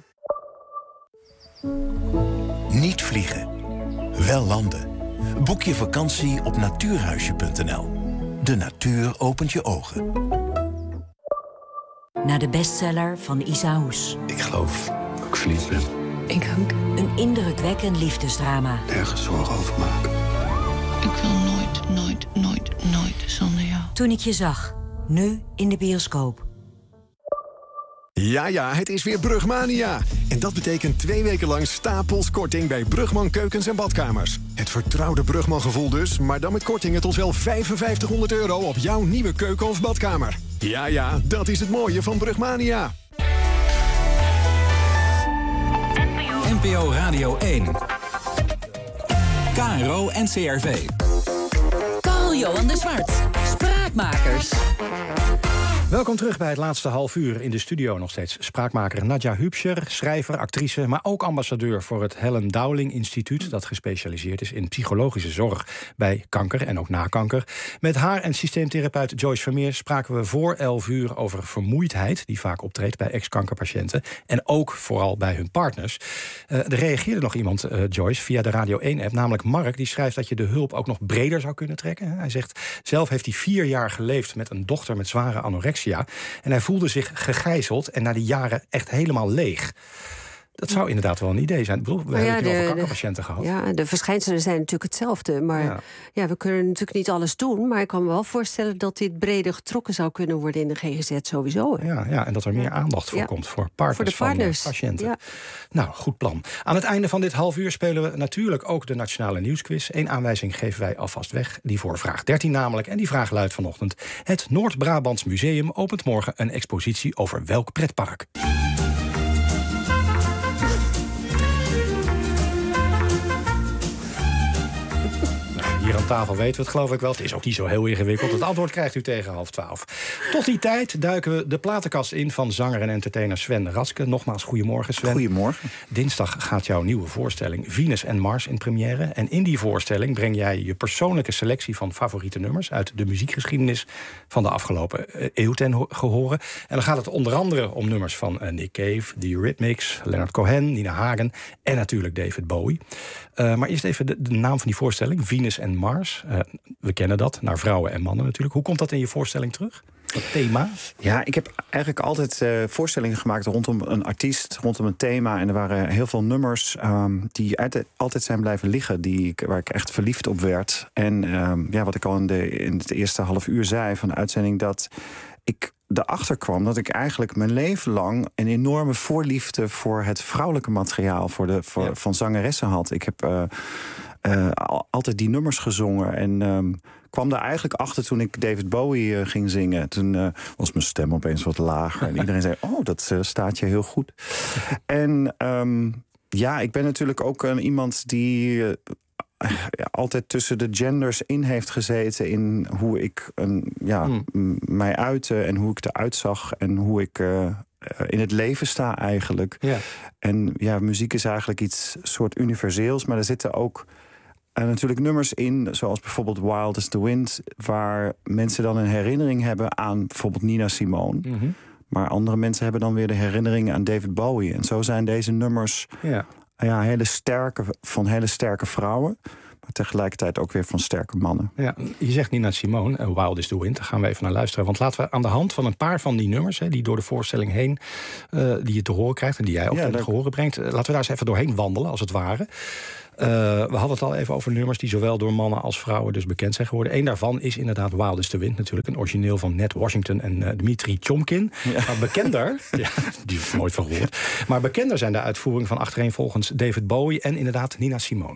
Niet vliegen, wel landen. Boek je vakantie op natuurhuisje punt n l. De natuur opent je ogen. Naar de bestseller van Isa Hoes. Ik geloof dat ik verliefd ben. Ik ook. Een indrukwekkend liefdesdrama. Nergens zorgen over maken. Ik wil nooit, nooit, nooit, nooit zonder jou. Toen ik je zag. Nu in de bioscoop. Ja, ja, het is weer Brugmania. En dat betekent twee weken lang stapels korting bij Brugman Keukens en Badkamers. Het vertrouwde Brugman gevoel dus, maar dan met kortingen tot wel vijfenvijftighonderd euro op jouw nieuwe keuken of badkamer. Ja, ja, dat is het mooie van Brugmania. N P O Radio één. K R O en C R V. Carl-Johan de Zwart. Spraakmakers. Welkom terug bij het laatste half uur. In de studio nog steeds spraakmaker Nadja Hübscher, schrijver, actrice, maar ook ambassadeur voor het Helen Dowling Instituut, dat gespecialiseerd is in psychologische zorg bij kanker en ook na kanker. Met haar en systeemtherapeut Joyce Vermeer spraken we voor elf uur over vermoeidheid, die vaak optreedt bij ex-kankerpatiënten en ook vooral bij hun partners. Uh, er reageerde nog iemand, uh, Joyce, via de Radio één-app, namelijk Mark, die schrijft dat je de hulp ook nog breder zou kunnen trekken. Hij zegt, zelf heeft hij vier jaar geleefd met een dochter met zware anorexia. En hij voelde zich gegijzeld en na die jaren echt helemaal leeg. Dat zou inderdaad wel een idee zijn. Ik bedoel, we nou ja, hebben het de, over kankerpatiënten gehad. Ja, de verschijnselen zijn natuurlijk hetzelfde. Maar ja. ja, we kunnen natuurlijk niet alles doen. Maar ik kan me wel voorstellen dat dit breder getrokken zou kunnen worden in de G G Z sowieso. Hè. Ja, ja, en dat er meer aandacht voor ja. komt voor partners, voor de partners van patiënten. Ja. Nou, goed plan. Aan het einde van dit half uur spelen we natuurlijk ook de Nationale Nieuwsquiz. Eén aanwijzing geven wij alvast weg. Die voor vraag dertien namelijk. En die vraag luidt vanochtend. Het Noord-Brabants Museum opent morgen een expositie over welk pretpark? Hier aan aan tafel weten we het geloof ik wel. Het is ook niet zo heel ingewikkeld. Het antwoord krijgt u tegen half twaalf. Tot die tijd duiken we de platenkast in van zanger en entertainer Sven Raske. Nogmaals, goedemorgen Sven. Goedemorgen. Dinsdag gaat jouw nieuwe voorstelling Venus en Mars in première. En in die voorstelling breng jij je persoonlijke selectie van favoriete nummers uit de muziekgeschiedenis van de afgelopen eeuw ten gehoren. En dan gaat het onder andere om nummers van Nick Cave, The Eurythmics, Leonard Cohen, Nina Hagen en natuurlijk David Bowie. Uh, maar eerst even de, de naam van die voorstelling, Venus en Mars. Uh, we kennen dat, naar vrouwen en mannen natuurlijk. Hoe komt dat in je voorstelling terug? Dat thema? Ja, ik heb eigenlijk altijd uh, voorstellingen gemaakt rondom een artiest, rondom een thema. En er waren heel veel nummers um, die uit, altijd zijn blijven liggen, die ik, waar ik echt verliefd op werd. En um, ja, wat ik al in, de, in het eerste half uur zei van de uitzending, dat ik erachter kwam dat ik eigenlijk mijn leven lang een enorme voorliefde voor het vrouwelijke materiaal voor de, voor, ja. van zangeressen had. Ik heb uh, uh, altijd die nummers gezongen en um, kwam daar eigenlijk achter toen ik David Bowie uh, ging zingen. Toen uh, was mijn stem opeens wat lager en iedereen zei, oh, dat uh, staat je heel goed. En um, ja, ik ben natuurlijk ook uh, iemand die Uh, Ja, altijd tussen de genders in heeft gezeten in hoe ik een, ja, mm. mij uitte en hoe ik eruit zag en hoe ik uh, in het leven sta eigenlijk. Ja. En ja, muziek is eigenlijk iets soort universeels, maar er zitten ook uh, natuurlijk nummers in, zoals bijvoorbeeld Wild as the Wind, waar mensen dan een herinnering hebben aan bijvoorbeeld Nina Simone. Mm-hmm. Maar andere mensen hebben dan weer de herinnering aan David Bowie. En zo zijn deze nummers ja. Ja, hele sterke, van hele sterke vrouwen, maar tegelijkertijd ook weer van sterke mannen. Ja, je zegt Nina Simone, uh, Wild is the Wind. Daar gaan we even naar luisteren. Want laten we aan de hand van een paar van die nummers, hè, die door de voorstelling heen, uh, die je te horen krijgt en die jij ook ja, te horen brengt, uh, laten we daar eens even doorheen wandelen, als het ware. Uh, we hadden het al even over nummers die zowel door mannen als vrouwen dus bekend zijn geworden. Eén daarvan is inderdaad Wild is the Wind natuurlijk. Een origineel van Ned Washington en uh, Dmitri Chomkin. Ja. Maar bekender, ja, die heb ik nooit van gehoord. Maar bekender zijn de uitvoeringen van achtereenvolgens David Bowie en inderdaad Nina Simone.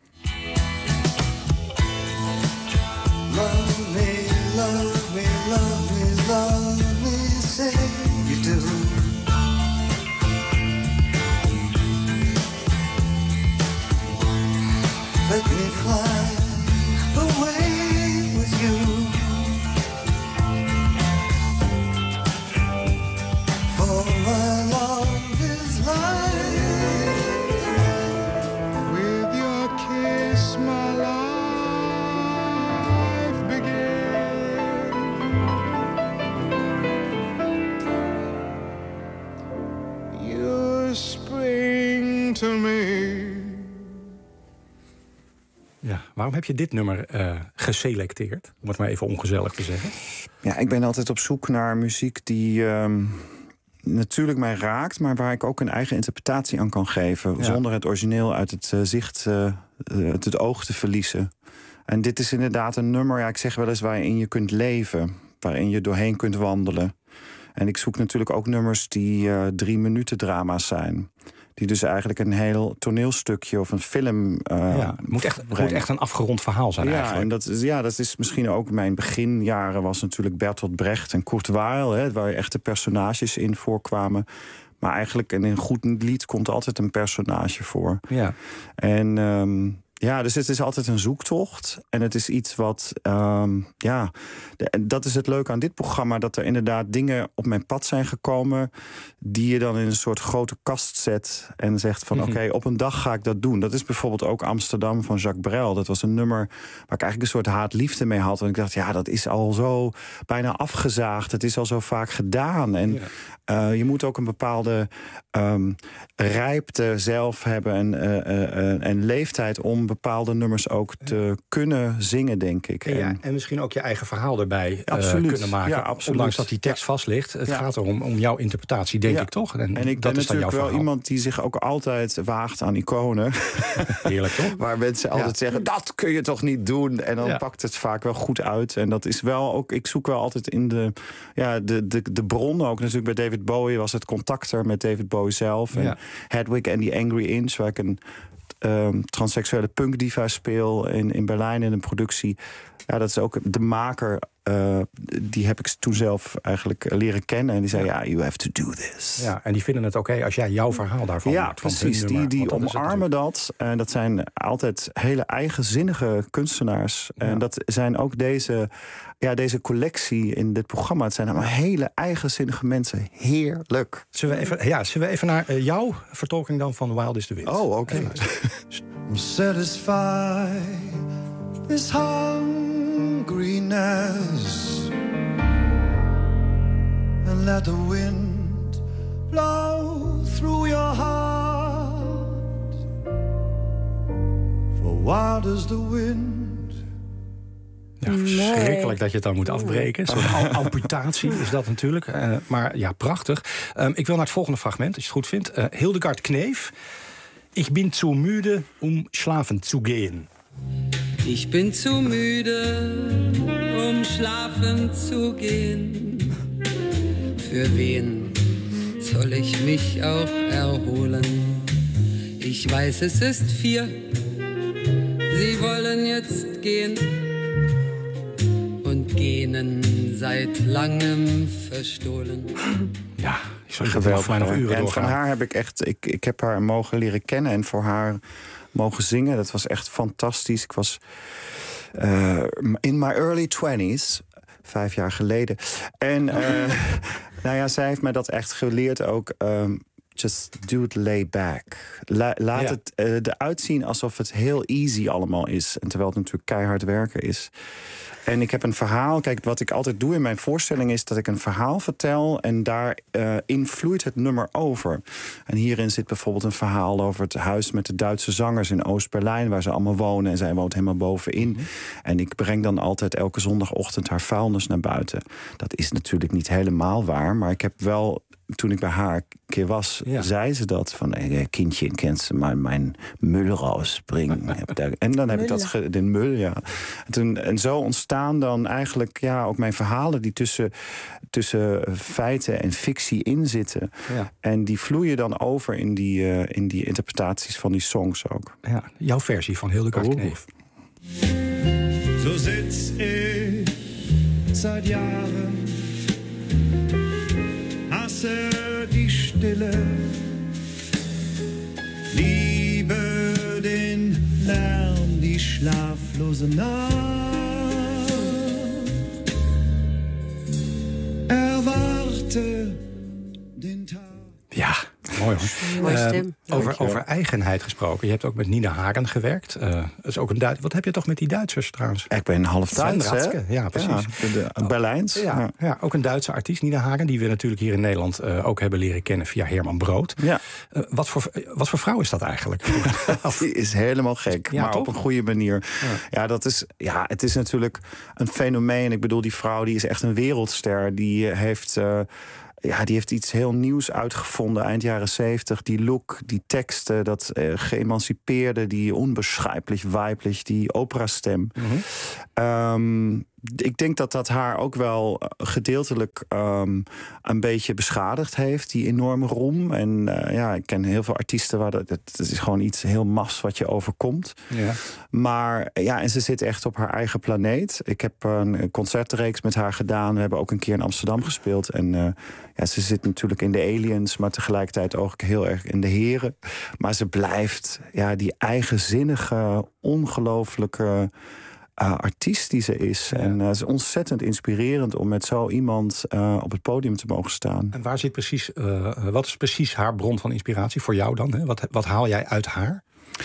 Love me, love me, love me, love me, say you do. Let me fly away with you. For my love is life. With your kiss, my life began. You're spring to me. Ja, waarom heb je dit nummer uh, geselecteerd? Om het maar even ongezellig te zeggen. Ja, ik ben altijd op zoek naar muziek die uh, natuurlijk mij raakt, maar waar ik ook een eigen interpretatie aan kan geven. Ja. Zonder het origineel uit het uh, zicht, uh, uit het oog te verliezen. En dit is inderdaad een nummer, ja, ik zeg wel eens, waarin je kunt leven. Waarin je doorheen kunt wandelen. En ik zoek natuurlijk ook nummers die uh, drie minuten drama's zijn. Die dus eigenlijk een heel toneelstukje of een film uh, ja, het moet echt, het moet echt een afgerond verhaal zijn ja, eigenlijk. En dat, ja, dat is misschien ook mijn beginjaren was natuurlijk Bertolt Brecht en Kurt Weill, hè, waar echte personages in voorkwamen. Maar eigenlijk in een goed lied komt altijd een personage voor. Ja. En um, ja, dus het is altijd een zoektocht. En het is iets wat, um, ja, de, dat is het leuke aan dit programma, dat er inderdaad dingen op mijn pad zijn gekomen die je dan in een soort grote kast zet en zegt van mm-hmm. oké, okay, op een dag ga ik dat doen. Dat is bijvoorbeeld ook Amsterdam van Jacques Brel. Dat was een nummer waar ik eigenlijk een soort haat-liefde mee had. En ik dacht, ja, dat is al zo bijna afgezaagd. Het is al zo vaak gedaan. En ja. uh, je moet ook een bepaalde um, rijpte zelf hebben en, uh, uh, en leeftijd om bepaalde nummers ook te kunnen zingen, denk ik. En, ja, en, en misschien ook je eigen verhaal erbij absoluut. Uh, kunnen maken. Ja, absoluut. Ondanks dat die tekst ja. vast ligt. Het ja. gaat erom om jouw interpretatie, denk ja. ik toch? En, en ik dat ben is dan natuurlijk jouw wel verhaal. Iemand die zich ook altijd waagt aan iconen. Heerlijk, toch? Waar mensen altijd ja. zeggen, dat kun je toch niet doen? En dan ja. pakt het vaak wel goed uit. En dat is wel ook, ik zoek wel altijd in de, ja, de, de, de bron ook. Natuurlijk bij David Bowie was het contacter met David Bowie zelf. En ja. Hedwig and the Angry Inch, waar ik een um, transseksuele punkdiva speel in, in Berlijn in een productie. Ja, dat is ook de maker uh, die heb ik toen zelf eigenlijk leren kennen. En die zei, ja, yeah, you have to do this. Ja, en die vinden het oké okay als jij jouw verhaal daarvan ja, maakt. Precies, van die, die omarmen dat. dat. En dat zijn altijd hele eigenzinnige kunstenaars. Ja. En dat zijn ook deze, ja, deze collectie in dit programma. Het zijn allemaal hele eigenzinnige mensen. Heerlijk. Zullen we even, ja, zullen we even naar uh, jouw vertolking dan van Wild is the Wind? Oh, oké. Okay. Satisfy this hungriness and let the wind blow through your heart. For wild is the wind. Ja, verschrikkelijk nee. dat je het dan moet afbreken. Zo'n amputatie is dat natuurlijk. Uh, maar ja, prachtig. Um, ik wil naar het volgende fragment, als je het goed vindt. Uh, Hildegard Knef. Ich bin zu müde, um schlafen zu gehen. Ich bin zu müde, um schlafen zu gehen. Für wen soll ich mich auch erholen? Ich weiß, es ist vier. Sie wollen jetzt gehen. Und genen seit langem verstohlen. Ja, geweldig. Nog uren en van haar heb ik echt, ik, ik heb haar mogen leren kennen en voor haar mogen zingen. Dat was echt fantastisch. Ik was uh, in my early twenties, vijf jaar geleden. En uh, nou ja, zij heeft mij dat echt geleerd ook. Um, just do it lay back. La, laat ja. het uh, eruit zien alsof het heel easy allemaal is. En terwijl het natuurlijk keihard werken is. En ik heb een verhaal. Kijk, wat ik altijd doe in mijn voorstelling is dat ik een verhaal vertel en daarin uh, vloeit het nummer over. En hierin zit bijvoorbeeld een verhaal over het huis met de Duitse zangers in Oost-Berlijn, waar ze allemaal wonen. En zij woont helemaal bovenin. Mm-hmm. En ik breng dan altijd elke zondagochtend haar vuilnis naar buiten. Dat is natuurlijk niet helemaal waar, maar ik heb wel, toen ik bij haar een keer was, ja. zei ze dat. Van, hey, kindje, kent ze maar mijn mul rausbrengen. En dan heb ik dat, ge- de mul, ja. En, toen, en zo ontstaan dan eigenlijk ja, ook mijn verhalen die tussen, tussen feiten en fictie in zitten. Ja. En die vloeien dan over in die, uh, in die interpretaties van die songs ook. Ja, jouw versie van Hildegard oh. Knef. Zo sitz ik seit Jahren, hasse die Stille, liebe den Lärm, die schlaflose Nacht, erwarte den Tag. Ja, mooi hoor. Mooie stem. Uh, over, over eigenheid gesproken. Je hebt ook met Nina Hagen gewerkt. Uh, dat is ook een Duits. Wat heb je toch met die Duitsers trouwens? Ik ben half Duits, hè? Ja, precies. Ja, de, de, Berlijns. Ja, ja. ja, ook een Duitse artiest, Nina Hagen, die we natuurlijk hier in Nederland uh, ook hebben leren kennen via Herman Brood. Ja. Uh, wat, voor, wat voor vrouw is dat eigenlijk? Die is helemaal gek, ja, maar toch? Op een goede manier. Ja, ja, dat is, ja, het is natuurlijk een fenomeen. Ik bedoel, die vrouw die is echt een wereldster. Die heeft... Uh, Ja, die heeft iets heel nieuws uitgevonden eind jaren zeventig. Die look, die teksten, dat uh, geëmancipeerde, die onbeschrijpelijk weiblich, die operastem. Mm-hmm. Um, ik denk dat dat haar ook wel gedeeltelijk um, een beetje beschadigd heeft, die enorme roem. En uh, ja, ik ken heel veel artiesten waar dat, dat is gewoon iets heel mafs wat je overkomt. Ja. Maar ja, en ze zit echt op haar eigen planeet. Ik heb een concertreeks met haar gedaan. We hebben ook een keer in Amsterdam gespeeld. En uh, ja, ze zit natuurlijk in de aliens, maar tegelijkertijd ook heel erg in de heren. Maar ze blijft ja, die eigenzinnige, ongelooflijke Uh, artiest die ze is. Ja. En uh, het is ontzettend inspirerend om met zo iemand uh, op het podium te mogen staan. En waar zit precies, uh, wat is precies haar bron van inspiratie voor jou dan? Hè? Wat, wat haal jij uit haar?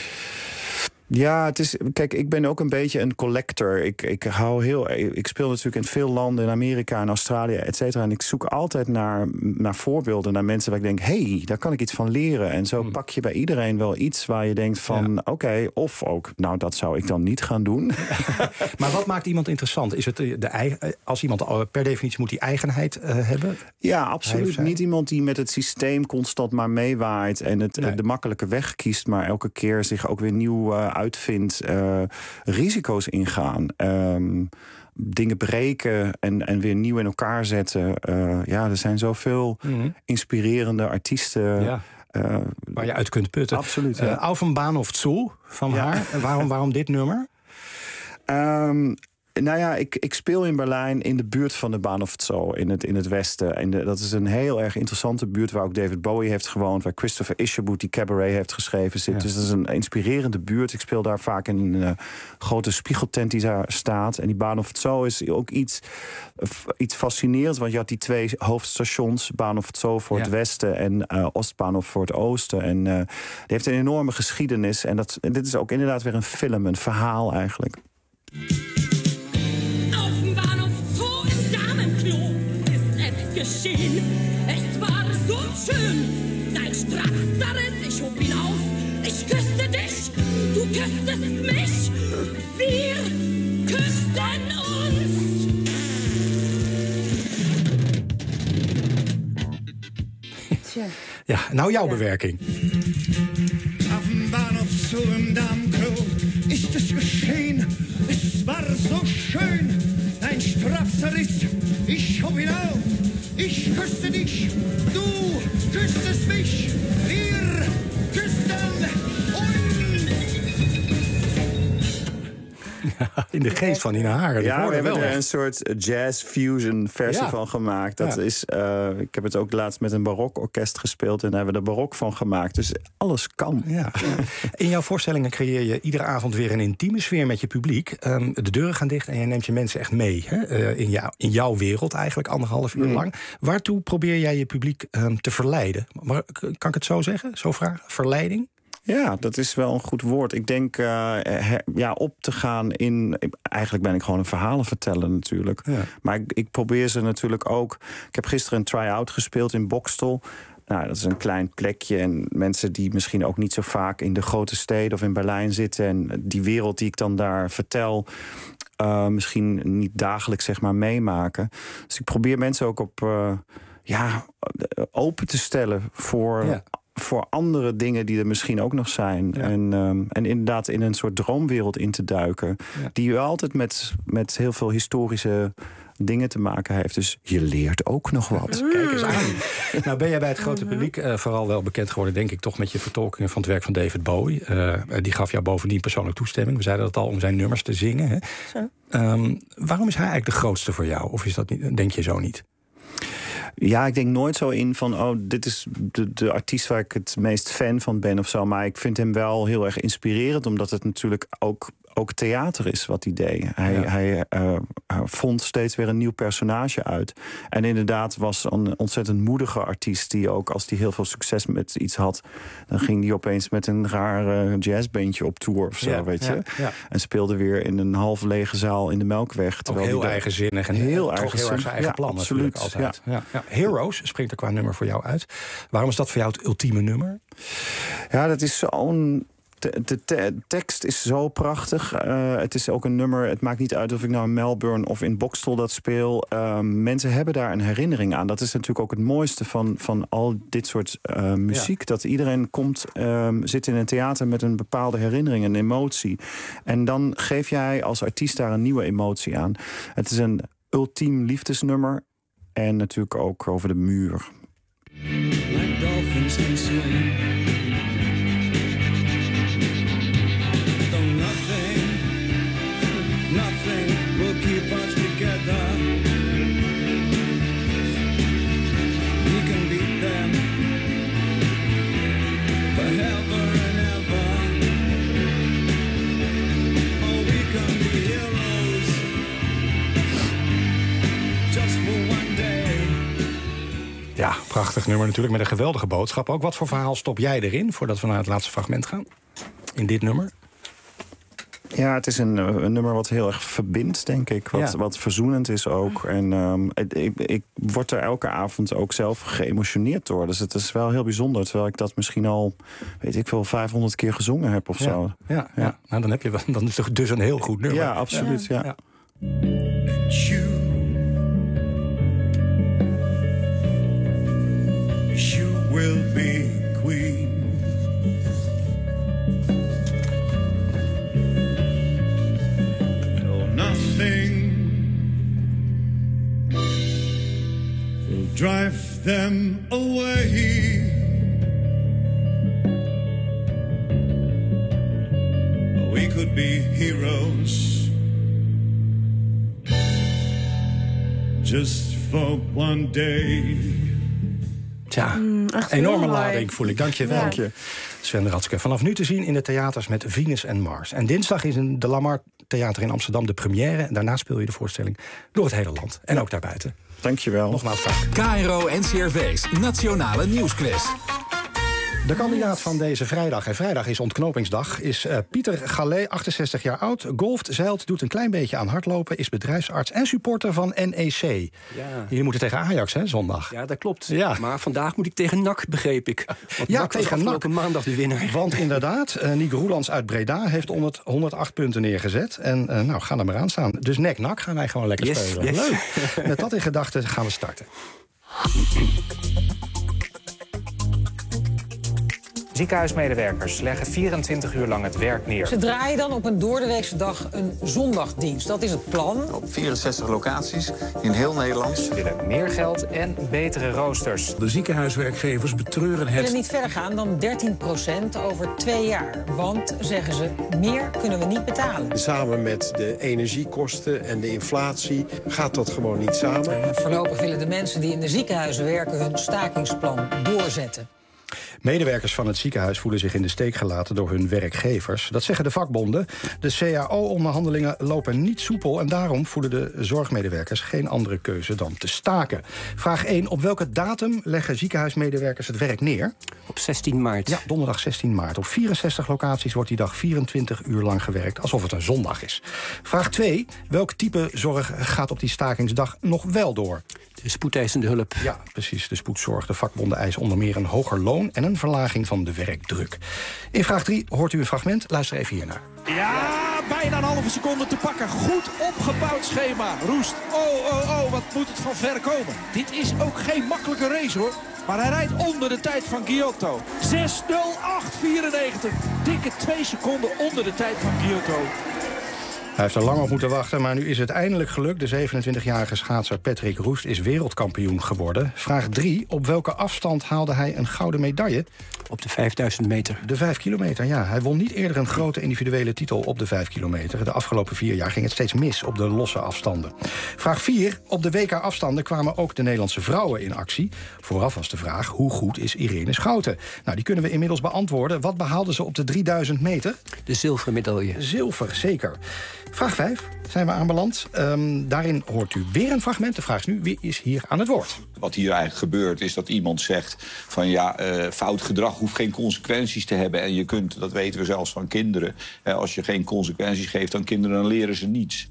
Ja, het is. Kijk, ik ben ook een beetje een collector. Ik, ik hou heel. Ik speel natuurlijk in veel landen, in Amerika en Australië, et cetera. En ik zoek altijd naar, naar voorbeelden, naar mensen waar ik denk, hé, hey, daar kan ik iets van leren. En zo hmm. pak je bij iedereen wel iets waar je denkt van, ja. oké, okay, of ook, nou, dat zou ik dan niet gaan doen. Maar wat maakt iemand interessant? Is het de, de eigen, als iemand per definitie moet die eigenheid uh, hebben? Ja, absoluut. Niet iemand die met het systeem constant maar meewaait en het nee. de makkelijke weg kiest, maar elke keer zich ook weer nieuw uh, uitvindt, uh, risico's ingaan, um, dingen breken en, en weer nieuw in elkaar zetten. Uh, ja, er zijn zoveel mm-hmm. inspirerende artiesten. Ja. Uh, waar je uit kunt putten. Absoluut. Ja. Uh, Auf dem Bahnhof Zoo van ja. haar. Waarom, waarom dit nummer? Um, Nou ja, ik, ik speel in Berlijn in de buurt van de Bahnhof Zoo, in het, in het westen. En de, dat is een heel erg interessante buurt waar ook David Bowie heeft gewoond, waar Christopher Isherwood die Cabaret heeft geschreven zit. Ja. Dus dat is een inspirerende buurt. Ik speel daar vaak in een uh, grote spiegeltent die daar staat. En die Bahnhof Zoo is ook iets, uh, iets fascinerends, want je had die twee hoofdstations, Bahnhof Zoo voor ja. het westen en uh, Ostbahnhof voor het oosten. En uh, die heeft een enorme geschiedenis. En, dat, en dit is ook inderdaad weer een film, een verhaal eigenlijk. Geschehen. Es war so schön, dein Straß zerriss, ich hob ihn auf, ich küsste dich, du küsstest mich, wir küssten uns. Tja. Ja, nou jouw ja. bewerking. Auf dem Bahnhof Zoo im Darmklo ist es geschehen, es war so schön, dein Straß zerriss, ich hob ihn auf. Ich küsste dich, du küsstest mich, wir küssten uns. Ja, in de geest van Nina Hagen. Ja, we hebben er een soort jazz-fusion versie ja. van gemaakt. Dat ja. is, uh, ik heb het ook laatst met een barokorkest gespeeld en daar hebben we er barok van gemaakt. Dus alles kan. Ja. In jouw voorstellingen creëer je iedere avond weer een intieme sfeer met je publiek. Um, de deuren gaan dicht en je neemt je mensen echt mee. Hè? Uh, in, jou, in jouw wereld eigenlijk, anderhalf uur mm. lang. Waartoe probeer jij je publiek um, te verleiden? Maar, kan ik het zo zeggen? Zo vragen? Verleiding? Ja, dat is wel een goed woord. Ik denk uh, her, ja, op te gaan in... Eigenlijk ben ik gewoon een verhalenverteller natuurlijk. Ja. Maar ik, ik probeer ze natuurlijk ook... Ik heb gisteren een try-out gespeeld in Boxtel. Nou, dat is een klein plekje. En mensen die misschien ook niet zo vaak in de grote steden of in Berlijn zitten. En die wereld die ik dan daar vertel... Uh, misschien niet dagelijks zeg maar meemaken. Dus ik probeer mensen ook op... Uh, ja, open te stellen voor... Ja. voor andere dingen die er misschien ook nog zijn. Ja. En, um, en inderdaad in een soort droomwereld in te duiken. Ja. Die altijd met, met heel veel historische dingen te maken heeft. Dus je leert ook nog wat. Mm. Kijk eens aan. Nou ben jij bij het grote publiek uh, vooral wel bekend geworden... denk ik toch met je vertolkingen van het werk van David Bowie. Uh, die gaf jou bovendien persoonlijk toestemming. We zeiden dat al, om zijn nummers te zingen. Hè? Zo. Um, waarom is hij eigenlijk de grootste voor jou? Of is dat niet, denk je zo niet? Ja, ik denk nooit zo in van... oh, dit is de, de artiest waar ik het meest fan van ben of zo. Maar ik vind hem wel heel erg inspirerend... omdat het natuurlijk ook, ook theater is wat hij deed. Hij, ja. hij uh, vond steeds weer een nieuw personage uit. En inderdaad was een ontzettend moedige artiest... die ook, als hij heel veel succes met iets had... dan ging hij opeens met een raar uh, jazzbandje op tour of zo, ja, weet je. Ja, ja. En speelde weer in een half lege zaal in de Melkweg. Ook heel daar... eigenzinnig en heel, heel erg zijn eigen ja, plan absoluut, altijd. Ja. Ja. Ja. Heroes springt er qua nummer voor jou uit. Waarom is dat voor jou het ultieme nummer? Ja, dat is zo'n... De, de te- tekst is zo prachtig. Uh, het is ook een nummer. Het maakt niet uit of ik nou in Melbourne of in Boxtel dat speel. Uh, mensen hebben daar een herinnering aan. Dat is natuurlijk ook het mooiste van, van al dit soort uh, muziek. Ja. Dat iedereen komt, uh, zit in een theater met een bepaalde herinnering, een emotie. En dan geef jij als artiest daar een nieuwe emotie aan. Het is een ultiem liefdesnummer. En natuurlijk ook over de muur. Like dolphins can swim. Though nothing, nothing will keep us together. We can beat them forever and ever. Oh, we can be heroes just for one day. Ja, prachtig nummer natuurlijk, met een geweldige boodschap ook. Wat voor verhaal stop jij erin, voordat we naar het laatste fragment gaan? In dit nummer? Ja, het is een, een nummer wat heel erg verbindt, denk ik. Wat, ja. wat verzoenend is ook. En um, ik, ik word er elke avond ook zelf geëmotioneerd door. Dus het is wel heel bijzonder. Terwijl ik dat misschien al, weet ik wel, vijfhonderd keer gezongen heb of ja. zo. Ja, ja. ja. Nou, dan, heb je, dan is het dus een heel goed nummer. Ja, absoluut. Ja. Ja. You, you will be queen. Nothing will drive them away. We could be heroes just for one day. Tja, Mm, enorme heel lading mooi. voel ik. Dank je wel. Dank je. Sven Ratske. Vanaf nu te zien in de theaters met Venus en Mars. En dinsdag is in de Lamar Theater in Amsterdam de première. En daarna speel je de voorstelling door het hele land. En ook daarbuiten. Dankjewel. Nogmaals dank. K R O en C R V's Nationale Nieuwsquiz. De kandidaat van deze vrijdag, en vrijdag is ontknopingsdag, is uh, Pieter Gallet, achtenzestig jaar oud, golft, zeilt, doet een klein beetje aan hardlopen, is bedrijfsarts en supporter van N E C. Ja. Jullie moeten tegen Ajax, hè, zondag? Ja, dat klopt. Ja. Maar vandaag moet ik tegen N A C, begreep ik. Want Ja, N A C was tegen N A C. afgelopen maandag de winnaar. Want inderdaad, uh, Nick Roelands uit Breda heeft honderd, honderd acht punten neergezet. En uh, nou, ga er maar aan staan. Dus nek-N A C gaan wij gewoon lekker Yes, spelen. yes. Leuk. Met dat in gedachten gaan we starten. Ziekenhuismedewerkers leggen vierentwintig uur lang het werk neer. Ze draaien dan op een doordeweekse dag een zondagdienst. Dat is het plan. Op vierenzestig locaties in heel Nederland. Ze willen meer geld en betere roosters. De ziekenhuiswerkgevers betreuren Ze willen het. niet verder gaan dan dertien procent over twee jaar. Want, zeggen ze, meer kunnen we niet betalen. Samen met de energiekosten en de inflatie gaat dat gewoon niet samen. Voorlopig willen de mensen die in de ziekenhuizen werken hun stakingsplan doorzetten. Medewerkers van het ziekenhuis voelen zich in de steek gelaten door hun werkgevers. Dat zeggen de vakbonden. De C A O-onderhandelingen lopen niet soepel en daarom voelen de zorgmedewerkers geen andere keuze dan te staken. Vraag één. Op welke datum leggen ziekenhuismedewerkers het werk neer? Op zestien maart. Ja, donderdag zestien maart. Op vierenzestig locaties wordt die dag vierentwintig uur lang gewerkt, alsof het een zondag is. Vraag twee. Welk type zorg gaat op die stakingsdag nog wel door? De spoedeisende hulp. Ja, precies. De spoedzorg. De vakbonden eisen onder meer een hoger loon en een verlaging van de werkdruk. In vraag drie hoort u een fragment. Luister even hiernaar. Ja, bijna een halve seconde te pakken. Goed opgebouwd schema. Roest. Oh, oh, oh, wat moet het van ver komen. Dit is ook geen makkelijke race, hoor. Maar hij rijdt onder de tijd van Giotto. zes nul acht vierennegentig. Dikke twee seconden onder de tijd van Giotto. Hij heeft er lang op moeten wachten, maar nu is het eindelijk gelukt. De zevenentwintigjarige schaatser Patrick Roest is wereldkampioen geworden. Vraag drie. Op welke afstand haalde hij een gouden medaille? Op de vijfduizend meter. De vijf kilometer, ja. Hij won niet eerder een grote individuele titel op de vijf kilometer. De afgelopen vier jaar ging het steeds mis op de losse afstanden. Vraag vier. Op de W K-afstanden kwamen ook de Nederlandse vrouwen in actie. Vooraf was de vraag, hoe goed is Irene Schouten? Nou, die kunnen we inmiddels beantwoorden. Wat behaalde ze op de drieduizend meter? De zilveren medaille. Zilver, zeker. Vraag vijf zijn we aanbeland. Um, daarin hoort u weer een fragment. De vraag is nu, wie is hier aan het woord? Wat hier eigenlijk gebeurt is dat iemand zegt van ja, uh, fout gedrag hoeft geen consequenties te hebben. En je kunt, dat weten we zelfs van kinderen, uh, als je geen consequenties geeft aan kinderen, dan leren ze niets.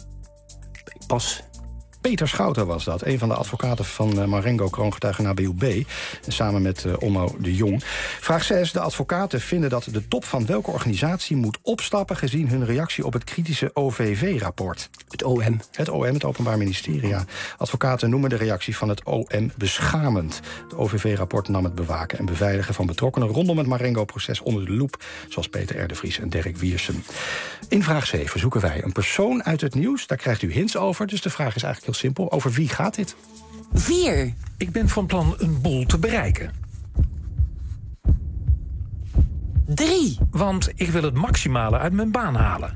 Pas. Peter Schouten was dat, een van de advocaten van uh, Marengo, kroongetuige N B U B. Samen met uh, Onno de Jong. Vraag zes. De advocaten vinden dat de top van welke organisatie moet opstappen gezien hun reactie op het kritische O V V-rapport. Het O M. Het O M, het Openbaar Ministerie, ja. Advocaten noemen de reactie van het O M beschamend. Het O V V-rapport nam het bewaken en beveiligen van betrokkenen rondom het Marengo-proces onder de loep, zoals Peter R. de Vries en Dirk Wiersum. In vraag zeven zoeken wij een persoon uit het nieuws. Daar krijgt u hints over, dus de vraag is eigenlijk heel simpel. Over wie gaat dit? Vier. Ik ben van plan een boel te bereiken. Drie. Want ik wil het maximale uit mijn baan halen.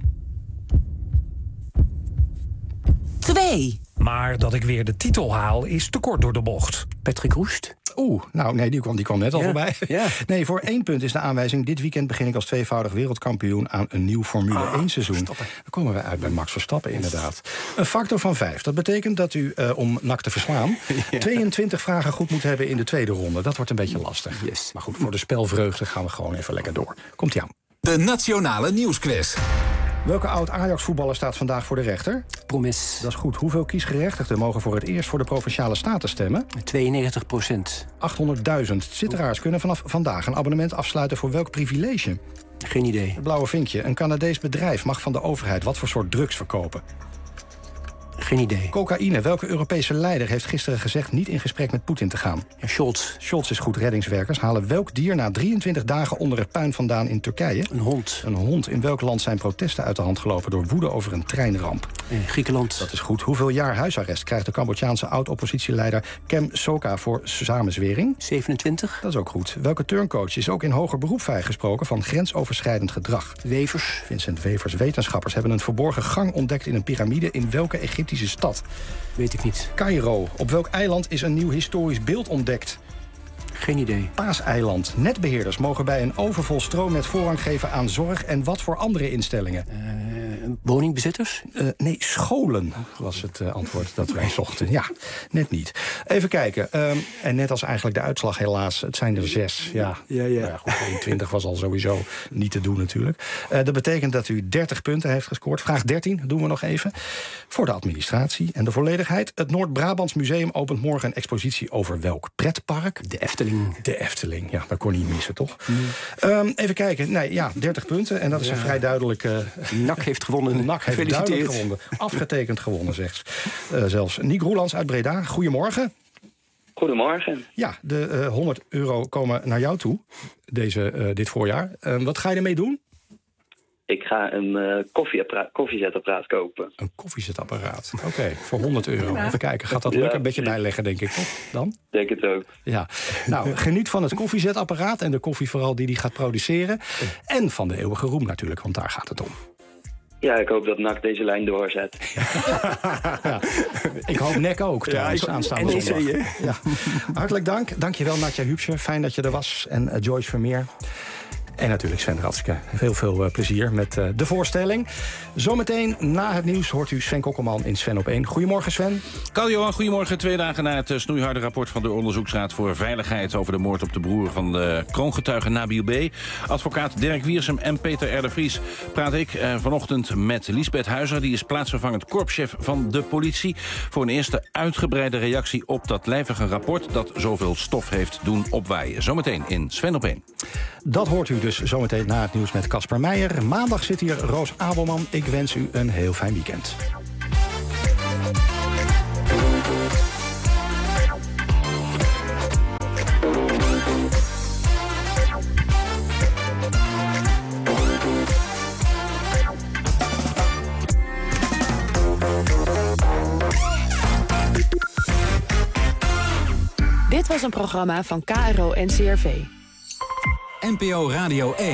Twee. Maar dat ik weer de titel haal is te kort door de bocht. Patrick Roest. Oeh, nou nee, die kwam, die kwam net al ja, voorbij. Ja. Nee, voor één punt is de aanwijzing. Dit weekend begin ik als tweevoudig wereldkampioen aan een nieuw Formule ah, één seizoen. Dan komen we uit bij Max Verstappen, inderdaad. Een factor van vijf. Dat betekent dat u, uh, om N A C te verslaan, ja. tweeëntwintig vragen goed moet hebben in de tweede ronde. Dat wordt een beetje lastig. Yes. Maar goed, voor de spelvreugde gaan we gewoon even lekker door. Komt-ie aan. De Nationale Nieuwsquiz. Welke oud-Ajax-voetballer staat vandaag voor de rechter? Promes. Dat is goed. Hoeveel kiesgerechtigden mogen voor het eerst voor de Provinciale Staten stemmen? tweeënnegentig procent. achthonderdduizend. Twitteraars kunnen vanaf vandaag een abonnement afsluiten voor welk privilege? Geen idee. Het blauwe vinkje. Een Canadees bedrijf mag van de overheid wat voor soort drugs verkopen? Geen idee. Cocaïne. Welke Europese leider heeft gisteren gezegd niet in gesprek met Poetin te gaan? Ja, Scholz. Scholz is goed. Reddingswerkers halen welk dier na drieëntwintig dagen onder het puin vandaan in Turkije? Een hond. Een hond. In welk land zijn protesten uit de hand gelopen door woede over een treinramp? In Griekenland. Dat is goed. Hoeveel jaar huisarrest krijgt de Cambodjaanse oud-oppositieleider Kem Sokha voor samenzwering? zevenentwintig. Dat is ook goed. Welke turncoach is ook in hoger beroep vrijgesproken van grensoverschrijdend gedrag? Wevers. Vincent Wevers. Wetenschappers hebben een verborgen gang ontdekt in een piramide in welke Egyptische Egyptische stad? Weet ik niet. Cairo. Op welk eiland is een nieuw historisch beeld ontdekt? Geen idee. Paaseiland. Netbeheerders mogen bij een overvol stroomnet voorrang geven aan zorg en wat voor andere instellingen? Uh, woningbezitters? Uh, nee, scholen was het uh, antwoord dat wij zochten. Ja, net niet. Even kijken. Um, en net als eigenlijk de uitslag helaas. Het zijn er zes. Ja, ja, ja. Nou ja goed, eenentwintig was al sowieso niet te doen natuurlijk. Uh, dat betekent dat u dertig punten heeft gescoord. Vraag dertien doen we nog even. Voor de administratie en de volledigheid. Het Noord-Brabants Museum opent morgen een expositie over welk pretpark? De Efteling. De Efteling, ja, dat kon niet missen, toch? Nee. Um, even kijken, nee, ja, dertig punten. En dat is ja. een vrij duidelijk... Uh, N A C heeft gewonnen. N A C heeft duidelijk gewonnen. Afgetekend gewonnen, zegt uh, zelfs. Niek Roelands uit Breda, goedemorgen. Goedemorgen. Ja, de uh, honderd euro komen naar jou toe, deze, uh, dit voorjaar. Uh, wat ga je ermee doen? Ik ga een uh, koffiezetapparaat, koffiezetapparaat kopen. Een koffiezetapparaat, oké, okay, voor honderd euro. Even kijken, gaat dat lukken? Ja, een beetje bijleggen, denk ik, toch? Dan? Denk het ook. Ja, nou, geniet van het koffiezetapparaat en de koffie vooral die die gaat produceren. En van de eeuwige roem natuurlijk, want daar gaat het om. Ja, ik hoop dat N A C deze lijn doorzet. Ja, ik hoop N E C ook, trouwens, ja, aanstaande zondag. Ja. Hartelijk dank. Dankjewel, Nadja Hübscher. Fijn dat je er was. En uh, Joyce Vermeer. En natuurlijk Sven Ratske. Heel veel uh, plezier met uh, de voorstelling. Zometeen na het nieuws hoort u Sven Kokkelman in Sven op één. Goedemorgen, Sven. Karl-Johan, goedemorgen. Twee dagen na het uh, snoeiharde rapport van de Onderzoeksraad voor Veiligheid over de moord op de broer van de kroongetuige Nabil B. Advocaat Dirk Wiersum en Peter R. de Vries praat ik uh, vanochtend met Liesbeth Huizer. Die is plaatsvervangend korpschef van de politie. Voor een eerste uitgebreide reactie op dat lijvige rapport dat zoveel stof heeft doen opwaaien. Zometeen in Sven op één. Dat hoort u dus zometeen na het nieuws met Casper Meijer. Maandag zit hier Roos Abelman. Ik wens u een heel fijn weekend. Dit was een programma van K R O N C R V. N P O Radio één.